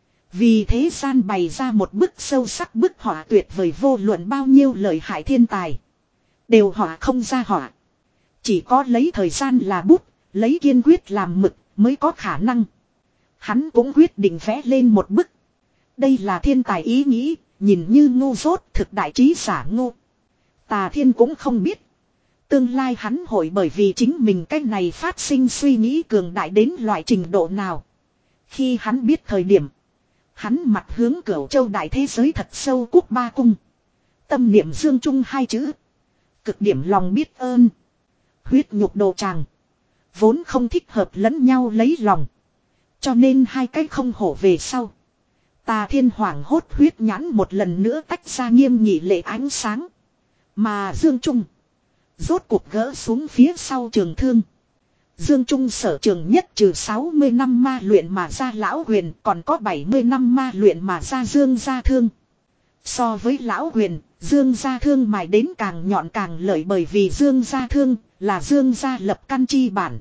Vì thế gian bày ra một bức sâu sắc bức họa tuyệt vời vô luận bao nhiêu lợi hại thiên tài. Đều họa không ra họa. Chỉ có lấy thời gian là bút, lấy kiên quyết làm mực mới có khả năng. Hắn cũng quyết định vẽ lên một bức. Đây là thiên tài ý nghĩ, nhìn như ngu dốt thực đại trí giả ngu. Tà Thiên cũng không biết. Tương lai hắn hội bởi vì chính mình cách này phát sinh suy nghĩ cường đại đến loại trình độ nào. Khi hắn biết thời điểm. Hắn mặt hướng Cửu Châu đại thế giới thật sâu quốc ba cung. Tâm niệm Dương Trung hai chữ. Cực điểm lòng biết ơn. Huyết nhục đồ tràng. Vốn không thích hợp lẫn nhau lấy lòng. Cho nên hai cái không hổ về sau. Tà Thiên hoảng hốt huyết nhãn một lần nữa tách ra nghiêm nghị lệ ánh sáng. Mà Dương Trung. Rốt cuộc gỡ xuống phía sau trường thương. Dương Trung sở trường nhất trừ sáu mươi năm ma luyện mà ra lão huyền, còn có bảy mươi năm ma luyện mà ra Dương gia thương. So với lão huyền, Dương gia thương mài đến càng nhọn càng lợi bởi vì Dương gia thương là Dương gia lập căn chi bản.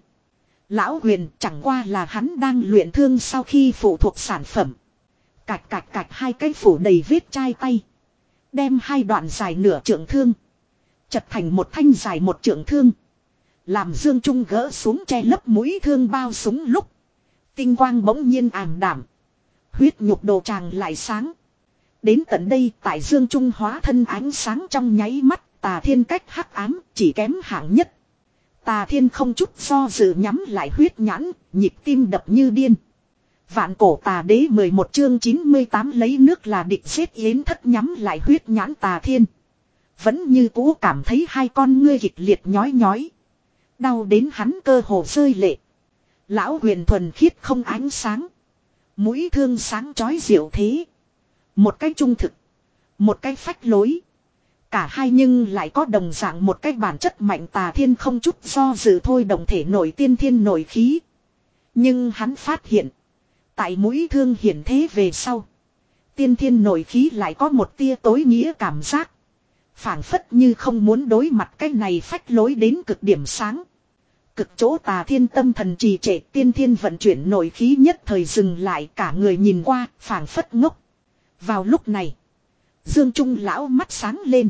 Lão huyền chẳng qua là hắn đang luyện thương sau khi phụ thuộc sản phẩm. Cạch cạch cạch hai cái phủ đầy vết chai tay. Đem hai đoạn dài nửa trượng thương. Chật thành một thanh dài một trượng thương. Làm Dương Trung gỡ xuống che lấp mũi thương bao súng lúc. Tinh quang bỗng nhiên ảm đảm. Huyết nhục đồ tràng lại sáng. Đến tận đây tại Dương Trung hóa thân ánh sáng trong nháy mắt. Tà Thiên cách hắc ám chỉ kém hạng nhất. Tà Thiên không chút do dự nhắm lại huyết nhãn. Nhịp tim đập như điên. Vạn cổ tà đế mười một chương chín mươi tám lấy nước là địch xếp yến thất nhắm lại huyết nhãn Tà Thiên. Vẫn như cũ cảm thấy hai con ngươi kịch liệt nhói nhói. Đau đến hắn cơ hồ rơi lệ. Lão huyền thuần khiết không ánh sáng. Mũi thương sáng chói diệu thế. Một cái trung thực. Một cái phách lối. Cả hai nhưng lại có đồng dạng một cái bản chất mạnh. Tà Thiên không chút do dự thôi đồng thể nổi tiên thiên nổi khí. Nhưng hắn phát hiện. Tại mũi thương hiển thế về sau. Tiên thiên nổi khí lại có một tia tối nghĩa cảm giác. Phảng phất như không muốn đối mặt cái này phách lối đến cực điểm sáng. Cực chỗ Tà Thiên tâm thần trì trệ, tiên thiên vận chuyển nội khí nhất thời dừng lại, cả người nhìn qua, phảng phất ngốc. Vào lúc này, Dương Trung lão mắt sáng lên.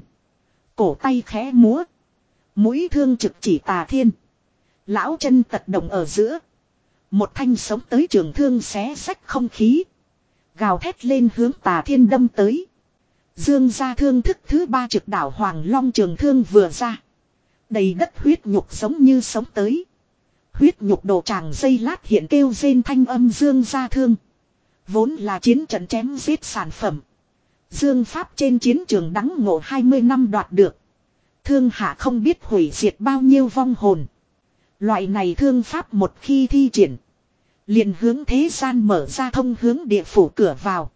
Cổ tay khẽ múa. Mũi thương trực chỉ Tà Thiên. Lão chân tật động ở giữa. Một thanh sống tới trường thương xé xách không khí. Gào thét lên hướng Tà Thiên đâm tới. Dương gia thương thức thứ ba trực đảo Hoàng Long trường thương vừa ra. Đầy đất huyết nhục giống như sống tới. Huyết nhục đồ tràng dây lát hiện kêu rên thanh âm Dương gia thương. Vốn là chiến trận chém giết sản phẩm. Dương Pháp trên chiến trường đắng ngộ hai mươi năm đoạt được. Thương hạ không biết hủy diệt bao nhiêu vong hồn. Loại này thương Pháp một khi thi triển. Liền hướng thế gian mở ra thông hướng địa phủ cửa vào.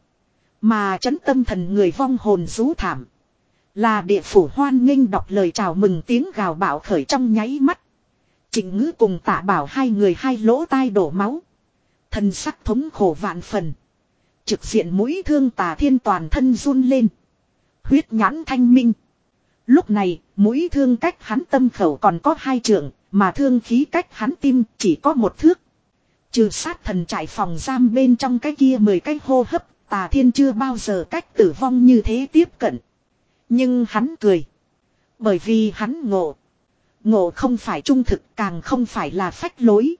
Mà chấn tâm thần người vong hồn rú thảm. Là địa phủ hoan nghênh đọc lời chào mừng tiếng gào bạo khởi trong nháy mắt. Trịnh Ngữ cùng Tạ Bảo hai người hai lỗ tai đổ máu. Thân sắc thống khổ vạn phần. Trực diện mũi thương Tà Thiên toàn thân run lên. Huyết nhãn thanh minh. Lúc này, mũi thương cách hắn tâm khẩu còn có hai trượng, mà thương khí cách hắn tim chỉ có một thước. Trừ sát thần trại phòng giam bên trong cái kia mười cái hô hấp, Tà Thiên chưa bao giờ cách tử vong như thế tiếp cận. Nhưng hắn cười. Bởi vì hắn ngộ. Ngộ không phải trung thực, càng không phải là phách lối.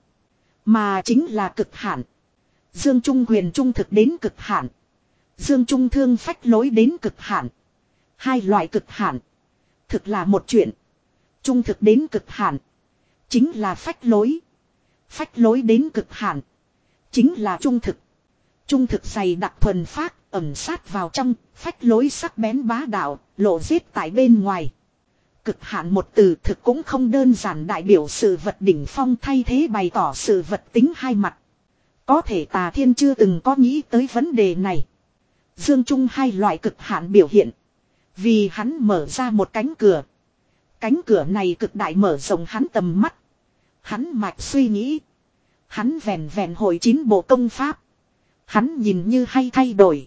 Mà chính là cực hạn. Dương Trung Huyền trung thực đến cực hạn. Dương Trung Thương phách lối đến cực hạn. Hai loại cực hạn. Thực là một chuyện. Trung thực đến cực hạn. Chính là phách lối. Phách lối đến cực hạn. Chính là trung thực. Trung thực dày đặc thuần phác, ẩn sát vào trong, phách lối sắc bén bá đạo, lộ giết tại bên ngoài. Cực hạn một từ thực cũng không đơn giản đại biểu sự vật đỉnh phong thay thế bày tỏ sự vật tính hai mặt. Có thể Tà Thiên chưa từng có nghĩ tới vấn đề này. Dương Trung hai loại cực hạn biểu hiện. Vì hắn mở ra một cánh cửa. Cánh cửa này cực đại mở rộng hắn tầm mắt. Hắn mạch suy nghĩ. Hắn vẹn vẹn hồi chín bộ công pháp. Hắn nhìn như hay thay đổi.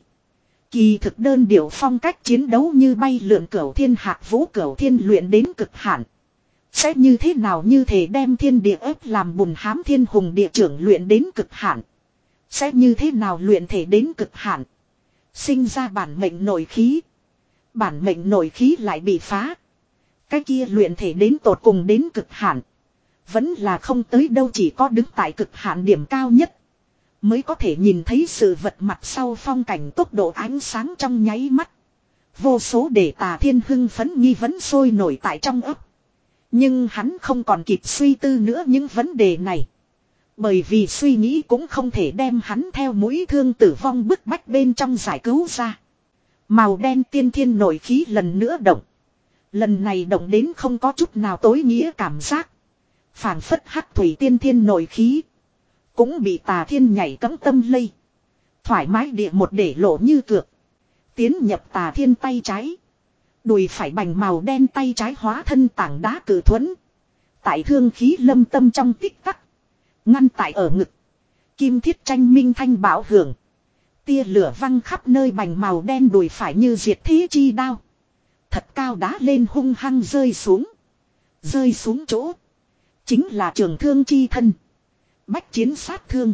Kỳ thực đơn điệu phong cách chiến đấu như bay lượn cửu thiên hạc vũ cửu thiên luyện đến cực hạn. Sẽ như thế nào như thể đem thiên địa ép làm bùn hám thiên hùng địa trưởng luyện đến cực hạn. Sẽ như thế nào luyện thể đến cực hạn. Sinh ra bản mệnh nội khí. Bản mệnh nội khí lại bị phá. Cái kia luyện thể đến tột cùng đến cực hạn. Vẫn là không tới đâu, chỉ có đứng tại cực hạn điểm cao nhất. Mới có thể nhìn thấy sự vật mặt sau phong cảnh tốc độ ánh sáng trong nháy mắt. Vô số để Tà Thiên hưng phấn nghi vấn sôi nổi tại trong ấp. Nhưng hắn không còn kịp suy tư nữa những vấn đề này. Bởi vì suy nghĩ cũng không thể đem hắn theo mũi thương tử vong bức bách bên trong giải cứu ra. Màu đen tiên thiên nội khí lần nữa động. Lần này động đến không có chút nào tối nghĩa cảm giác. Phảng phất hắc thủy tiên thiên nội khí. Cũng bị Tà Thiên nhảy cấm tâm lây. Thoải mái địa một để lộ như cược. Tiến nhập Tà Thiên tay trái. Đùi phải bành màu đen tay trái hóa thân tảng đá cử thuẫn. Tại thương khí lâm tâm trong tích tắc. Ngăn tại ở ngực. Kim thiết tranh minh thanh bảo hưởng. Tia lửa văng khắp nơi bành màu đen đùi phải như diệt thế chi đao. Thật cao đá lên hung hăng rơi xuống. Rơi xuống chỗ. Chính là trường thương chi thân. Bách chiến sát thương.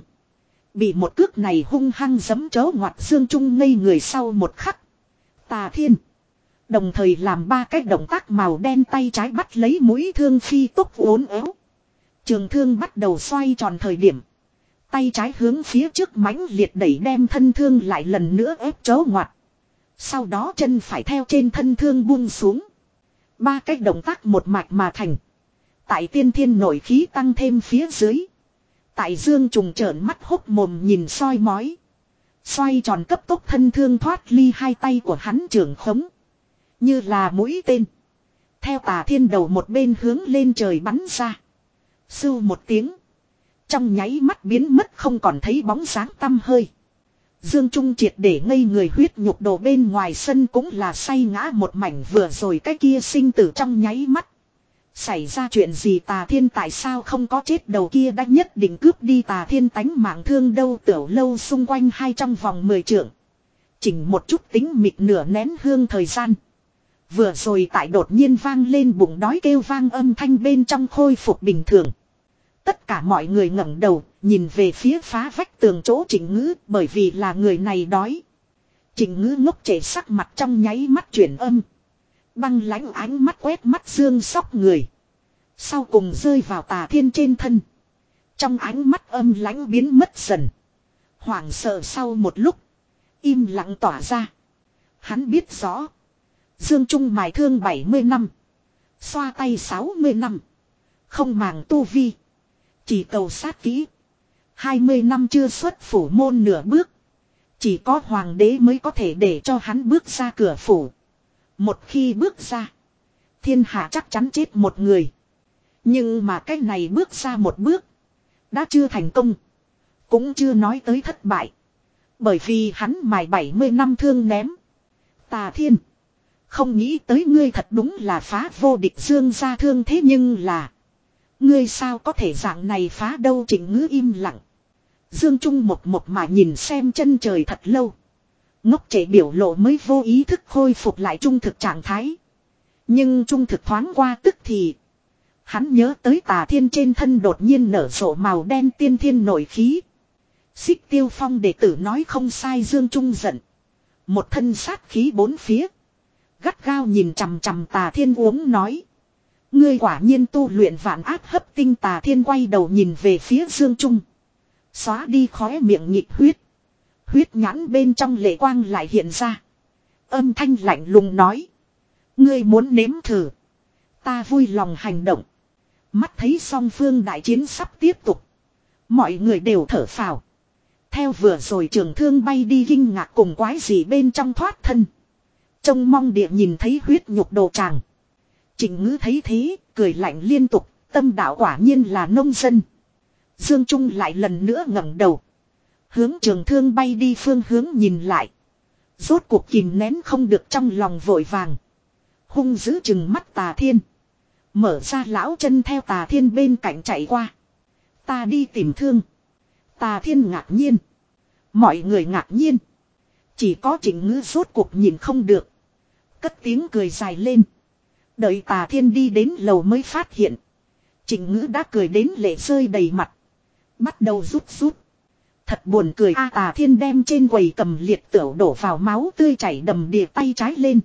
Bị một cước này hung hăng giấm chớ ngoặt Dương Trung ngây người sau một khắc. Tà Thiên. Đồng thời làm ba cái động tác màu đen tay trái bắt lấy mũi thương phi tốc uốn éo. Trường thương bắt đầu xoay tròn thời điểm. Tay trái hướng phía trước mãnh liệt đẩy đem thân thương lại lần nữa ép chớ ngoặt. Sau đó chân phải theo trên thân thương buông xuống. Ba cái động tác một mạch mà thành. Tại tiên thiên nội khí tăng thêm phía dưới. Tại Dương Trùng trợn mắt hốc mồm nhìn soi mói. Xoay tròn cấp tốc thân thương thoát ly hai tay của hắn trưởng khống. Như là mũi tên. Theo Tà Thiên đầu một bên hướng lên trời bắn ra. Sưu một tiếng. Trong nháy mắt biến mất không còn thấy bóng dáng tăm hơi. Dương Trung triệt để ngây người, huyết nhục đồ bên ngoài sân cũng là say ngã một mảnh, vừa rồi cái kia sinh tử trong nháy mắt. Xảy ra chuyện gì? Tà Thiên tại sao không có chết, đầu kia đã nhất định cướp đi Tà Thiên tánh mạng thương đâu. Tiểu lâu xung quanh hai trong vòng mười trượng. Chỉnh một chút tính mịt nửa nén hương thời gian. Vừa rồi tại đột nhiên vang lên bụng đói kêu vang âm thanh bên trong khôi phục bình thường. Tất cả mọi người ngẩng đầu, nhìn về phía phá vách tường chỗ Trịnh Ngữ, bởi vì là người này đói. Trịnh Ngữ ngốc trệ sắc mặt trong nháy mắt chuyển âm. Băng lãnh ánh mắt quét mắt Dương Sóc người. Sau cùng rơi vào Tà Thiên trên thân. Trong ánh mắt âm lãnh biến mất dần. Hoảng sợ sau một lúc. Im lặng tỏa ra. Hắn biết rõ. Dương Trung mài thương bảy mươi năm. Xoa tay sáu mươi năm. Không màng tu vi. Chỉ cầu sát kỹ. hai mươi năm chưa xuất phủ môn nửa bước. Chỉ có hoàng đế mới có thể để cho hắn bước ra cửa phủ. Một khi bước ra. Thiên hạ chắc chắn chết một người. Nhưng mà cái này bước ra một bước. Đã chưa thành công. Cũng chưa nói tới thất bại. Bởi vì hắn mài bảy mươi năm thương ném. Tà Thiên. Không nghĩ tới ngươi thật đúng là phá vô địch Dương gia thương thế nhưng là. Ngươi sao có thể dạng này phá đâu Trịnh Ngữ im lặng. Dương Trung một một mà nhìn xem chân trời thật lâu. Ngốc trẻ biểu lộ mới vô ý thức khôi phục lại trung thực trạng thái. Nhưng trung thực thoáng qua tức thì. Hắn nhớ tới Tà Thiên trên thân đột nhiên nở rộ màu đen tiên thiên nổi khí. Xích Tiêu Phong đệ tử nói không sai Dương Trung giận. Một thân sát khí bốn phía. Gắt gao nhìn chằm chằm Tà Thiên uống nói. Ngươi quả nhiên tu luyện vạn áp hấp tinh. Tà Thiên quay đầu nhìn về phía Dương Trung. Xóa đi khóe miệng nhịp huyết. Huyết nhãn bên trong lệ quang lại hiện ra. Âm thanh lạnh lùng nói. Ngươi muốn nếm thử. Ta vui lòng hành động. Mắt thấy song phương đại chiến sắp tiếp tục. Mọi người đều thở phào. Theo vừa rồi trường thương bay đi kinh ngạc cùng quái gì bên trong thoát thân. Trông mong địa nhìn thấy huyết nhục đồ tràng. Trịnh Ngữ thấy thế, cười lạnh liên tục, tâm đạo quả nhiên là nông dân. Dương Trung lại lần nữa ngẩng đầu. Hướng trường thương bay đi phương hướng nhìn lại. Rốt cuộc kìm nén không được trong lòng vội vàng. Hung dữ chừng mắt Tà Thiên. Mở ra lão chân theo Tà Thiên bên cạnh chạy qua. Ta đi tìm thương. Tà Thiên ngạc nhiên. Mọi người ngạc nhiên. Chỉ có Trịnh Ngữ rốt cuộc nhìn không được. Cất tiếng cười dài lên. Đợi Tà Thiên đi đến lầu mới phát hiện. Trịnh Ngữ đã cười đến lệ rơi đầy mặt. Bắt đầu rút rút. Thật buồn cười a. Tà Thiên đem trên quầy cầm liệt tửu đổ vào máu tươi chảy đầm đìa tay trái lên.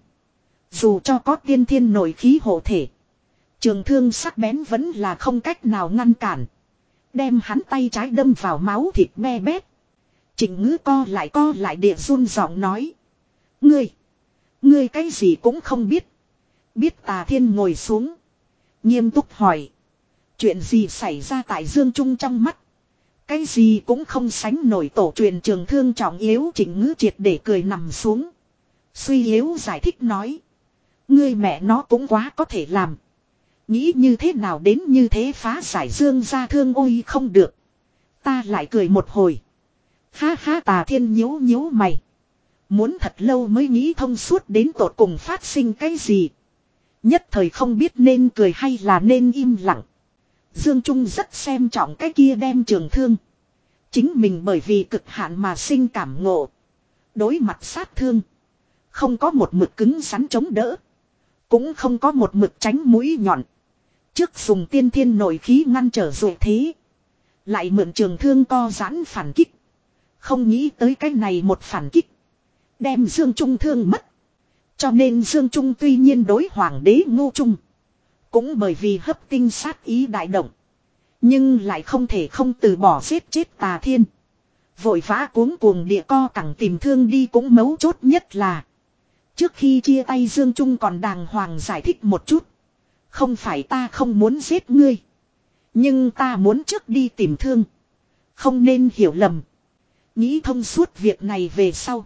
Dù cho có tiên thiên nổi khí hộ thể. Trường thương sắc bén vẫn là không cách nào ngăn cản. Đem hắn tay trái đâm vào máu thịt me bét. Trịnh Ngữ co lại co lại địa run giọng nói. Ngươi. Ngươi cái gì cũng không biết. Biết. Tà Thiên ngồi xuống. Nghiêm túc hỏi. Chuyện gì xảy ra tại Dương Trung trong mắt. Cái gì cũng không sánh nổi tổ truyền trường thương trọng yếu. Trịnh Ngữ triệt để cười nằm xuống. Suy yếu giải thích nói. Ngươi mẹ nó cũng quá có thể làm. Nghĩ như thế nào đến như thế phá giải Dương gia thương ôi không được. Ta lại cười một hồi. Ha ha. Tà Thiên nhíu nhíu mày. Muốn thật lâu mới nghĩ thông suốt đến tột cùng phát sinh cái gì. Nhất thời không biết nên cười hay là nên im lặng. Dương Trung rất xem trọng cái kia đem trường thương. Chính mình bởi vì cực hạn mà sinh cảm ngộ. Đối mặt sát thương. Không có một mực cứng rắn chống đỡ. Cũng không có một mực tránh mũi nhọn. Trước dùng tiên thiên nội khí ngăn trở rồi thế. Lại mượn trường thương co giãn phản kích. Không nghĩ tới cái này một phản kích. Đem Dương Trung thương mất. Cho nên Dương Trung tuy nhiên đối hoàng đế Ngô Trung. Cũng bởi vì hấp tinh sát ý đại động. Nhưng lại không thể không từ bỏ giết chết Tà Thiên. Vội vã cuống cuồng địa co cẳng tìm thương đi cũng mấu chốt nhất là. Trước khi chia tay Dương Trung còn đàng hoàng giải thích một chút. Không phải ta không muốn giết ngươi. Nhưng ta muốn trước đi tìm thương. Không nên hiểu lầm. Nghĩ thông suốt việc này về sau.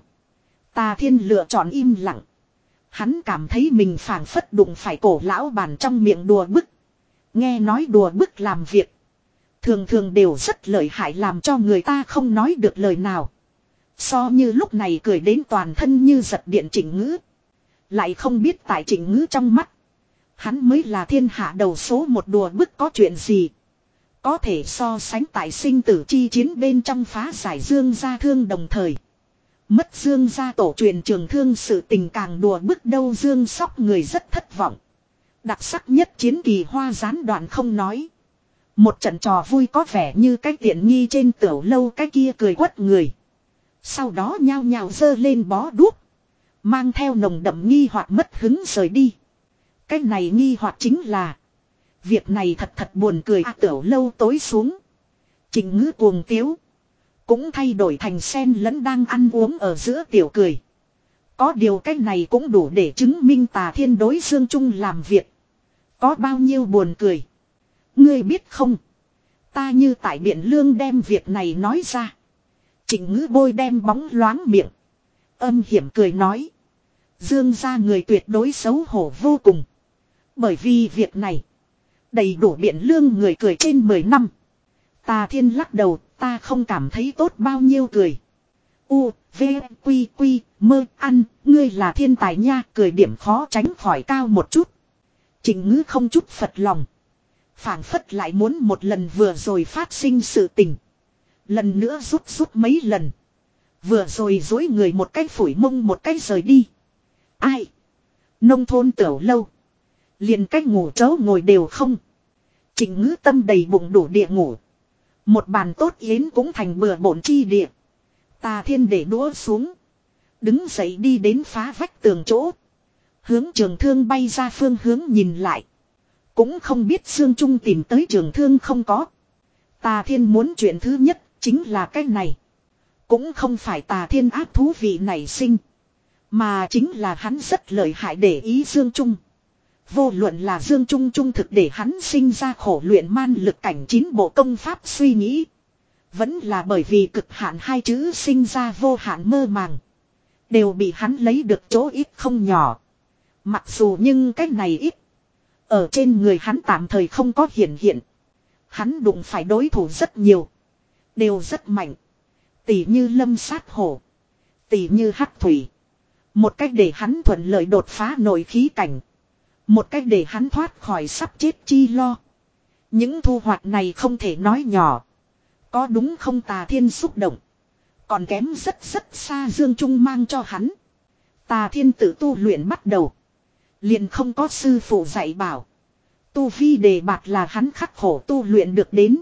Tà Thiên lựa chọn im lặng. Hắn cảm thấy mình phảng phất đụng phải cổ lão bàn trong miệng đùa bức. Nghe nói đùa bức làm việc. Thường thường đều rất lợi hại làm cho người ta không nói được lời nào. So như lúc này cười đến toàn thân như giật điện Trịnh Ngữ. Lại không biết tại Trịnh Ngữ trong mắt. Hắn mới là thiên hạ đầu số một đùa bức có chuyện gì. Có thể so sánh tại sinh tử chi chiến bên trong phá giải Dương gia thương đồng thời. Mất Dương gia tổ truyền trường thương sự tình càng đùa bức đâu. Dương Sóc người rất thất vọng. Đặc sắc nhất chiến kỳ hoa gián đoạn không nói. Một trận trò vui có vẻ như cái tiện nghi trên tiểu lâu cái kia cười quất người. Sau đó nhao nhao dơ lên bó đuốc. Mang theo nồng đậm nghi hoặc mất hứng rời đi. Cái này nghi hoặc chính là. Việc này thật thật buồn cười à, tiểu lâu tối xuống. Trịnh Ngữ cuồng tiếu. Cũng thay đổi thành sen lẫn đang ăn uống ở giữa tiểu cười. Có điều cái này cũng đủ để chứng minh Tà Thiên đối Dương Trung làm việc có bao nhiêu buồn cười. Ngươi biết không? Ta như tại Biện Lương đem việc này nói ra. Trịnh Ngữ Bôi đem bóng loáng miệng. Âm hiểm cười nói. Dương gia người tuyệt đối xấu hổ vô cùng. Bởi vì việc này. Đầy đủ Biện Lương người cười trên mười năm. Tà Thiên lắc đầu. Ta không cảm thấy tốt bao nhiêu cười. U, V, Quy, Quy, Mơ, ăn. Ngươi là thiên tài nha. Cười điểm khó tránh khỏi cao một chút. Trịnh Ngữ không chút phật lòng. Phảng phất lại muốn một lần vừa rồi phát sinh sự tình. Lần nữa rút rút mấy lần. Vừa rồi dối người một cái phủi mông một cái rời đi. Ai? Nông thôn tiểu lâu. Liền cách ngủ chớ ngồi đều không. Trịnh Ngữ tâm đầy bụng đủ địa ngủ. Một bàn tốt yến cũng thành bừa bộn chi địa. Tà Thiên để đũa xuống. Đứng dậy đi đến phá vách tường chỗ. Hướng Trường Thương bay ra phương hướng nhìn lại. Cũng không biết Dương Trung tìm tới Trường Thương không có. Tà Thiên muốn chuyện thứ nhất chính là cái này. Cũng không phải Tà Thiên ác thú vị nảy sinh. Mà chính là hắn rất lợi hại để ý Dương Trung. Vô luận là Dương Trung trung thực để hắn sinh ra khổ luyện man lực cảnh chín bộ công pháp suy nghĩ. Vẫn là bởi vì cực hạn hai chữ sinh ra vô hạn mơ màng. Đều bị hắn lấy được chỗ ít không nhỏ. Mặc dù nhưng cái này ít. Ở trên người hắn tạm thời không có hiện hiện. Hắn đụng phải đối thủ rất nhiều. Đều rất mạnh. Tỷ như lâm sát hổ. Tỷ như hắc thủy. Một cách để hắn thuận lợi đột phá nội khí cảnh. Một cách để hắn thoát khỏi sắp chết chi lo. Những thu hoạch này không thể nói nhỏ. Có đúng không Tà Thiên xúc động. Còn kém rất rất xa Dương Trung mang cho hắn. Tà Thiên tự tu luyện bắt đầu. Liền không có sư phụ dạy bảo. Tu vi đề bạt là hắn khắc khổ tu luyện được đến.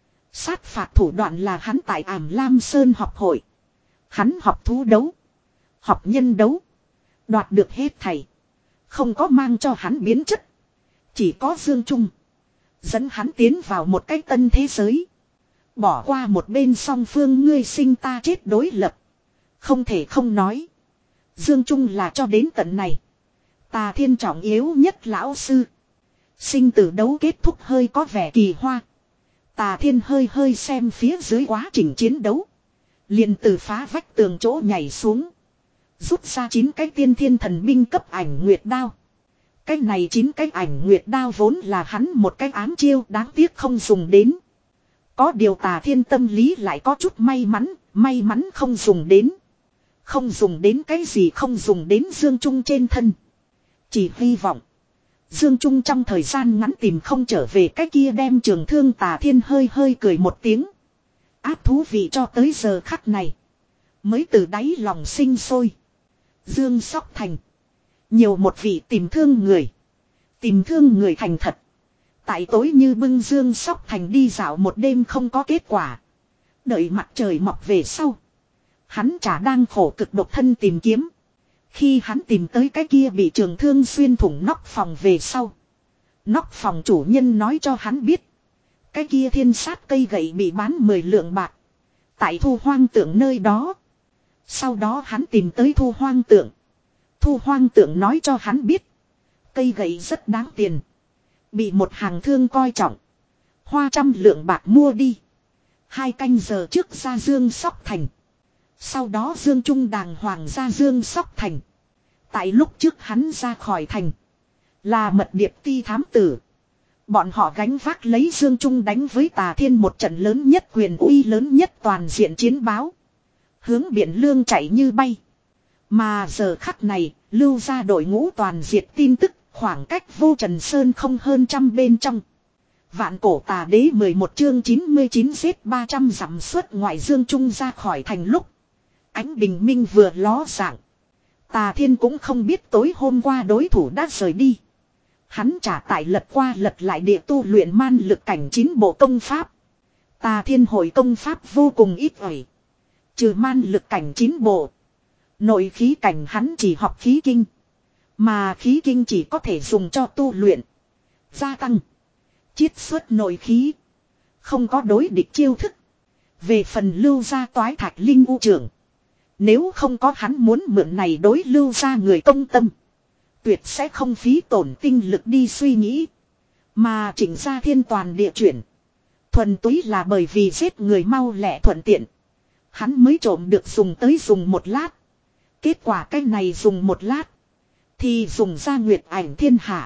Sát phạt thủ đoạn là hắn tại Ảm Lam Sơn học hội. Hắn học thú đấu. Học nhân đấu. Đoạt được hết thầy. Không có mang cho hắn biến chất. Chỉ có Dương Trung. Dẫn hắn tiến vào một cái tân thế giới. Bỏ qua một bên song phương ngươi sinh ta chết đối lập. Không thể không nói. Dương Trung là cho đến tận này. Tà Thiên trọng yếu nhất lão sư. Sinh tử đấu kết thúc hơi có vẻ kỳ hoa. Tà Thiên hơi hơi xem phía dưới quá trình chiến đấu. Liền từ phá vách tường chỗ nhảy xuống. Rút ra chín cái tiên thiên thần binh cấp ảnh nguyệt đao. Cái này chín cái ảnh nguyệt đao vốn là hắn một cái ám chiêu đáng tiếc không dùng đến. Có điều Tà Thiên tâm lý lại có chút may mắn, may mắn không dùng đến. Không dùng đến cái gì không dùng đến Dương Trung trên thân. Chỉ hy vọng. Dương Trung trong thời gian ngắn tìm không trở về cái kia đem Trường Thương. Tà Thiên hơi hơi cười một tiếng. Áp thú vị cho tới giờ khắc này. Mới từ đáy lòng sinh sôi. Dương Sóc Thành. Nhiều một vị tìm thương người. Tìm thương người thành thật. Tại tối như bưng Dương Sóc Thành đi dạo một đêm không có kết quả. Đợi mặt trời mọc về sau. Hắn chả đang khổ cực độc thân tìm kiếm. Khi hắn tìm tới cái kia bị Trường Thương xuyên thủng nóc phòng về sau. Nóc phòng chủ nhân nói cho hắn biết. Cái kia thiên sát cây gậy bị bán mười lượng bạc. Tại Thu Hoang Tượng nơi đó. Sau đó hắn tìm tới Thu Hoang Tượng. Thu Hoang Tượng nói cho hắn biết. Cây gậy rất đáng tiền. Bị một hàng thương coi trọng. Hoa trăm lượng bạc mua đi. Hai canh giờ trước ra Dương Sóc Thành. Sau đó Dương Trung đàng hoàng ra Dương Sóc Thành. Tại lúc trước hắn ra khỏi thành. Là mật điệp ti thám tử. Bọn họ gánh vác lấy Dương Trung đánh với Tà Thiên một trận lớn nhất quyền uy lớn nhất toàn diện chiến báo. Hướng Biện Lương chạy như bay. Mà giờ khắc này, lưu ra đội ngũ toàn diệt tin tức, khoảng cách Vô Trần Sơn không hơn trăm bên trong. Vạn cổ tà đế mười một chương chín mươi chín giết ba trăm dặm xuất ngoại Dương Trung ra khỏi thành lúc. Ánh bình minh vừa ló dạng. Tà Thiên cũng không biết tối hôm qua đối thủ đã rời đi. Hắn trả tại lật qua lật lại địa tu luyện man lực cảnh chín bộ công pháp. Tà Thiên hội công pháp vô cùng ít ỏi. Trừ man lực cảnh chín bộ. Nội khí cảnh hắn chỉ học khí kinh. Mà khí kinh chỉ có thể dùng cho tu luyện. Gia tăng. Chiết xuất nội khí. Không có đối địch chiêu thức. Về phần lưu ra toái thạch linh u trưởng. Nếu không có hắn muốn mượn này đối Lưu gia người công tâm. Tuyệt sẽ không phí tổn tinh lực đi suy nghĩ. Mà Trịnh Gia Thiên toàn địa chuyển. Thuần túy là bởi vì giết người mau lẹ thuận tiện. Hắn mới trộm được dùng tới dùng một lát. Kết quả cái này dùng một lát. Thì dùng ra nguyệt ảnh thiên hạ.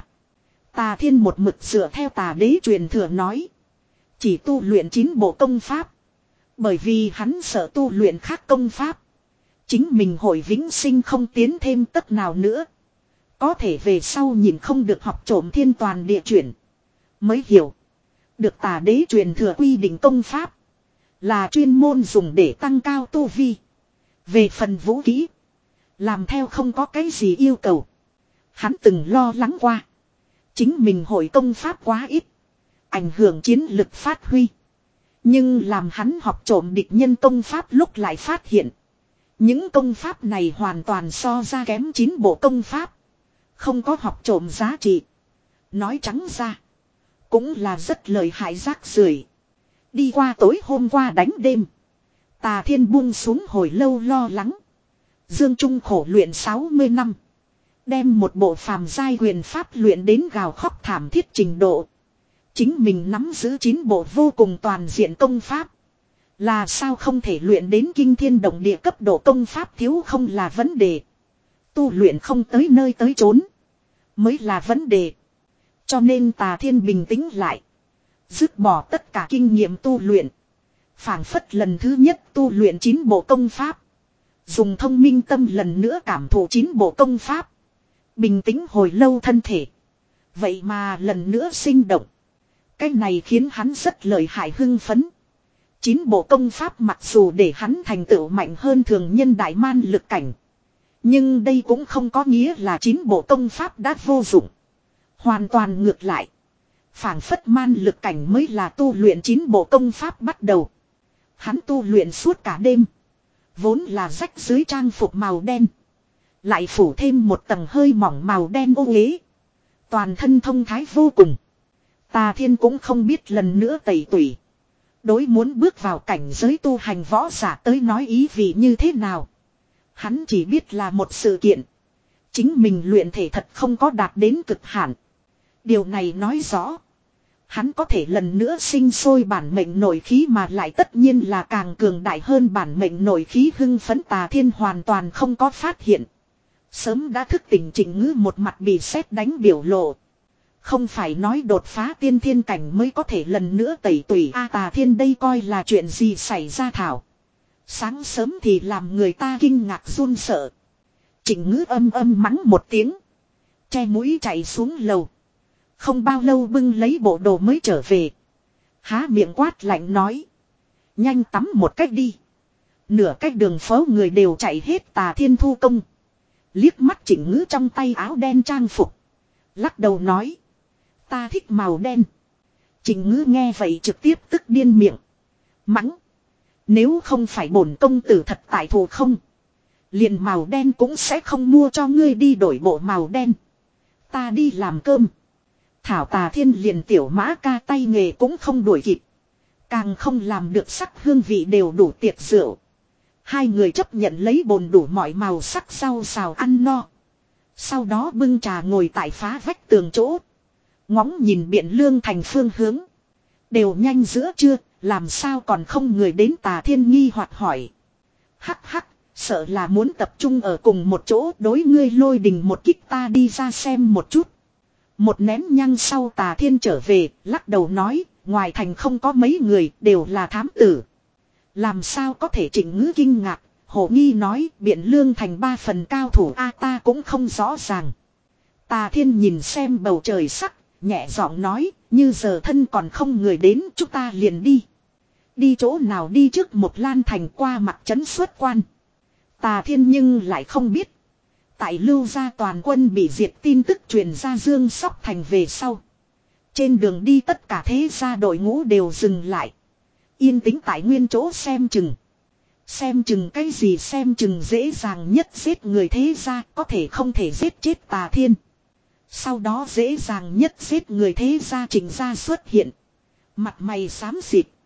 Tà Thiên một mực dựa theo tà đế truyền thừa nói. Chỉ tu luyện chín bộ công pháp. Bởi vì hắn sợ tu luyện khác công pháp. Chính mình hội vĩnh sinh không tiến thêm tấc nào nữa. Có thể về sau nhìn không được học trộm thiên toàn địa chuyển. Mới hiểu. Được tà đế truyền thừa quy định công pháp. Là chuyên môn dùng để tăng cao tu vi. Về phần vũ kỹ. Làm theo không có cái gì yêu cầu. Hắn từng lo lắng qua. Chính mình hội công pháp quá ít. Ảnh hưởng chiến lực phát huy. Nhưng làm hắn học trộm địch nhân công pháp lúc lại phát hiện. Những công pháp này hoàn toàn so ra kém chín bộ công pháp. Không có học trộm giá trị. Nói trắng ra. Cũng là rất lợi hại rác rưởi. Đi qua tối hôm qua đánh đêm. Tà Thiên buông xuống hồi lâu lo lắng. Dương Trung khổ luyện sáu mươi năm. Đem một bộ phàm giai quyền pháp luyện đến gào khóc thảm thiết trình độ. Chính mình nắm giữ chín bộ vô cùng toàn diện công pháp. Là sao không thể luyện đến kinh thiên động địa cấp độ công pháp thiếu không là vấn đề. Tu luyện không tới nơi tới chốn. Mới là vấn đề. Cho nên Tà Thiên bình tĩnh lại. Dứt bỏ tất cả kinh nghiệm tu luyện. Phảng phất lần thứ nhất tu luyện chín bộ công pháp. Dùng thông minh tâm lần nữa cảm thụ chín bộ công pháp. Bình tĩnh hồi lâu thân thể. Vậy mà lần nữa sinh động. Cái này khiến hắn rất lợi hại hưng phấn. Chín bộ công pháp mặc dù để hắn thành tựu mạnh hơn thường nhân đại man lực cảnh. Nhưng đây cũng không có nghĩa là chín bộ công pháp đã vô dụng. Hoàn toàn ngược lại. Phảng phất man lực cảnh mới là tu luyện chín bộ công pháp bắt đầu. Hắn tu luyện suốt cả đêm. Vốn là rách dưới trang phục màu đen. Lại phủ thêm một tầng hơi mỏng màu đen ô uế. Toàn thân thông thái vô cùng. Tà Thiên cũng không biết lần nữa tẩy tủy. Đối muốn bước vào cảnh giới tu hành võ giả tới nói ý vị như thế nào. Hắn chỉ biết là một sự kiện. Chính mình luyện thể thật không có đạt đến cực hạn. Điều này nói rõ. Hắn có thể lần nữa sinh sôi bản mệnh nội khí mà lại tất nhiên là càng cường đại hơn bản mệnh nội khí hưng phấn. Tà Thiên hoàn toàn không có phát hiện. Sớm đã thức tỉnh Trịnh Ngữ một mặt bị sét đánh biểu lộ. Không phải nói đột phá tiên thiên cảnh mới có thể lần nữa tẩy tủy A Tà Thiên đây coi là chuyện gì xảy ra thảo. Sáng sớm thì làm người ta kinh ngạc run sợ. Trịnh Ngữ âm âm mắng một tiếng. Che mũi chạy xuống lầu. Không bao lâu bưng lấy bộ đồ mới trở về. Há miệng quát lạnh nói. Nhanh tắm một cách đi. Nửa cách đường phố người đều chạy hết. Tà Thiên thu công. Liếc mắt Trịnh Ngữ trong tay áo đen trang phục. Lắc đầu nói. Ta thích màu đen. Trịnh Ngữ nghe vậy trực tiếp tức điên miệng. Mắng. Nếu không phải bổn công tử thật tại thù không. Liền màu đen cũng sẽ không mua cho ngươi đi đổi bộ màu đen. Ta đi làm cơm. Thảo Tà Thiên liền tiểu mã ca tay nghề cũng không đuổi kịp. Càng không làm được sắc hương vị đều đủ tiệc rượu. Hai người chấp nhận lấy bồn đủ mọi màu sắc rau xào ăn no. Sau đó bưng trà ngồi tại phá vách tường chỗ. Ngóng nhìn Biện Lương thành phương hướng. Đều nhanh giữa trưa, làm sao còn không người đến. Tà Thiên nghi hoặc hỏi. Hắc hắc, sợ là muốn tập trung ở cùng một chỗ. Đối ngươi Lôi Đình một kích ta đi ra xem một chút. Một nén nhang sau Tà Thiên trở về, lắc đầu nói, ngoài thành không có mấy người, đều là thám tử. Làm sao có thể? Trịnh Ngữ kinh ngạc, hồ nghi nói, Biện Lương thành ba phần cao thủ a ta cũng không rõ ràng. Tà Thiên nhìn xem bầu trời sắc, nhẹ giọng nói, như giờ thân còn không người đến, chúng ta liền đi. Đi chỗ nào? Đi trước một Lan thành qua mặt trấn xuất quan. Tà Thiên nhưng lại không biết. Tại Lưu gia toàn quân bị diệt tin tức truyền ra Dương Sóc thành về sau. Trên đường đi tất cả thế gia đội ngũ đều dừng lại. Yên tĩnh tại nguyên chỗ xem chừng. Xem chừng cái gì? Xem chừng dễ dàng nhất giết người thế gia, có thể không thể giết chết Tà Thiên. Sau đó dễ dàng nhất giết người thế gia Trịnh gia xuất hiện. Mặt mày xám xịt.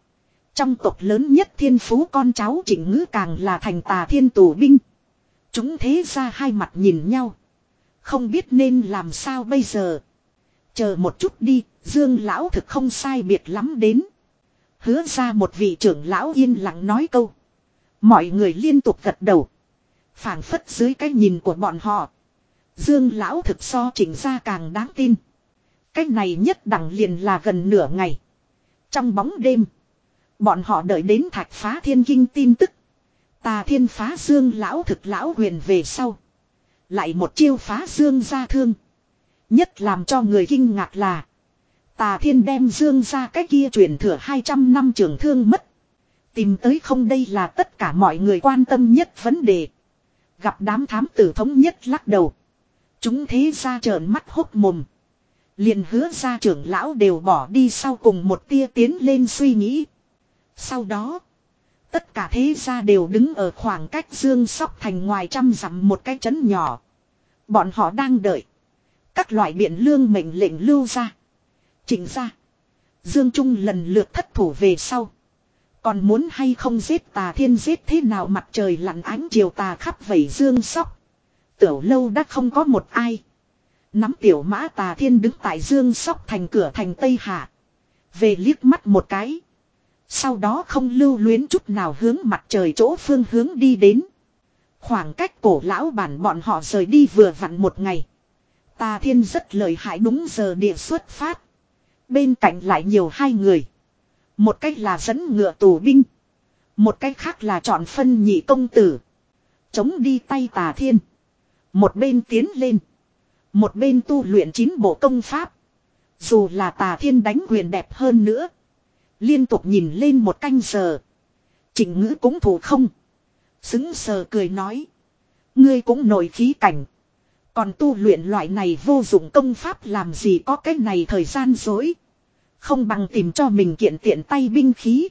Trong tộc lớn nhất thiên phú con cháu Trịnh Ngữ càng là thành Tà Thiên tù binh. Chúng thế ra hai mặt nhìn nhau. Không biết nên làm sao bây giờ. Chờ một chút đi, Dương lão thực không sai biệt lắm đến. Hứa ra một vị trưởng lão yên lặng nói câu. Mọi người liên tục gật đầu. Phảng phất dưới cái nhìn của bọn họ. Dương lão thực so Trịnh gia càng đáng tin. Cái này nhất đẳng liền là gần nửa ngày. Trong bóng đêm. Bọn họ đợi đến Thạch Phá Thiên Kinh tin tức. Tà Thiên phá Dương lão thực lão huyền về sau. Lại một chiêu phá Dương gia thương. Nhất làm cho người kinh ngạc là. Tà Thiên đem Dương ra cái kia truyền thừa hai trăm năm trường thương mất. Tìm tới không, đây là tất cả mọi người quan tâm nhất vấn đề. Gặp đám thám tử thống nhất lắc đầu. Chúng thế ra trợn mắt hốc mồm. Liền Hứa ra trưởng lão đều bỏ đi sau cùng một tia tiến lên suy nghĩ. Sau đó. Tất cả thế gia đều đứng ở khoảng cách Dương Sóc Thành ngoài trăm dặm một cái trấn nhỏ. Bọn họ đang đợi. Các loại biện lương mệnh lệnh lưu ra. Trịnh ra. Dương Trung lần lượt thất thủ về sau. Còn muốn hay không giết Tà Thiên, giết thế nào mặt trời lặn ánh chiều tà khắp vẩy Dương Sóc. Tiểu lâu đã không có một ai. Nắm tiểu mã Tà Thiên đứng tại Dương Sóc Thành cửa thành Tây Hạ. Về liếc mắt một cái. Sau đó không lưu luyến chút nào hướng mặt trời chỗ phương hướng đi đến. Khoảng cách cổ lão bản bọn họ rời đi vừa vặn một ngày. Tà Thiên rất lợi hại, đúng giờ địa xuất phát. Bên cạnh lại nhiều hai người. Một cách là dẫn ngựa tù binh. Một cách khác là chọn phân nhị công tử. Chống đi tay Tà Thiên. Một bên tiến lên. Một bên tu luyện chín bộ công pháp. Dù là Tà Thiên đánh quyền đẹp hơn nữa. Liên tục nhìn lên một canh giờ. Trịnh Ngữ cũng thủ không. Xứng sờ cười nói. Ngươi cũng nổi khí cảnh. Còn tu luyện loại này vô dụng công pháp làm gì có cái này thời gian dối. Không bằng tìm cho mình kiện tiện tay binh khí.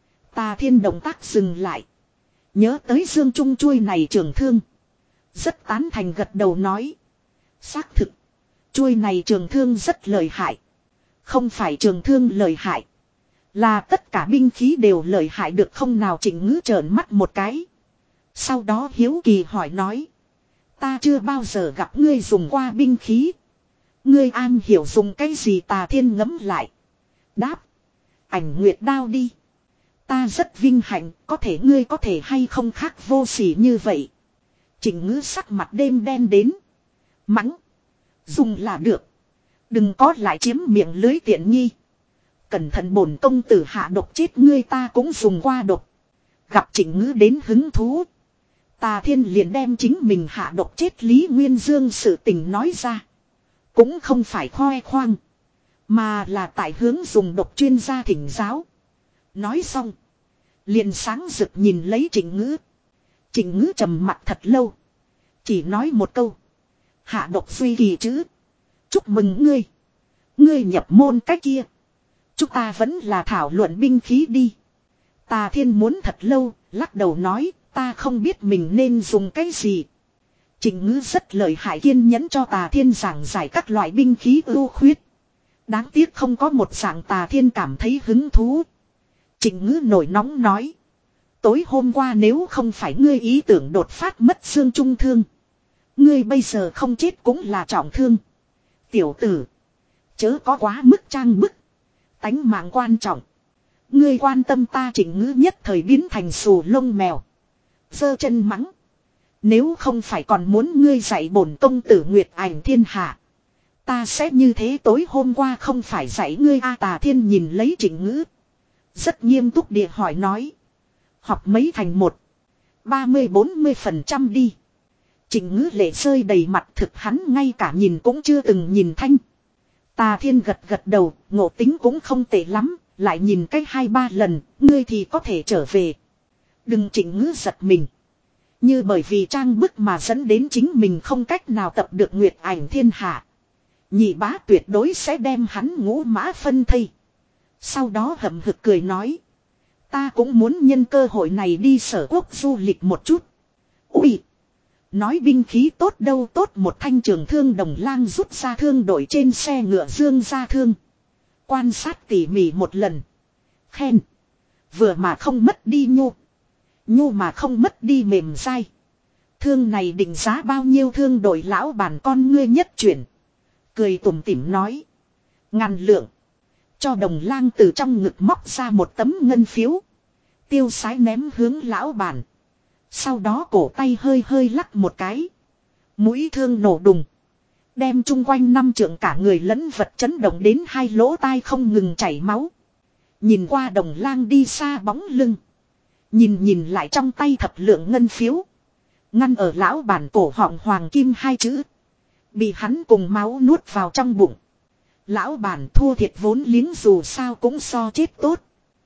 Tà Thiên động tác dừng lại. Nhớ tới Dương Trung chuôi này trường thương. Rất tán thành gật đầu nói. Xác thực. Chuôi này trường thương rất lợi hại. Không phải trường thương lợi hại. Là tất cả binh khí đều lợi hại được không nào? Trịnh Ngữ trợn mắt một cái. Sau đó hiếu kỳ hỏi nói. Ta chưa bao giờ gặp ngươi dùng qua binh khí. Ngươi an hiểu dùng cái gì? Tà Thiên ngẫm lại. Đáp. Ảnh nguyệt đao đi. Ta rất vinh hạnh, có thể ngươi có thể hay không khác vô sỉ như vậy. Trịnh Ngữ sắc mặt đêm đen đến. Mắng. Dùng là được. Đừng có lại chiếm miệng lưới tiện nghi. Cẩn thận bổn công tử hạ độc chết ngươi, ta cũng dùng qua độc. Gặp Trịnh Ngữ đến hứng thú. Tà Thiên liền đem chính mình hạ độc chết Lý Nguyên Dương sự tình nói ra. Cũng không phải khoe khoang. Mà là tại hướng dùng độc chuyên gia thỉnh giáo. Nói xong. Liền sáng rực nhìn lấy Trịnh Ngữ. Trịnh Ngữ trầm mặt thật lâu. Chỉ nói một câu. Hạ độc suy kỳ chứ. Chúc mừng ngươi. Ngươi nhập môn cách kia. Chúng ta vẫn là thảo luận binh khí đi. Tà Thiên muốn thật lâu, lắc đầu nói, ta không biết mình nên dùng cái gì. Trịnh Ngữ rất lợi hại, kiên nhẫn cho Tà Thiên giảng giải các loại binh khí ưu khuyết. Đáng tiếc không có một dạng Tà Thiên cảm thấy hứng thú. Trịnh Ngữ nổi nóng nói. Tối hôm qua nếu không phải ngươi ý tưởng đột phát mất xương trung thương. Ngươi bây giờ không chết cũng là trọng thương. Tiểu tử. Chớ có quá mức trang bức. Tánh mạng quan trọng. Ngươi quan tâm ta? Trịnh Ngữ nhất thời biến thành xù lông mèo. Giơ chân mắng. Nếu không phải còn muốn ngươi dạy bổn công tử Nguyệt Ảnh thiên hạ. Ta sẽ như thế. Tối hôm qua không phải dạy ngươi a? Tà Thiên nhìn lấy Trịnh Ngữ. Rất nghiêm túc địa hỏi nói. Học mấy thành một. ba mươi bốn mươi phần trăm đi. Trịnh Ngữ lệ rơi đầy mặt, thực hắn ngay cả nhìn cũng chưa từng nhìn thanh. Tà Thiên gật gật đầu, ngộ tính cũng không tệ lắm, lại nhìn cách hai ba lần, ngươi thì có thể trở về. Đừng. Trịnh Ngữ giật mình. Như bởi vì trang bức mà dẫn đến chính mình không cách nào tập được Nguyệt Ảnh thiên hạ. Nhị bá tuyệt đối sẽ đem hắn ngũ mã phân thây. Sau đó hậm hực cười nói. Ta cũng muốn nhân cơ hội này đi Sở Quốc du lịch một chút. Ui! Nói binh khí tốt đâu tốt, một thanh trường thương đồng lang rút ra thương đội trên xe ngựa Dương ra thương. Quan sát tỉ mỉ một lần. Khen. Vừa mà không mất đi nhu. Nhu mà không mất đi mềm dai. Thương này định giá bao nhiêu thương đổi lão bản con ngươi nhất chuyển. Cười tủm tỉm nói. Ngàn lượng. Cho Đồng Lang từ trong ngực móc ra một tấm ngân phiếu. Tiêu sái ném hướng lão bản. Sau đó cổ tay hơi hơi lắc một cái. Mũi thương nổ đùng. Đem chung quanh năm trượng cả người lẫn vật chấn động đến hai lỗ tai không ngừng chảy máu. Nhìn qua Đồng Lang đi xa bóng lưng. Nhìn nhìn lại trong tay thập lượng ngân phiếu. Ngăn ở lão bản cổ họng hoàng kim hai chữ. Bị hắn cùng máu nuốt vào trong bụng. Lão bản thua thiệt vốn liếng dù sao cũng so chết tốt.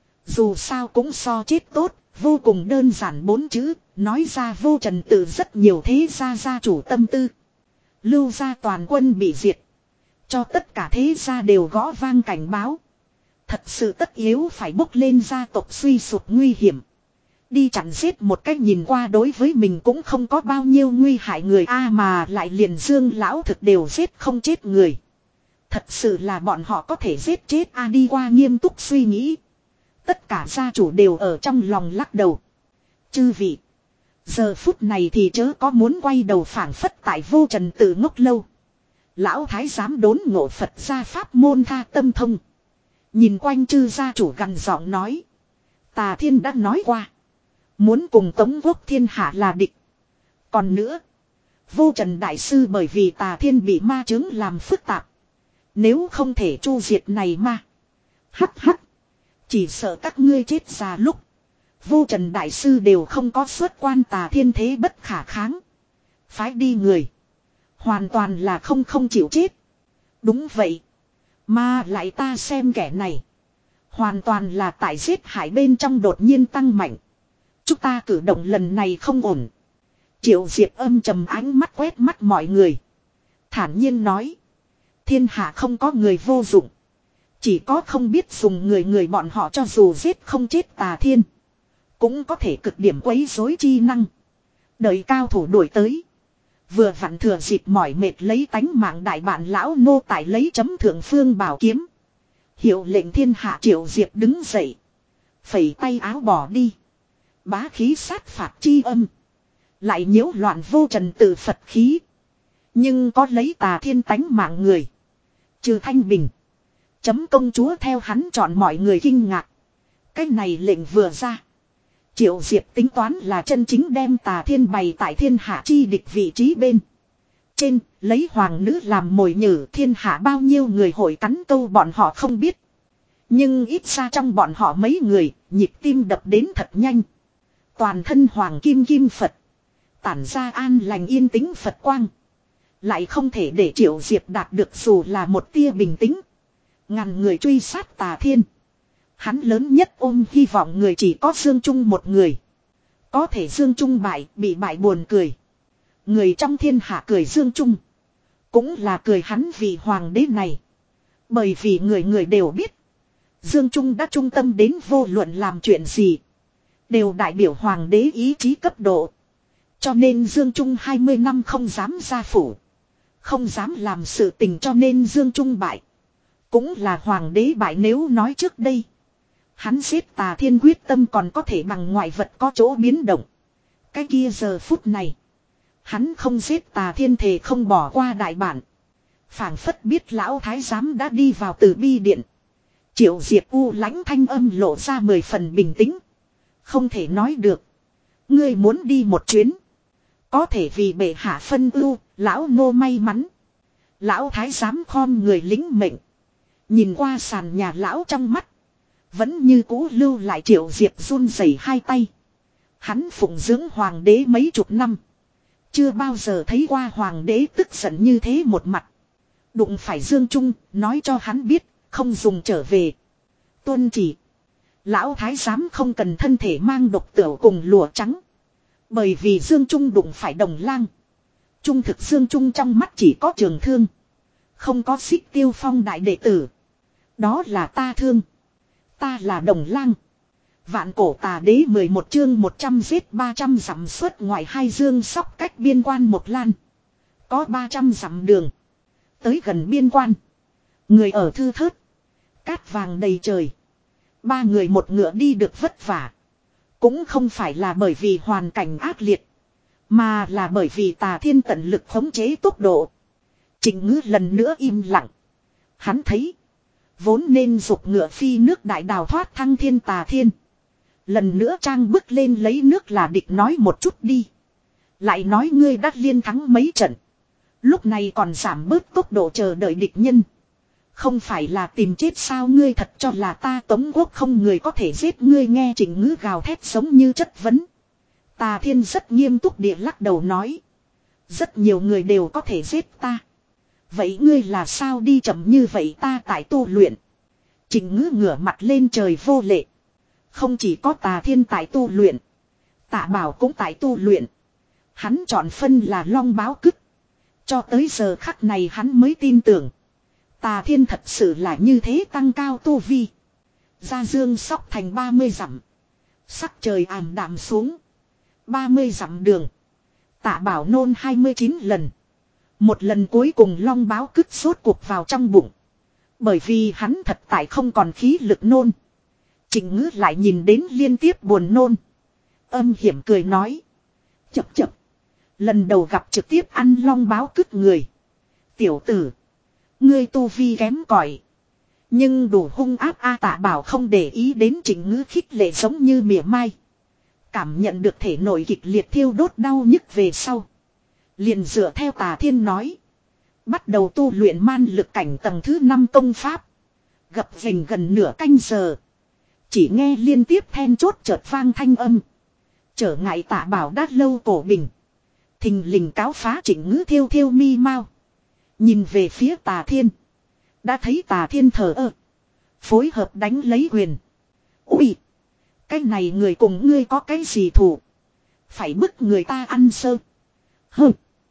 Dù sao cũng so chết tốt. Vô cùng đơn giản bốn chữ. Nói ra Vô Trần Tự rất nhiều thế gia gia chủ tâm tư. Lưu gia toàn quân bị diệt. Cho tất cả thế gia đều gõ vang cảnh báo. Thật sự tất yếu phải bốc lên gia tộc suy sụp nguy hiểm. Đi chặn giết một cách nhìn qua đối với mình cũng không có bao nhiêu nguy hại người a mà lại liền Dương lão thực đều giết không chết người. Thật sự là bọn họ có thể giết chết a đi qua nghiêm túc suy nghĩ. Tất cả gia chủ đều ở trong lòng lắc đầu. Chư vị. Giờ phút này thì chớ có muốn quay đầu phảng phất tại Vô Trần Tự ngốc lâu. Lão thái giám đốn ngộ Phật gia pháp môn tha tâm thông. Nhìn quanh chư gia chủ gằn giọng nói. Tà Thiên đã nói qua. Muốn cùng Tống Quốc thiên hạ là địch. Còn nữa. Vô Trần Đại Sư bởi vì Tà Thiên bị ma chứng làm phức tạp. Nếu không thể chu diệt này ma. Hắc hắc. Chỉ sợ các ngươi chết già lúc. Vô Trần Đại Sư đều không có xuất quan Tà Thiên thế bất khả kháng. Phái đi người. Hoàn toàn là không không chịu chết. Đúng vậy. Mà lại ta xem kẻ này. Hoàn toàn là tại giết hại bên trong đột nhiên tăng mạnh. Chúng ta cử động lần này không ổn. Triệu Diệp âm trầm ánh mắt quét mắt mọi người. Thản nhiên nói. Thiên hạ không có người vô dụng. Chỉ có không biết dùng người người bọn họ cho dù giết không chết Tà Thiên. Cũng có thể cực điểm quấy rối chi năng. Đợi cao thủ đuổi tới. Vừa vặn thừa dịp mỏi mệt lấy tánh mạng đại bản lão nô tại lấy chấm thượng phương bảo kiếm. Hiệu lệnh thiên hạ Triệu Diệp đứng dậy. Phẩy tay áo bỏ đi. Bá khí sát phạt chi âm. Lại nhiễu loạn Vô Trần Tự Phật khí. Nhưng có lấy Tà Thiên tánh mạng người. Trừ Thanh Bình. Chấm công chúa theo hắn chọn mọi người kinh ngạc. Cái này lệnh vừa ra. Triệu Diệp tính toán là chân chính đem Tà Thiên bày tại thiên hạ chi địch vị trí bên. Trên, lấy hoàng nữ làm mồi nhử thiên hạ bao nhiêu người hội cắn câu bọn họ không biết. Nhưng ít ra trong bọn họ mấy người, nhịp tim đập đến thật nhanh. Toàn thân hoàng kim kim Phật. Tản ra an lành yên tĩnh Phật quang. Lại không thể để Triệu Diệp đạt được dù là một tia bình tĩnh. Ngàn người truy sát Tà Thiên. Hắn lớn nhất ôm hy vọng người chỉ có Dương Trung một người. Có thể Dương Trung bại, bị bại buồn cười. Người trong thiên hạ cười Dương Trung. Cũng là cười hắn vì hoàng đế này. Bởi vì người người đều biết. Dương Trung đã trung tâm đến vô luận làm chuyện gì. Đều đại biểu hoàng đế ý chí cấp độ. Cho nên Dương Trung hai mươi năm không dám ra phủ. Không dám làm sự tình cho nên Dương Trung bại. Cũng là hoàng đế bại nếu nói trước đây. Hắn giết Tà Thiên quyết tâm còn có thể bằng ngoại vật có chỗ biến động. Cái kia giờ phút này. Hắn không giết Tà Thiên thể không bỏ qua đại bản. Phảng phất biết lão thái giám đã đi vào từ bi điện. Triệu Diệp u lãnh thanh âm lộ ra mười phần bình tĩnh. Không thể nói được. Ngươi muốn đi một chuyến. Có thể vì bệ hạ phân ưu, lão nô may mắn. Lão thái giám khom người lính mệnh. Nhìn qua sàn nhà lão trong mắt. Vẫn như cũ lưu lại Triệu Diệp run rẩy hai tay. Hắn phụng dưỡng hoàng đế mấy chục năm. Chưa bao giờ thấy qua hoàng đế tức giận như thế một mặt. Đụng phải Dương Trung, nói cho hắn biết, không dùng trở về. Tuân chỉ. Lão thái giám không cần thân thể mang độc tửu cùng lụa trắng. Bởi vì Dương Trung đụng phải Đồng Lang. Trung thực Dương Trung trong mắt chỉ có trường thương. Không có Xích Tiêu Phong đại đệ tử. Đó là ta thương. Ta là Đồng Lang. Vạn cổ tà đế mười một chương một trăm giết ba trăm dặm xuất ngoài hai dương sóc cách biên quan một lan. Có ba trăm dặm đường. Tới gần biên quan. Người ở thư thớt. Cát vàng đầy trời. Ba người một ngựa đi được vất vả. Cũng không phải là bởi vì hoàn cảnh ác liệt. Mà là bởi vì Tà Thiên tận lực khống chế tốc độ. Trịnh Ngữ lần nữa im lặng. Hắn thấy. Vốn nên dục ngựa phi nước đại đào thoát thăng thiên Tà Thiên. Lần nữa trang bước lên lấy nước là địch nói một chút đi. Lại nói ngươi đã liên thắng mấy trận. Lúc này còn giảm bớt tốc độ chờ đợi địch nhân. Không phải là tìm chết sao, ngươi thật cho là ta Tống Quốc không người có thể giết ngươi, nghe Trịnh Ngữ gào thét giống như chất vấn. Tà Thiên rất nghiêm túc địa lắc đầu nói. Rất nhiều người đều có thể giết ta. Vậy ngươi là sao đi chậm như vậy, ta tại tu luyện. Trịnh Ngữ ngửa mặt lên trời vô lệ. Không chỉ có Tà Thiên tại tu luyện. Tạ Bảo cũng tại tu luyện. Hắn chọn phân là long báo cứt. Cho tới giờ khắc này hắn mới tin tưởng. Tà Thiên thật sự là như thế tăng cao tu vi. Gia Dương sóc thành ba mươi dặm. Sắc trời ảm đạm xuống. ba mươi dặm đường. Tạ Bảo nôn hai mươi chín lần. Một lần cuối cùng long báo cứt sốt cuộc vào trong bụng. Bởi vì hắn thật tại không còn khí lực nôn. Trịnh Ngữ lại nhìn đến liên tiếp buồn nôn. Âm hiểm cười nói. Chập chập. Lần đầu gặp trực tiếp ăn long báo cứt người. Tiểu tử. Ngươi tu vi kém cỏi, nhưng đủ hung áp a. Tạ Bảo không để ý đến Trịnh Ngữ khích lệ giống như mỉa mai. Cảm nhận được thể nội kịch liệt thiêu đốt đau nhức về sau. Liền dựa theo Tà Thiên nói. Bắt đầu tu luyện man lực cảnh tầng thứ năm công pháp. Gập ghềnh gần nửa canh giờ. Chỉ nghe liên tiếp then chốt chợt vang thanh âm. Trở ngại Tạ Bảo đát lâu cổ bình. Thình lình cáo phá Trịnh Ngữ thiêu thiêu mi mau. Nhìn về phía Tà Thiên. Đã thấy Tà Thiên thờ ơ. Phối hợp đánh lấy quyền. Ui! Cái này người cùng ngươi có cái gì thù? Phải bức người ta ăn sơ. Hừ!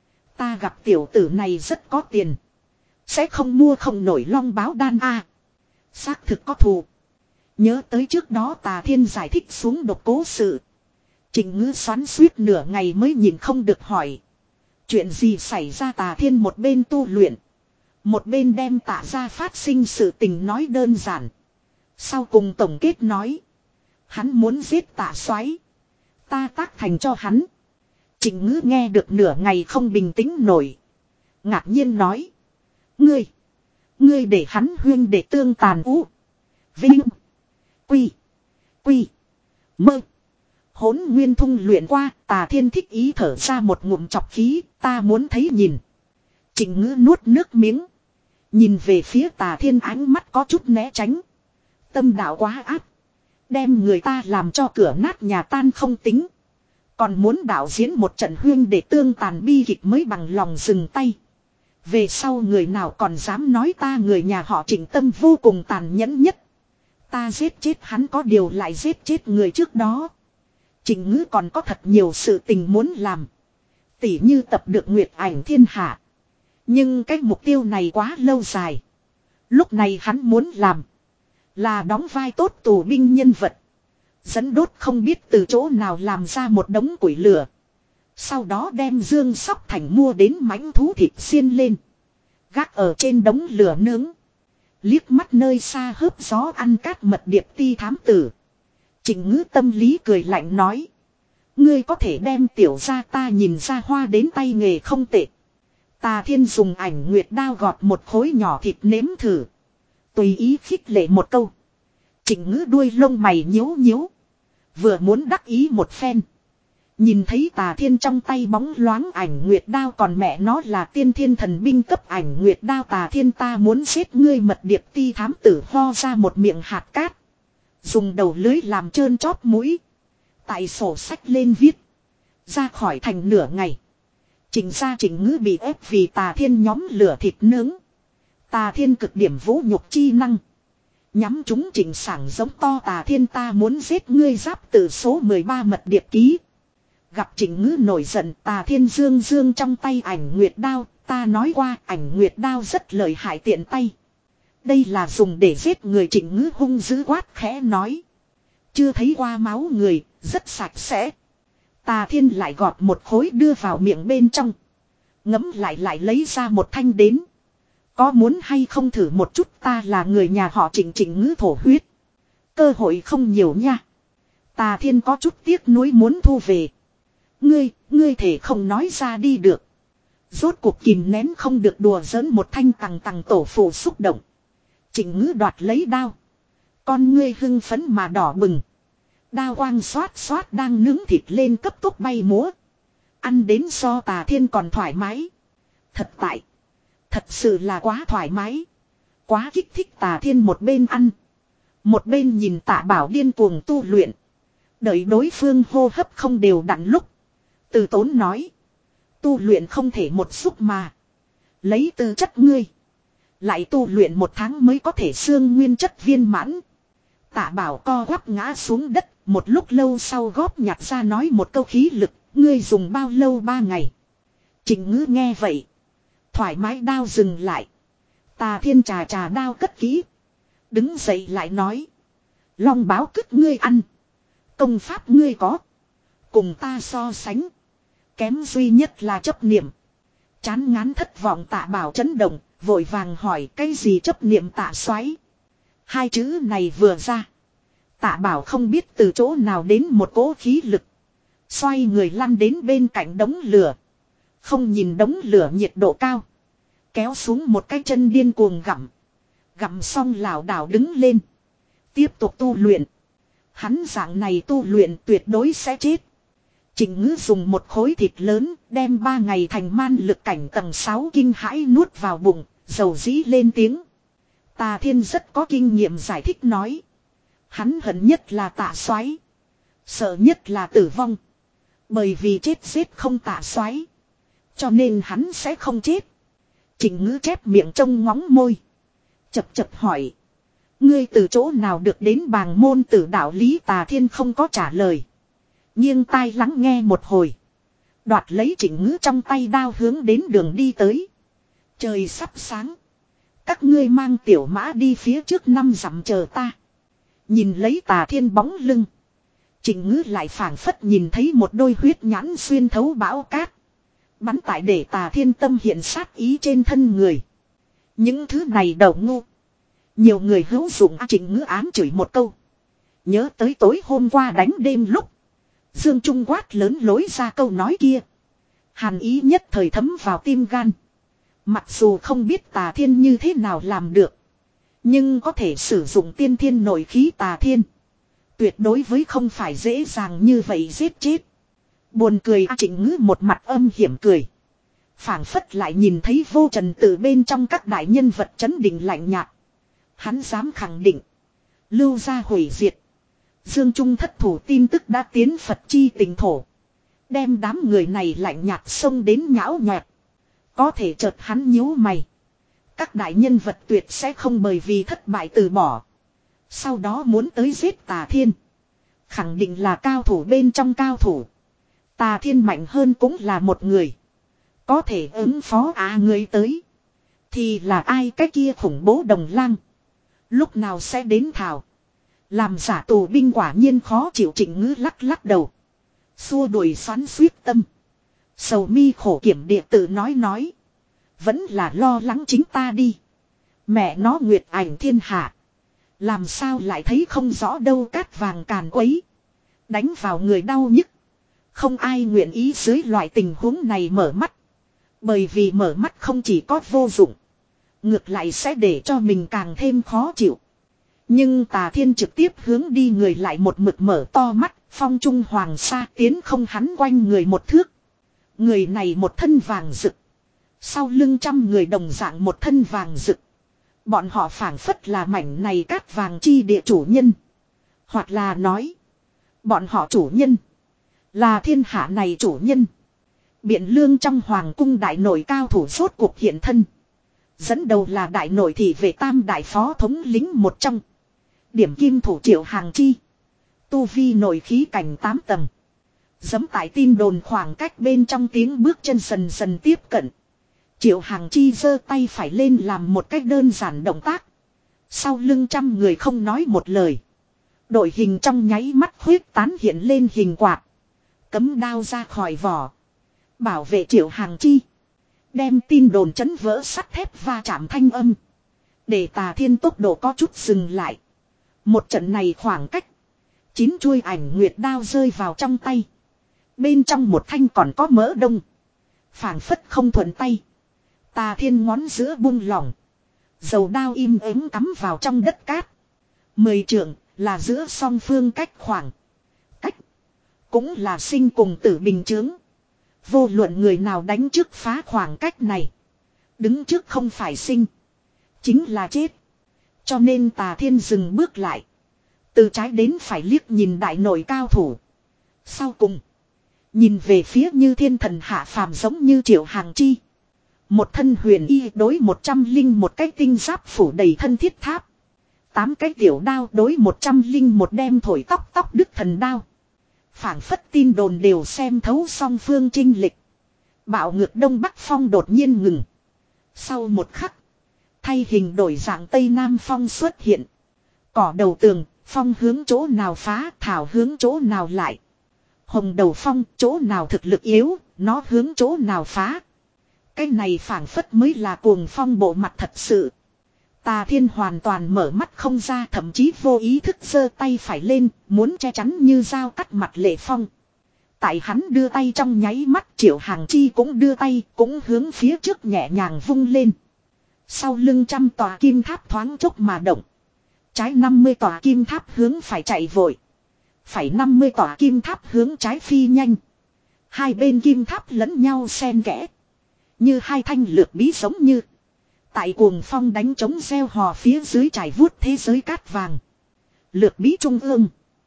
Ta gặp tiểu tử này rất có tiền. Sẽ không mua không nổi long báo đan a. À, xác thực có thù. Nhớ tới trước đó Tà Thiên giải thích xuống độc cố sự. Trịnh Ngữ xoắn suýt nửa ngày mới nhìn không được hỏi. Chuyện gì xảy ra? Tà Thiên một bên tu luyện. Một bên đem Tạ ra phát sinh sự tình nói đơn giản. Sau cùng tổng kết nói. Hắn muốn giết Tạ Soái. Ta tác thành cho hắn. Trịnh Ngữ nghe được nửa ngày không bình tĩnh nổi. Ngạc nhiên nói. Ngươi. Ngươi để hắn huyên để tương tàn ú. Vinh. Quy. Quy. Mơ. Hỗn nguyên thung luyện qua. Tà Thiên thích ý thở ra một ngụm chọc khí. Ta muốn thấy nhìn. Trịnh Ngữ nuốt nước miếng. Nhìn về phía Tà Thiên, ánh mắt có chút né tránh. Tâm đạo quá áp. Đem người ta làm cho cửa nát nhà tan không tính. Còn muốn đạo diễn một trận huyên để tương tàn bi kịch mới bằng lòng dừng tay. Về sau người nào còn dám nói ta người nhà họ Trịnh tâm vô cùng tàn nhẫn nhất. Ta giết chết hắn có điều lại giết chết người trước đó. Trịnh Ngữ còn có thật nhiều sự tình muốn làm. Tỉ như tập được Nguyệt Ảnh Thiên Hạ. Nhưng cái mục tiêu này quá lâu dài. Lúc này hắn muốn làm. Là đóng vai tốt tù binh nhân vật. Dẫn đốt không biết từ chỗ nào làm ra một đống củi lửa. Sau đó đem Dương Sóc Thành mua đến mãnh thú thịt xiên lên. Gác ở trên đống lửa nướng. Liếc mắt nơi xa hớp gió ăn cát mật điệp ti thám tử. Trịnh Ngữ tâm lý cười lạnh nói. Ngươi có thể đem tiểu gia ta nhìn ra hoa đến tay nghề không tệ. Tà Thiên dùng ảnh nguyệt đao gọt một khối nhỏ thịt nếm thử. Tùy ý khích lệ một câu. Trịnh Ngữ đuôi lông mày nhíu nhíu. Vừa muốn đắc ý một phen. Nhìn thấy Tà Thiên trong tay bóng loáng ảnh nguyệt đao, còn mẹ nó là tiên thiên thần binh cấp ảnh nguyệt đao. Tà Thiên, ta muốn giết ngươi. Mật điệp ti thám tử ho ra một miệng hạt cát. Dùng đầu lưới làm trơn chóp mũi. Tại sổ sách lên viết. Ra khỏi thành nửa ngày. Trịnh gia Trịnh Ngữ bị ép vì Tà Thiên nhóm lửa thịt nướng. Tà Thiên cực điểm vũ nhục chi năng. Nhắm chúng Trịnh Sảng giống to. Tà Thiên, ta muốn giết ngươi. Giáp từ số mười ba mật điệp ký. Gặp Trịnh Ngữ nổi giận, Tà Thiên dương dương trong tay ảnh nguyệt đao. Ta nói qua ảnh nguyệt đao rất lợi hại tiện tay. Đây là dùng để giết người. Trịnh Ngữ hung dữ quát khẽ nói. Chưa thấy qua máu người, rất sạch sẽ. Tà Thiên lại gọt một khối đưa vào miệng bên trong. Ngấm lại lại lấy ra một thanh đến. Có muốn hay không thử một chút, ta là người nhà họ Trịnh. Trịnh Ngữ thổ huyết. Cơ hội không nhiều nha. Tà Thiên có chút tiếc nuối muốn thu về. Ngươi, ngươi thể không nói ra đi được. Rốt cuộc kìm nén không được đùa giỡn một thanh tằng tằng tổ phụ xúc động. Trịnh Ngữ đoạt lấy đao. Con ngươi hưng phấn mà đỏ bừng. Đao quang xoát xoát đang nướng thịt lên cấp tốc bay múa. Ăn đến so Tà Thiên còn thoải mái. Thật tại. Thật sự là quá thoải mái. Quá kích thích. Tà Thiên một bên ăn. Một bên nhìn Tạ Bảo điên cuồng tu luyện. Đợi đối phương hô hấp không đều đặn lúc. Từ Tốn nói. Tu luyện không thể một xúc mà. Lấy tư chất ngươi. Lại tu luyện một tháng mới có thể xương nguyên chất viên mãn. Tạ Bảo co quắp ngã xuống đất. Một lúc lâu sau góp nhặt ra nói một câu khí lực. Ngươi dùng bao lâu ba ngày. Trịnh Ngữ nghe vậy. Thoải mái đao dừng lại. Tà Thiên trà trà đao cất kỹ. Đứng dậy lại nói. Long báo cứt ngươi ăn. Công pháp ngươi có. Cùng ta so sánh. Kém duy nhất là chấp niệm. Chán ngán thất vọng Tạ Bảo chấn động. Vội vàng hỏi cái gì chấp niệm Tạ xoáy. Hai chữ này vừa ra. Tạ Bảo không biết từ chỗ nào đến một cỗ khí lực. Xoay người lăn đến bên cạnh đống lửa. Không nhìn đống lửa nhiệt độ cao. Kéo xuống một cái chân điên cuồng gặm. Gặm xong lảo đảo đứng lên. Tiếp tục tu luyện. Hắn dạng này tu luyện tuyệt đối sẽ chết. Trịnh Ngữ dùng một khối thịt lớn đem ba ngày thành man lực cảnh tầng sáu kinh hãi nuốt vào bụng. Dầu dĩ lên tiếng. Tà Thiên rất có kinh nghiệm giải thích nói. Hắn hận nhất là Tạ xoáy. Sợ nhất là tử vong. Bởi vì chết giết không Tạ xoáy. Cho nên hắn sẽ không chết. Trịnh Ngữ chép miệng trông ngóng môi. Chập chập hỏi. Ngươi từ chỗ nào được đến bàng môn tử đạo lý. Tà Thiên không có trả lời. Nghiêng tai lắng nghe một hồi. Đoạt lấy Trịnh Ngữ trong tay đao hướng đến đường đi tới. Trời sắp sáng. Các ngươi mang tiểu mã đi phía trước năm dặm chờ ta. Nhìn lấy Tà Thiên bóng lưng. Trịnh Ngữ lại phảng phất nhìn thấy một đôi huyết nhãn xuyên thấu bão cát. Bắn tại để Tà Thiên tâm hiện sát ý trên thân người. Những thứ này đầu ngu. Nhiều người hữu dụng. Trịnh Ngữ ám chửi một câu. Nhớ tới tối hôm qua đánh đêm lúc. Dương Trung quát lớn lối ra câu nói kia. Hàn ý nhất thời thấm vào tim gan. Mặc dù không biết Tà Thiên như thế nào làm được. Nhưng có thể sử dụng tiên thiên nội khí Tà Thiên. Tuyệt đối với không phải dễ dàng như vậy giết chết. Buồn cười. Trịnh Ngữ một mặt âm hiểm cười. Phảng phất lại nhìn thấy vô trần từ bên trong các đại nhân vật chấn định lạnh nhạt. Hắn dám khẳng định. Lưu gia hủy diệt. Dương Trung thất thủ tin tức đã tiến Phật chi tỉnh thổ. Đem đám người này lạnh nhạt xông đến nhão nhọt. Có thể chợt hắn nhíu mày. Các đại nhân vật tuyệt sẽ không bởi vì thất bại từ bỏ. Sau đó muốn tới giết Tà Thiên. Khẳng định là cao thủ bên trong cao thủ. Tà Thiên mạnh hơn cũng là một người. Có thể ứng phó à người tới. Thì là ai cái kia khủng bố đồng lang. Lúc nào sẽ đến thảo. Làm giả tù binh quả nhiên khó chịu. Trịnh Ngữ lắc lắc đầu. Xua đuổi xoắn suýt tâm. Sầu mi khổ kiểm địa tự nói nói. Vẫn là lo lắng chính ta đi. Mẹ nó nguyệt ảnh thiên hạ. Làm sao lại thấy không rõ đâu cát vàng càn quấy. Đánh vào người đau nhức. Không ai nguyện ý dưới loại tình huống này mở mắt. Bởi vì mở mắt không chỉ có vô dụng. Ngược lại sẽ để cho mình càng thêm khó chịu. Nhưng Tà Thiên trực tiếp hướng đi người lại một mực mở to mắt. Phong trung hoàng sa tiến không hắn quanh người một thước. Người này một thân vàng rực. Sau lưng trăm người đồng dạng một thân vàng rực. Bọn họ phảng phất là mảnh này cát vàng chi địa chủ nhân. Hoặc là nói. Bọn họ chủ nhân. Là thiên hạ này chủ nhân. Biện Lương trong hoàng cung đại nội cao thủ rốt cuộc hiện thân. Dẫn đầu là đại nội thị vệ tam đại phó thống lính một trong. Điểm kim thủ Triệu Hàng Chi. Tu vi nội khí cảnh tám tầng. Giẫm tại tin đồn khoảng cách bên trong tiếng bước chân dần dần tiếp cận. Triệu Hàng Chi giơ tay phải lên làm một cách đơn giản động tác. Sau lưng trăm người không nói một lời. Đội hình trong nháy mắt huyết tán hiện lên hình quạt. Cấm đao ra khỏi vỏ. Bảo vệ Triệu Hàng Chi. Đem tin đồn chấn vỡ sắt thép va chạm thanh âm. Để Tà Thiên tốc độ có chút dừng lại. Một trận này khoảng cách. Chín chuôi ảnh nguyệt đao rơi vào trong tay. Bên trong một thanh còn có mỡ đông. Phảng phất không thuận tay. Tà Thiên ngón giữa buông lỏng. Dầu đao im ắng cắm vào trong đất cát. Mười trượng là giữa song phương cách khoảng. Cách. Cũng là sinh cùng tử bình chướng. Vô luận người nào đánh trước phá khoảng cách này. Đứng trước không phải sinh. Chính là chết. Cho nên Tà Thiên dừng bước lại. Từ trái đến phải liếc nhìn đại nội cao thủ. Sau cùng. Nhìn về phía như thiên thần hạ phàm giống như Triệu Hàng Chi. Một thân huyền y đối một trăm linh một cái tinh giáp phủ đầy thân thiết tháp. Tám cái tiểu đao đối một trăm linh một đem thổi tóc tóc đức thần đao. Phảng phất tin đồn đều xem thấu song phương trinh lịch. Bạo ngược đông bắc phong đột nhiên ngừng. Sau một khắc. Thay hình đổi dạng tây nam phong xuất hiện. Cỏ đầu tường, phong hướng chỗ nào phá, thảo hướng chỗ nào lại. Hồng đầu phong, chỗ nào thực lực yếu, nó hướng chỗ nào phá. Cái này phảng phất mới là cuồng phong bộ mặt thật sự. Tà Thiên hoàn toàn mở mắt không ra, thậm chí vô ý thức giơ tay phải lên, muốn che chắn như dao cắt mặt Lệ Phong. Tại hắn đưa tay trong nháy mắt, Triệu Hàng Chi cũng đưa tay, cũng hướng phía trước nhẹ nhàng vung lên. Sau lưng trăm tòa kim tháp thoáng chốc mà động. Trái năm mươi tòa kim tháp hướng phải chạy vội. Phải năm mươi tòa kim tháp hướng trái phi nhanh. Hai bên kim tháp lẫn nhau xen kẽ. Như hai thanh lược bí giống như. Tại cuồng phong đánh trống gieo hò phía dưới trải vuốt thế giới cát vàng. Lược bí trung ương.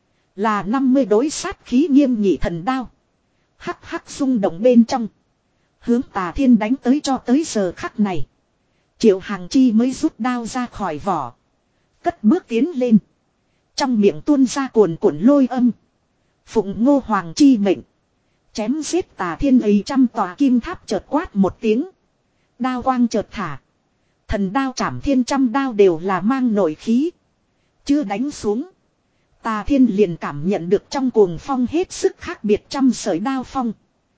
Là năm mươi đối sát khí nghiêm nhị thần đao. Hắc hắc rung động bên trong. Hướng Tà Thiên đánh tới cho tới giờ khắc này. Triệu Hàng Chi mới rút đao ra khỏi vỏ. Cất bước tiến lên. Trong miệng tuôn ra cuồn cuộn lôi âm. Phụng Ngô Hoàng chi mệnh. Chém giết Tà Thiên ấy trăm tòa kim tháp chợt quát một tiếng. Đao quang chợt thả. Thần đao chảm thiên trăm đao đều là mang nội khí. Chưa đánh xuống. Tà Thiên liền cảm nhận được trong cuồng phong hết sức khác biệt trăm sợi đao phong.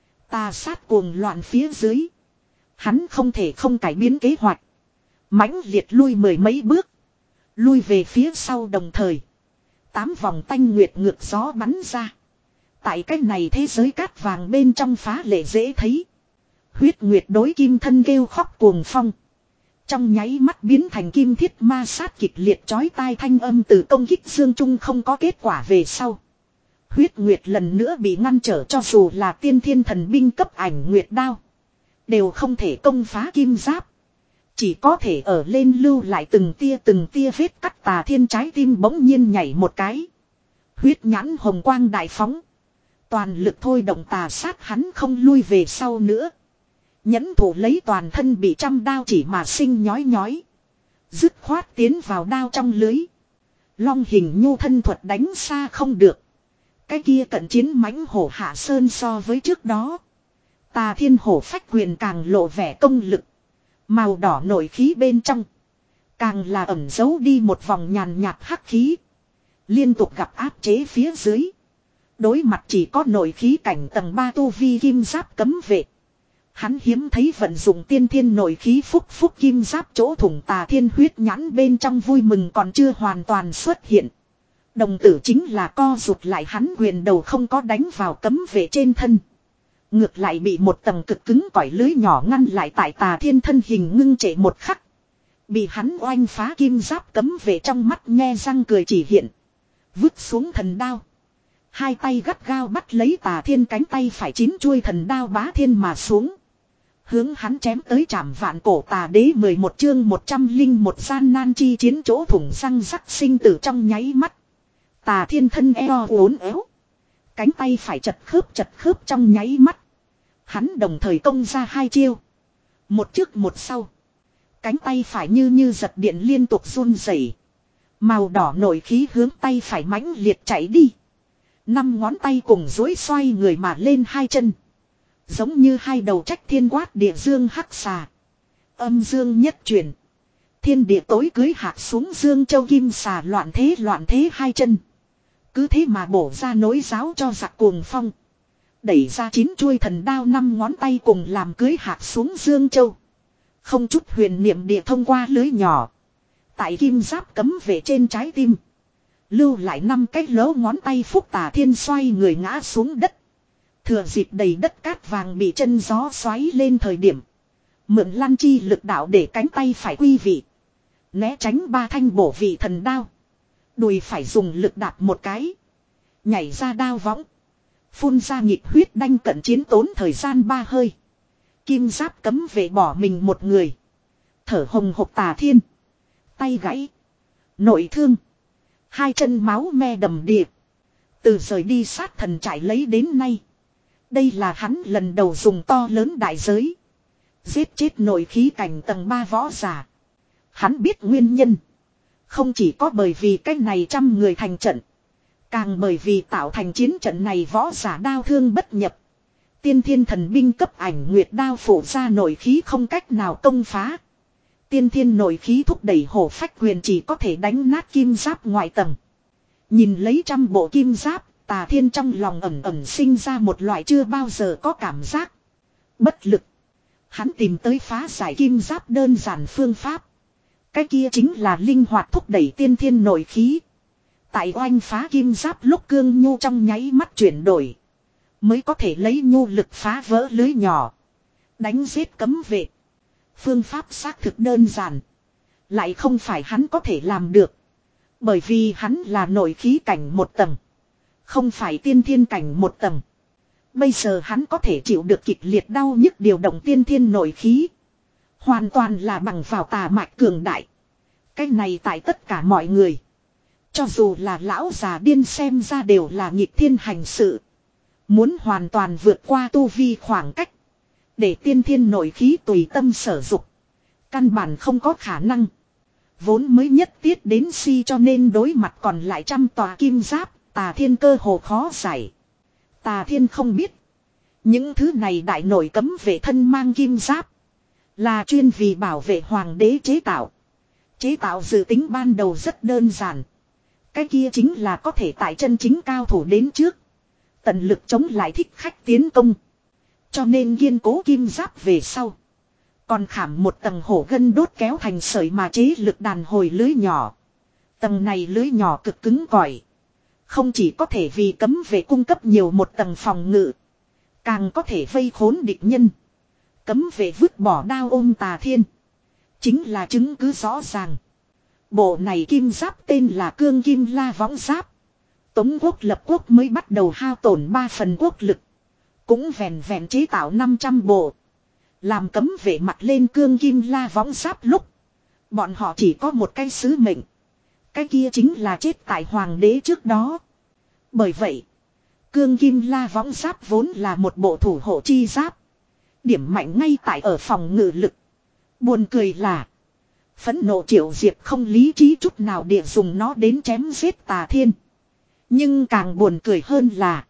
Tà sát cuồng loạn phía dưới. Hắn không thể không cải biến kế hoạch. Mãnh liệt lui mười mấy bước. Lui về phía sau đồng thời. Tám vòng tanh nguyệt ngược gió bắn ra. Tại cách này thế giới cát vàng bên trong phá lệ dễ thấy. Huyết nguyệt đối kim thân kêu khóc cuồng phong. Trong nháy mắt biến thành kim thiết ma sát kịch liệt chói tai thanh âm từ công kích dương trung không có kết quả về sau. Huyết nguyệt lần nữa bị ngăn trở cho dù là tiên thiên thần binh cấp ảnh nguyệt đao. Đều không thể công phá kim giáp. Chỉ có thể ở lên lưu lại từng tia từng tia vết cắt. Tà Thiên trái tim bỗng nhiên nhảy một cái. Huyết nhãn hồng quang đại phóng. Toàn lực thôi động tà sát hắn không lui về sau nữa. Nhẫn thủ lấy toàn thân bị trăm đao chỉ mà sinh nhói nhói. Dứt khoát tiến vào đao trong lưới. Long hình nhu thân thuật đánh xa không được. Cái kia cận chiến mãnh hổ hạ sơn so với trước đó. Tà Thiên hổ phách quyền càng lộ vẻ công lực. Màu đỏ nội khí bên trong. Càng là ẩn giấu đi một vòng nhàn nhạt hắc khí. Liên tục gặp áp chế phía dưới. Đối mặt chỉ có nội khí cảnh tầng ba tu vi kim giáp cấm vệ. Hắn hiếm thấy vận dụng tiên thiên nội khí phúc phúc kim giáp chỗ thủng. Tà Thiên huyết nhãn bên trong vui mừng còn chưa hoàn toàn xuất hiện. Đồng tử chính là co rụt lại, hắn quyền đầu không có đánh vào cấm vệ trên thân. Ngược lại bị một tầng cực cứng cỏi lưới nhỏ ngăn lại. Tại Tà Thiên thân hình ngưng trệ một khắc. Bị hắn oanh phá kim giáp cấm vệ trong mắt nhe răng cười chỉ hiện. Vứt xuống thần đao. Hai tay gắt gao bắt lấy Tà Thiên cánh tay phải, chín chuôi thần đao bá thiên mà xuống. Hướng hắn chém tới trảm vạn cổ. Tà Đế mười một chương một trăm linh một gian nan chi chiến chỗ thủng răng rắc sinh tử trong nháy mắt. Tà Thiên thân eo uốn éo. Cánh tay phải chật khớp chật khớp trong nháy mắt. Hắn đồng thời công ra hai chiêu. Một trước một sau. Cánh tay phải như như giật điện liên tục run rẩy. Màu đỏ nội khí hướng tay phải mãnh liệt chạy đi. Năm ngón tay cùng duỗi xoay người mà lên hai chân. Giống như hai đầu trách thiên quát địa dương hắc xà. Âm dương nhất chuyển. Thiên địa tối cưới hạc xuống dương châu kim xà loạn thế loạn thế hai chân. Cứ thế mà bổ ra nối giáo cho giặc cuồng phong. Đẩy ra chín chuôi thần đao, năm ngón tay cùng làm cưới hạc xuống dương châu. Không chút huyền niệm địa thông qua lưới nhỏ. Tại kim giáp cấm vệ trên trái tim. Lưu lại năm cái lỗ ngón tay Phúc Tà Thiên xoay người ngã xuống đất. Thừa dịp đầy đất cát vàng bị chân gió xoáy lên thời điểm. Mượn lăn chi lực đạo để cánh tay phải quy vị. Né tránh ba thanh bổ vị thần đao. Đùi phải dùng lực đạp một cái. Nhảy ra đao võng. Phun ra nhịp huyết đanh cận chiến tốn thời gian ba hơi. Kim giáp cấm vệ bỏ mình một người. Thở hồng hộc Tà Thiên. Tay gãy. Nội thương. Hai chân máu me đầm đìa. Từ rời đi sát thần trại lấy đến nay. Đây là hắn lần đầu dùng to lớn đại giới. Giết chết nội khí cảnh tầng ba võ giả. Hắn biết nguyên nhân. Không chỉ có bởi vì cái này trăm người thành trận. Càng bởi vì tạo thành chiến trận này võ giả đao thương bất nhập. Tiên thiên thần binh cấp ảnh nguyệt đao phủ ra nội khí không cách nào công phá. Tiên thiên nội khí thúc đẩy hổ phách quyền chỉ có thể đánh nát kim giáp ngoại tầng. Nhìn lấy trăm bộ kim giáp, Tà Thiên trong lòng ẩm ẩm sinh ra một loại chưa bao giờ có cảm giác. Bất lực. Hắn tìm tới phá giải kim giáp đơn giản phương pháp. Cái kia chính là linh hoạt thúc đẩy tiên thiên nội khí. Tại oanh phá kim giáp lúc cương nhu trong nháy mắt chuyển đổi. Mới có thể lấy nhu lực phá vỡ lưới nhỏ. Đánh giết cấm vệ. Phương pháp xác thực đơn giản. Lại không phải hắn có thể làm được. Bởi vì hắn là nội khí cảnh một tầng. Không phải tiên thiên cảnh một tầng. Bây giờ hắn có thể chịu được kịch liệt đau nhức điều động tiên thiên nội khí. Hoàn toàn là bằng vào tà mạch cường đại. Cái này tại tất cả mọi người. Cho dù là lão già điên xem ra đều là nghịch thiên hành sự. Muốn hoàn toàn vượt qua tu vi khoảng cách. Để tiên thiên nội khí tùy tâm sở dục. Căn bản không có khả năng. Vốn mới nhất tiết đến si cho nên đối mặt còn lại trăm tòa kim giáp. Tà Thiên cơ hồ khó giải. Tà Thiên không biết. Những thứ này đại nội cấm vệ thân mang kim giáp. Là chuyên vì bảo vệ hoàng đế chế tạo. Chế tạo dự tính ban đầu rất đơn giản. Cái kia chính là có thể tại chân chính cao thủ đến trước. Tận lực chống lại thích khách tiến công. Cho nên kiên cố kim giáp về sau. Còn khảm một tầng hổ gân đốt kéo thành sợi mà chế lực đàn hồi lưới nhỏ. Tầng này lưới nhỏ cực cứng cỏi. Không chỉ có thể vì cấm vệ cung cấp nhiều một tầng phòng ngự. Càng có thể vây khốn địch nhân. Cấm vệ vứt bỏ đao ôm Tà Thiên. Chính là chứng cứ rõ ràng. Bộ này kim giáp tên là Cương Kim La Võng Giáp. Tống quốc lập quốc mới bắt đầu hao tổn ba phần quốc lực. Cũng vẹn vẹn chế tạo năm trăm bộ. Làm cấm vệ mặt lên Cương Kim La Võng Giáp lúc. Bọn họ chỉ có một cái sứ mệnh. Cái kia chính là chết tại hoàng đế trước đó. Bởi vậy, Cương Kim La Võng Giáp vốn là một bộ thủ hộ chi giáp. Điểm mạnh ngay tại ở phòng ngự lực. Buồn cười là phẫn nộ Triệu Diệp không lý trí chút nào địa dùng nó đến chém giết Tà Thiên. Nhưng càng buồn cười hơn là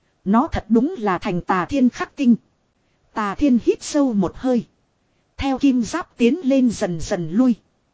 nó thật đúng là thành Tà Thiên khắc tinh. Tà Thiên hít sâu một hơi. Theo kim giáp tiến lên dần dần lui.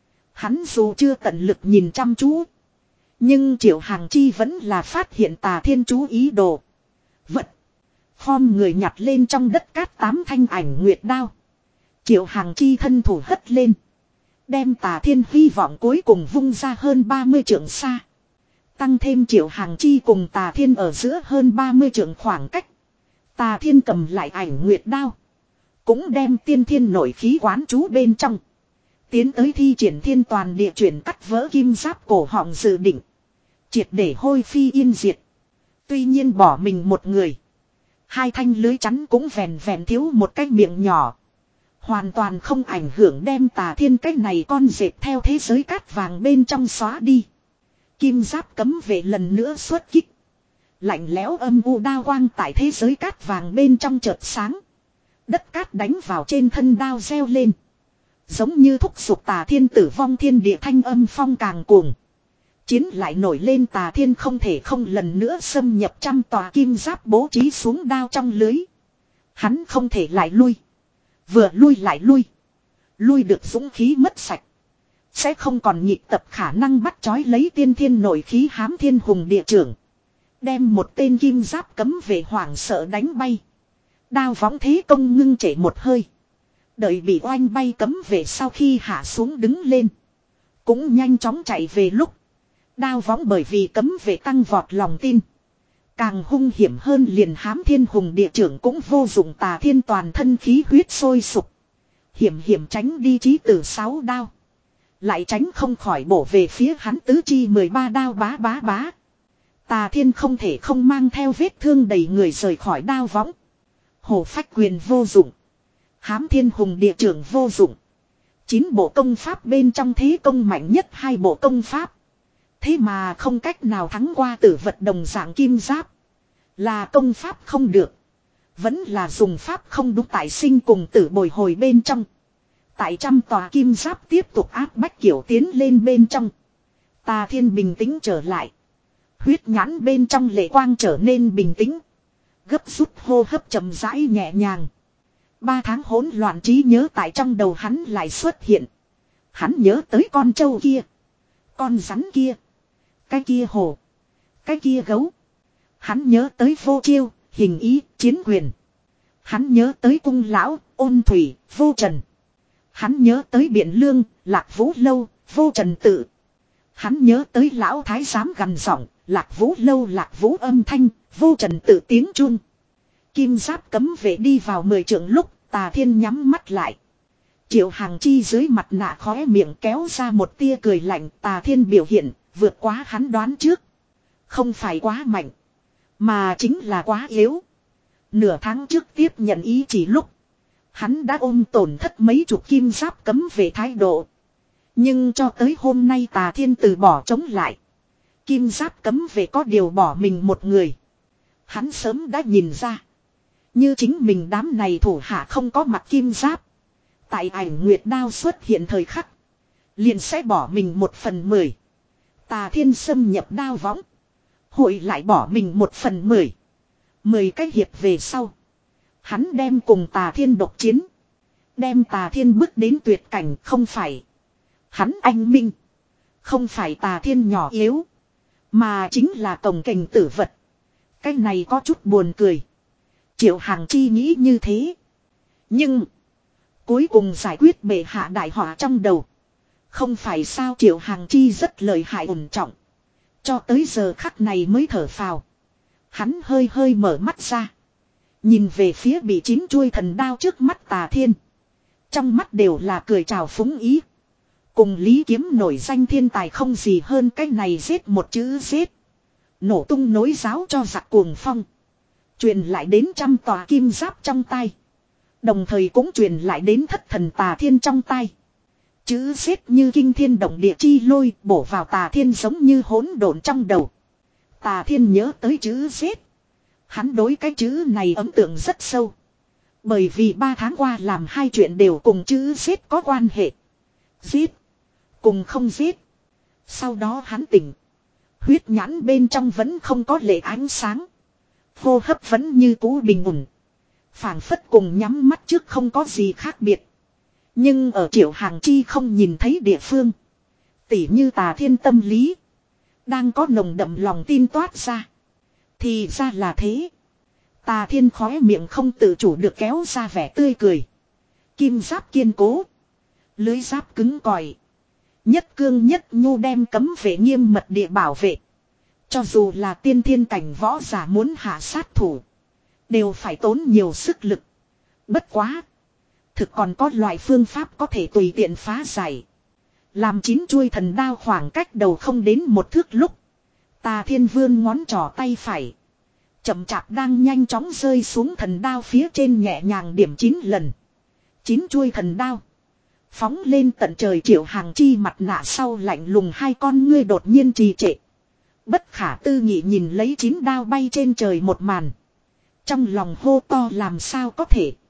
Hắn dù chưa tận lực nhìn chăm chú. Nhưng Triệu Hàng Chi vẫn là phát hiện Tà Thiên chú ý đồ. Vật. Khom người nhặt lên trong đất cát tám thanh ảnh nguyệt đao. Triệu Hàng Chi thân thủ hất lên. Đem Tà Thiên hy vọng cuối cùng vung ra hơn ba mươi trượng xa. Tăng thêm Triệu Hàng Chi cùng Tà Thiên ở giữa hơn ba mươi trượng khoảng cách. Tà Thiên cầm lại ảnh nguyệt đao. Cũng đem tiên thiên nội khí quán chú bên trong. Tiến tới thi triển thiên toàn địa chuyển cắt vỡ kim giáp cổ họng dự định. Triệt để hôi phi yên diệt. Tuy nhiên bỏ mình một người. Hai thanh lưới chắn cũng vẹn vẹn thiếu một cái miệng nhỏ. Hoàn toàn không ảnh hưởng đem Tà Thiên cái này con dệt theo thế giới cát vàng bên trong xóa đi. Kim giáp cấm vệ lần nữa xuất kích. Lạnh lẽo âm u đao quang tại thế giới cát vàng bên trong chợt sáng. Đất cát đánh vào trên thân đao reo lên. Giống như thúc giục Tà Thiên tử vong thiên địa thanh âm phong càng cuồng. Chiến lại nổi lên Tà Thiên không thể không lần nữa xâm nhập trăm tòa kim giáp bố trí xuống đao trong lưới. Hắn không thể lại lui. Vừa lui lại lui. Lui được dũng khí mất sạch. Sẽ không còn nhịp tập khả năng bắt chói lấy tiên thiên nội khí hám thiên hùng địa trưởng. Đem một tên kim giáp cấm về hoảng sợ đánh bay. Đao võng thế công ngưng trễ một hơi. Đợi bị oanh bay cấm về sau khi hạ xuống đứng lên. Cũng nhanh chóng chạy về lúc. Đao võng bởi vì cấm vệ tăng vọt lòng tin. Càng hung hiểm hơn liền hám thiên hùng địa trưởng cũng vô dụng, Tà Thiên toàn thân khí huyết sôi sục. Hiểm hiểm tránh đi chí tử sáu đao. Lại tránh không khỏi bổ về phía hắn tứ chi mười ba đao bá bá bá. Tà Thiên không thể không mang theo vết thương đầy người rời khỏi đao võng. Hổ phách quyền vô dụng. Hám thiên hùng địa trưởng vô dụng. Chín bộ công pháp bên trong thế công mạnh nhất hai bộ công pháp. Thế mà không cách nào thắng qua tử vật đồng dạng kim giáp. Là công pháp không được. Vẫn là dùng pháp không đúng tại sinh cùng tử bồi hồi bên trong. Tại trăm tòa kim giáp tiếp tục áp bách kiểu tiến lên bên trong. Tà Thiên bình tĩnh trở lại. Huyết nhãn bên trong lệ quang trở nên bình tĩnh. Gấp rút hô hấp chậm rãi nhẹ nhàng. Ba tháng hỗn loạn trí nhớ tại trong đầu hắn lại xuất hiện. Hắn nhớ tới con trâu kia. Con rắn kia. Cái kia hổ. Cái kia gấu. Hắn nhớ tới vô chiêu, hình ý, chiến quyền. Hắn nhớ tới cung lão, ôn thủy, vô trần. Hắn nhớ tới biện lương, lạc vũ lâu, vô trần tự. Hắn nhớ tới lão thái giám gằn giọng, lạc vũ lâu lạc vũ âm thanh, vô trần tự tiếng chuông. Kim giáp cấm vệ đi vào mười trượng lúc, Tà Thiên nhắm mắt lại. Triệu Hàng Chi dưới mặt nạ khóe miệng kéo ra một tia cười lạnh, Tà Thiên biểu hiện, vượt quá hắn đoán trước. Không phải quá mạnh, mà chính là quá yếu. Nửa tháng trước tiếp nhận ý chỉ lúc, hắn đã ôm tổn thất mấy chục kim giáp cấm về thái độ. Nhưng cho tới hôm nay Tà Thiên từ bỏ chống lại. Kim giáp cấm về có điều bỏ mình một người. Hắn sớm đã nhìn ra. Như chính mình đám này thủ hạ không có mặt kim giáp. Tại ảnh nguyệt đao xuất hiện thời khắc. Liền sẽ bỏ mình một phần mười. Tà Thiên xâm nhập đao võng. Hội lại bỏ mình một phần mười. Mười cái hiệp về sau. Hắn đem cùng Tà Thiên độc chiến. Đem Tà Thiên bước đến tuyệt cảnh không phải. Hắn anh minh. Không phải Tà Thiên nhỏ yếu. Mà chính là cồng kềnh tử vật. Cái này có chút buồn cười. Triệu Hàng Chi nghĩ như thế. Nhưng. Cuối cùng giải quyết bệ hạ đại họa trong đầu. Không phải sao Triệu Hàng Chi rất lợi hại ổn trọng. Cho tới giờ khắc này mới thở phào. Hắn hơi hơi mở mắt ra. Nhìn về phía bị chín chuôi thần đao trước mắt Tà Thiên. Trong mắt đều là cười chào phúng ý. Cùng Lý Kiếm nổi danh thiên tài không gì hơn cái này giết một chữ giết. Nổ tung nối giáo cho giặc cuồng phong. Truyền lại đến trăm tòa kim giáp trong tay. Đồng thời cũng truyền lại đến thất thần Tà Thiên trong tay. Chữ giết như kinh thiên động địa chi lôi bổ vào Tà Thiên giống như hỗn độn trong đầu. Tà Thiên nhớ tới chữ giết. Hắn đối cái chữ này ấn tượng rất sâu. Bởi vì ba tháng qua làm hai chuyện đều cùng chữ giết có quan hệ. Giết. Cùng không giết. Sau đó hắn tỉnh. Huyết nhãn bên trong vẫn không có lệ ánh sáng. Hô hấp vẫn như cũ bình ổn. Phảng phất cùng nhắm mắt trước không có gì khác biệt. Nhưng ở Triệu Hàng Chi không nhìn thấy địa phương. Tỉ như Tà Thiên tâm lý. Đang có nồng đậm lòng tin toát ra. Thì ra là thế. Tà Thiên khóe miệng không tự chủ được kéo ra vẻ tươi cười. Kim giáp kiên cố. Lưới giáp cứng cỏi. Nhất cương nhất nhu đem cấm vệ nghiêm mật địa bảo vệ. Cho dù là tiên thiên cảnh võ giả muốn hạ sát thủ. Đều phải tốn nhiều sức lực. Bất quá. Thực còn có loại phương pháp có thể tùy tiện phá giải. Làm chín chuôi thần đao khoảng cách đầu không đến một thước lúc. Tà Thiên vươn ngón trỏ tay phải. Chậm chạp đang nhanh chóng rơi xuống thần đao phía trên nhẹ nhàng điểm chín lần. Chín chuôi thần đao. Phóng lên tận trời Triệu Hàng Chi mặt nạ sau lạnh lùng hai con ngươi đột nhiên trì trệ. Bất khả tư nghị nhìn lấy chín đao bay trên trời một màn. Trong lòng hô to làm sao có thể.